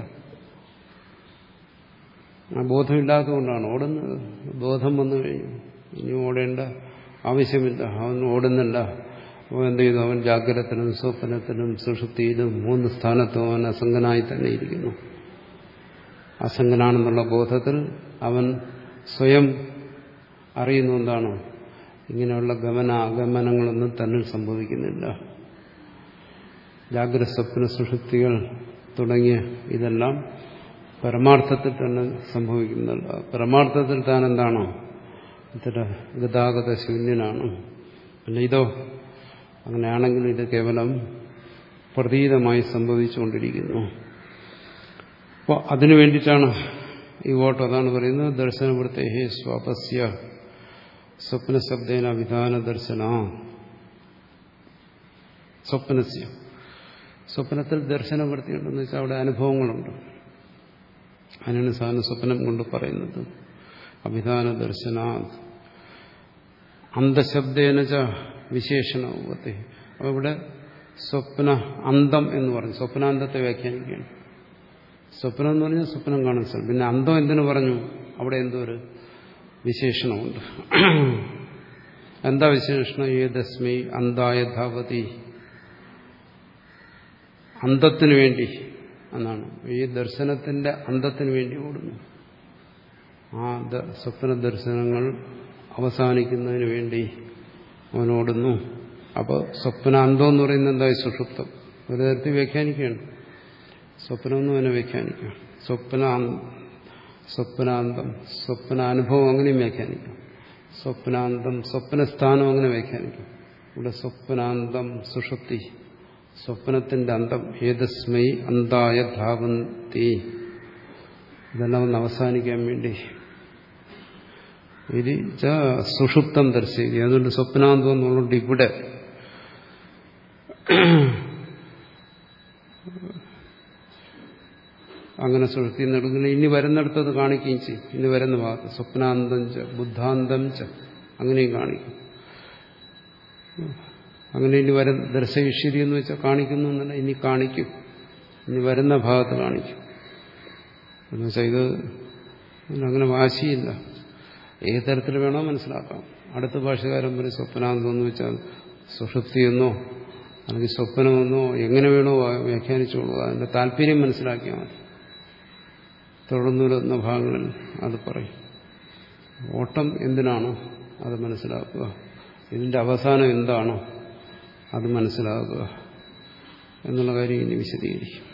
ആ ബോധമില്ലാത്തതുകൊണ്ടാണ് ഓടുന്നത്. ബോധം വന്നു കഴിഞ്ഞു, ഇനി ഓടേണ്ട ആവശ്യമില്ല. അവൻ ഓടുന്നില്ല. അവൻ എന്ത് ചെയ്തു? അവൻ ജാഗ്രതത്തിലും സ്വപ്നത്തിലും സുഷുപ്തിയിലും മൂന്ന് സ്ഥാനത്തും അവൻ അസംഗനായി തന്നെ ഇരിക്കുന്നു. അസംഗനാണെന്നുള്ള ബോധത്തിൽ അവൻ സ്വയം അറിയുന്നു എന്താണ്? ഇങ്ങനെയുള്ള ഗമനാഗമനങ്ങളൊന്നും തന്നിൽ സംഭവിക്കുന്നില്ല. ജാഗ്രത സ്വപ്ന സുഷുപ്തികൾ തുടങ്ങിയ ഇതെല്ലാം പരമാർത്ഥത്തിൽ തന്നെ സംഭവിക്കുന്നില്ല. പരമാർത്ഥത്തിൽ താൻ എന്താണോ ഇത്തര ഗതാഗത ശൂന്യനാണ്. അല്ല ഇതോ? അങ്ങനെയാണെങ്കിൽ ഇത് കേവലം പ്രതീതമായി സംഭവിച്ചുകൊണ്ടിരിക്കുന്നു. അപ്പോൾ അതിനു വേണ്ടിയിട്ടാണ് ഈ വോട്ട്. അതാണ് പറയുന്നത് ദർശനവൃത്തേ സ്വാപസ്യ സ്വപ്നശബ്ദേന വിധാന ദർശന. സ്വപ്നസ്യ സ്വപ്നത്തിൽ ദർശനവൃത്തിയുണ്ടെന്ന് വെച്ചാൽ അവിടെ അനുഭവങ്ങളുണ്ട്. അതിനാണ് സാധാരണ സ്വപ്നം കൊണ്ട് പറയുന്നത്. അഭിധാന ദർശന അന്തശബ്ദേന ച വിശേഷണത്തെ. അപ്പോൾ ഇവിടെ സ്വപ്ന അന്തം എന്ന് പറഞ്ഞു. സ്വപ്നാന്തത്തെ വ്യാഖ്യാനിക്കുകയാണ്. സ്വപ്നം എന്ന് പറഞ്ഞാൽ സ്വപ്നം കാണുന്ന സ്ഥലം. പിന്നെ അന്തം എന്തിനു പറഞ്ഞു? അവിടെ എന്തോ ഒരു വിശേഷണമുണ്ട്. എന്താ വിശേഷണം? ഏതസ്മൈ അന്തായ ധാവതി. അന്തത്തിനു വേണ്ടി എന്നാണ്. ഈ ദർശനത്തിന്റെ അന്തത്തിന് വേണ്ടി ഓടുന്നു. ആ സ്വപ്ന ദർശനങ്ങൾ അവസാനിക്കുന്നതിന് വേണ്ടി അവനോടുന്നു. അപ്പോൾ സ്വപ്നാന്തം എന്ന് പറയുന്നത് എന്തായി? സുഷുപ്തം. ഒരു തരത്തിൽ വ്യാഖ്യാനിക്കുകയാണ്. സ്വപ്നമൊന്നും അവനെ വ്യാഖ്യാനിക്കാം. സ്വപ്ന സ്വപ്നാന്തം സ്വപ്നാനുഭവം അങ്ങനെയും വ്യാഖ്യാനിക്കാം. സ്വപ്നാന്തം സ്വപ്നസ്ഥാനം അങ്ങനെ വ്യാഖ്യാനിക്കാം. ഇവിടെ സ്വപ്നാന്തം സുഷുപ്തി, സ്വപ്നത്തിന്റെ അന്തം. ഏതസ്മൈ അന്തായ ധാവന്തി. ഇതെല്ലാം ഒന്ന് അവസാനിക്കാൻ വേണ്ടി ഇത് സുഷുപ്തം ദർശിക്കുക. അതുകൊണ്ട് സ്വപ്നാന്തം എന്നുള്ളത് ഇവിടെ അങ്ങനെ സുഷുപ്തി നടക്കുന്ന ഇനി വരുന്നിടത്തത് കാണിക്കുകയും ചെയ്യും. ഇനി വരുന്ന ഭാഗത്ത് സ്വപ്നാന്തം ച ബുദ്ധാന്തം ച അങ്ങനെയും കാണിക്കും. അങ്ങനെ ഇനി വര ദർശയിഷ്യതി എന്ന് വെച്ചാൽ കാണിക്കുന്നു എന്നല്ല, ഇനി കാണിക്കും. ഇനി വരുന്ന ഭാഗത്ത് കാണിക്കും. എന്ന് വെച്ചാൽ ഇത് അങ്ങനെ വാശിയില്ല. ഏത് തരത്തിൽ വേണോ മനസ്സിലാക്കാം. അടുത്ത ഭാഷകാരൻ പറയും സ്വപ്നാന്തം എന്ന് വെച്ചാൽ സുഷുപ്തിയെന്നോ അല്ലെങ്കിൽ സ്വപ്നമെന്നോ എങ്ങനെ വേണോ വ്യാഖ്യാനിച്ചോളൂ. അതിന്റെ താല്പര്യം മനസ്സിലാക്കിയാൽ മതി. തുടർന്നു വരുന്ന ഭാഗങ്ങളിൽ അത് പറയും. ഓട്ടം എന്തിനാണോ അത് മനസ്സിലാക്കുക. ഇതിന്റെ അവസാനം എന്താണോ അത് മനസ്സിലാക്കുക എന്നുള്ള കാര്യം ഇനി വിശദീകരിക്കും.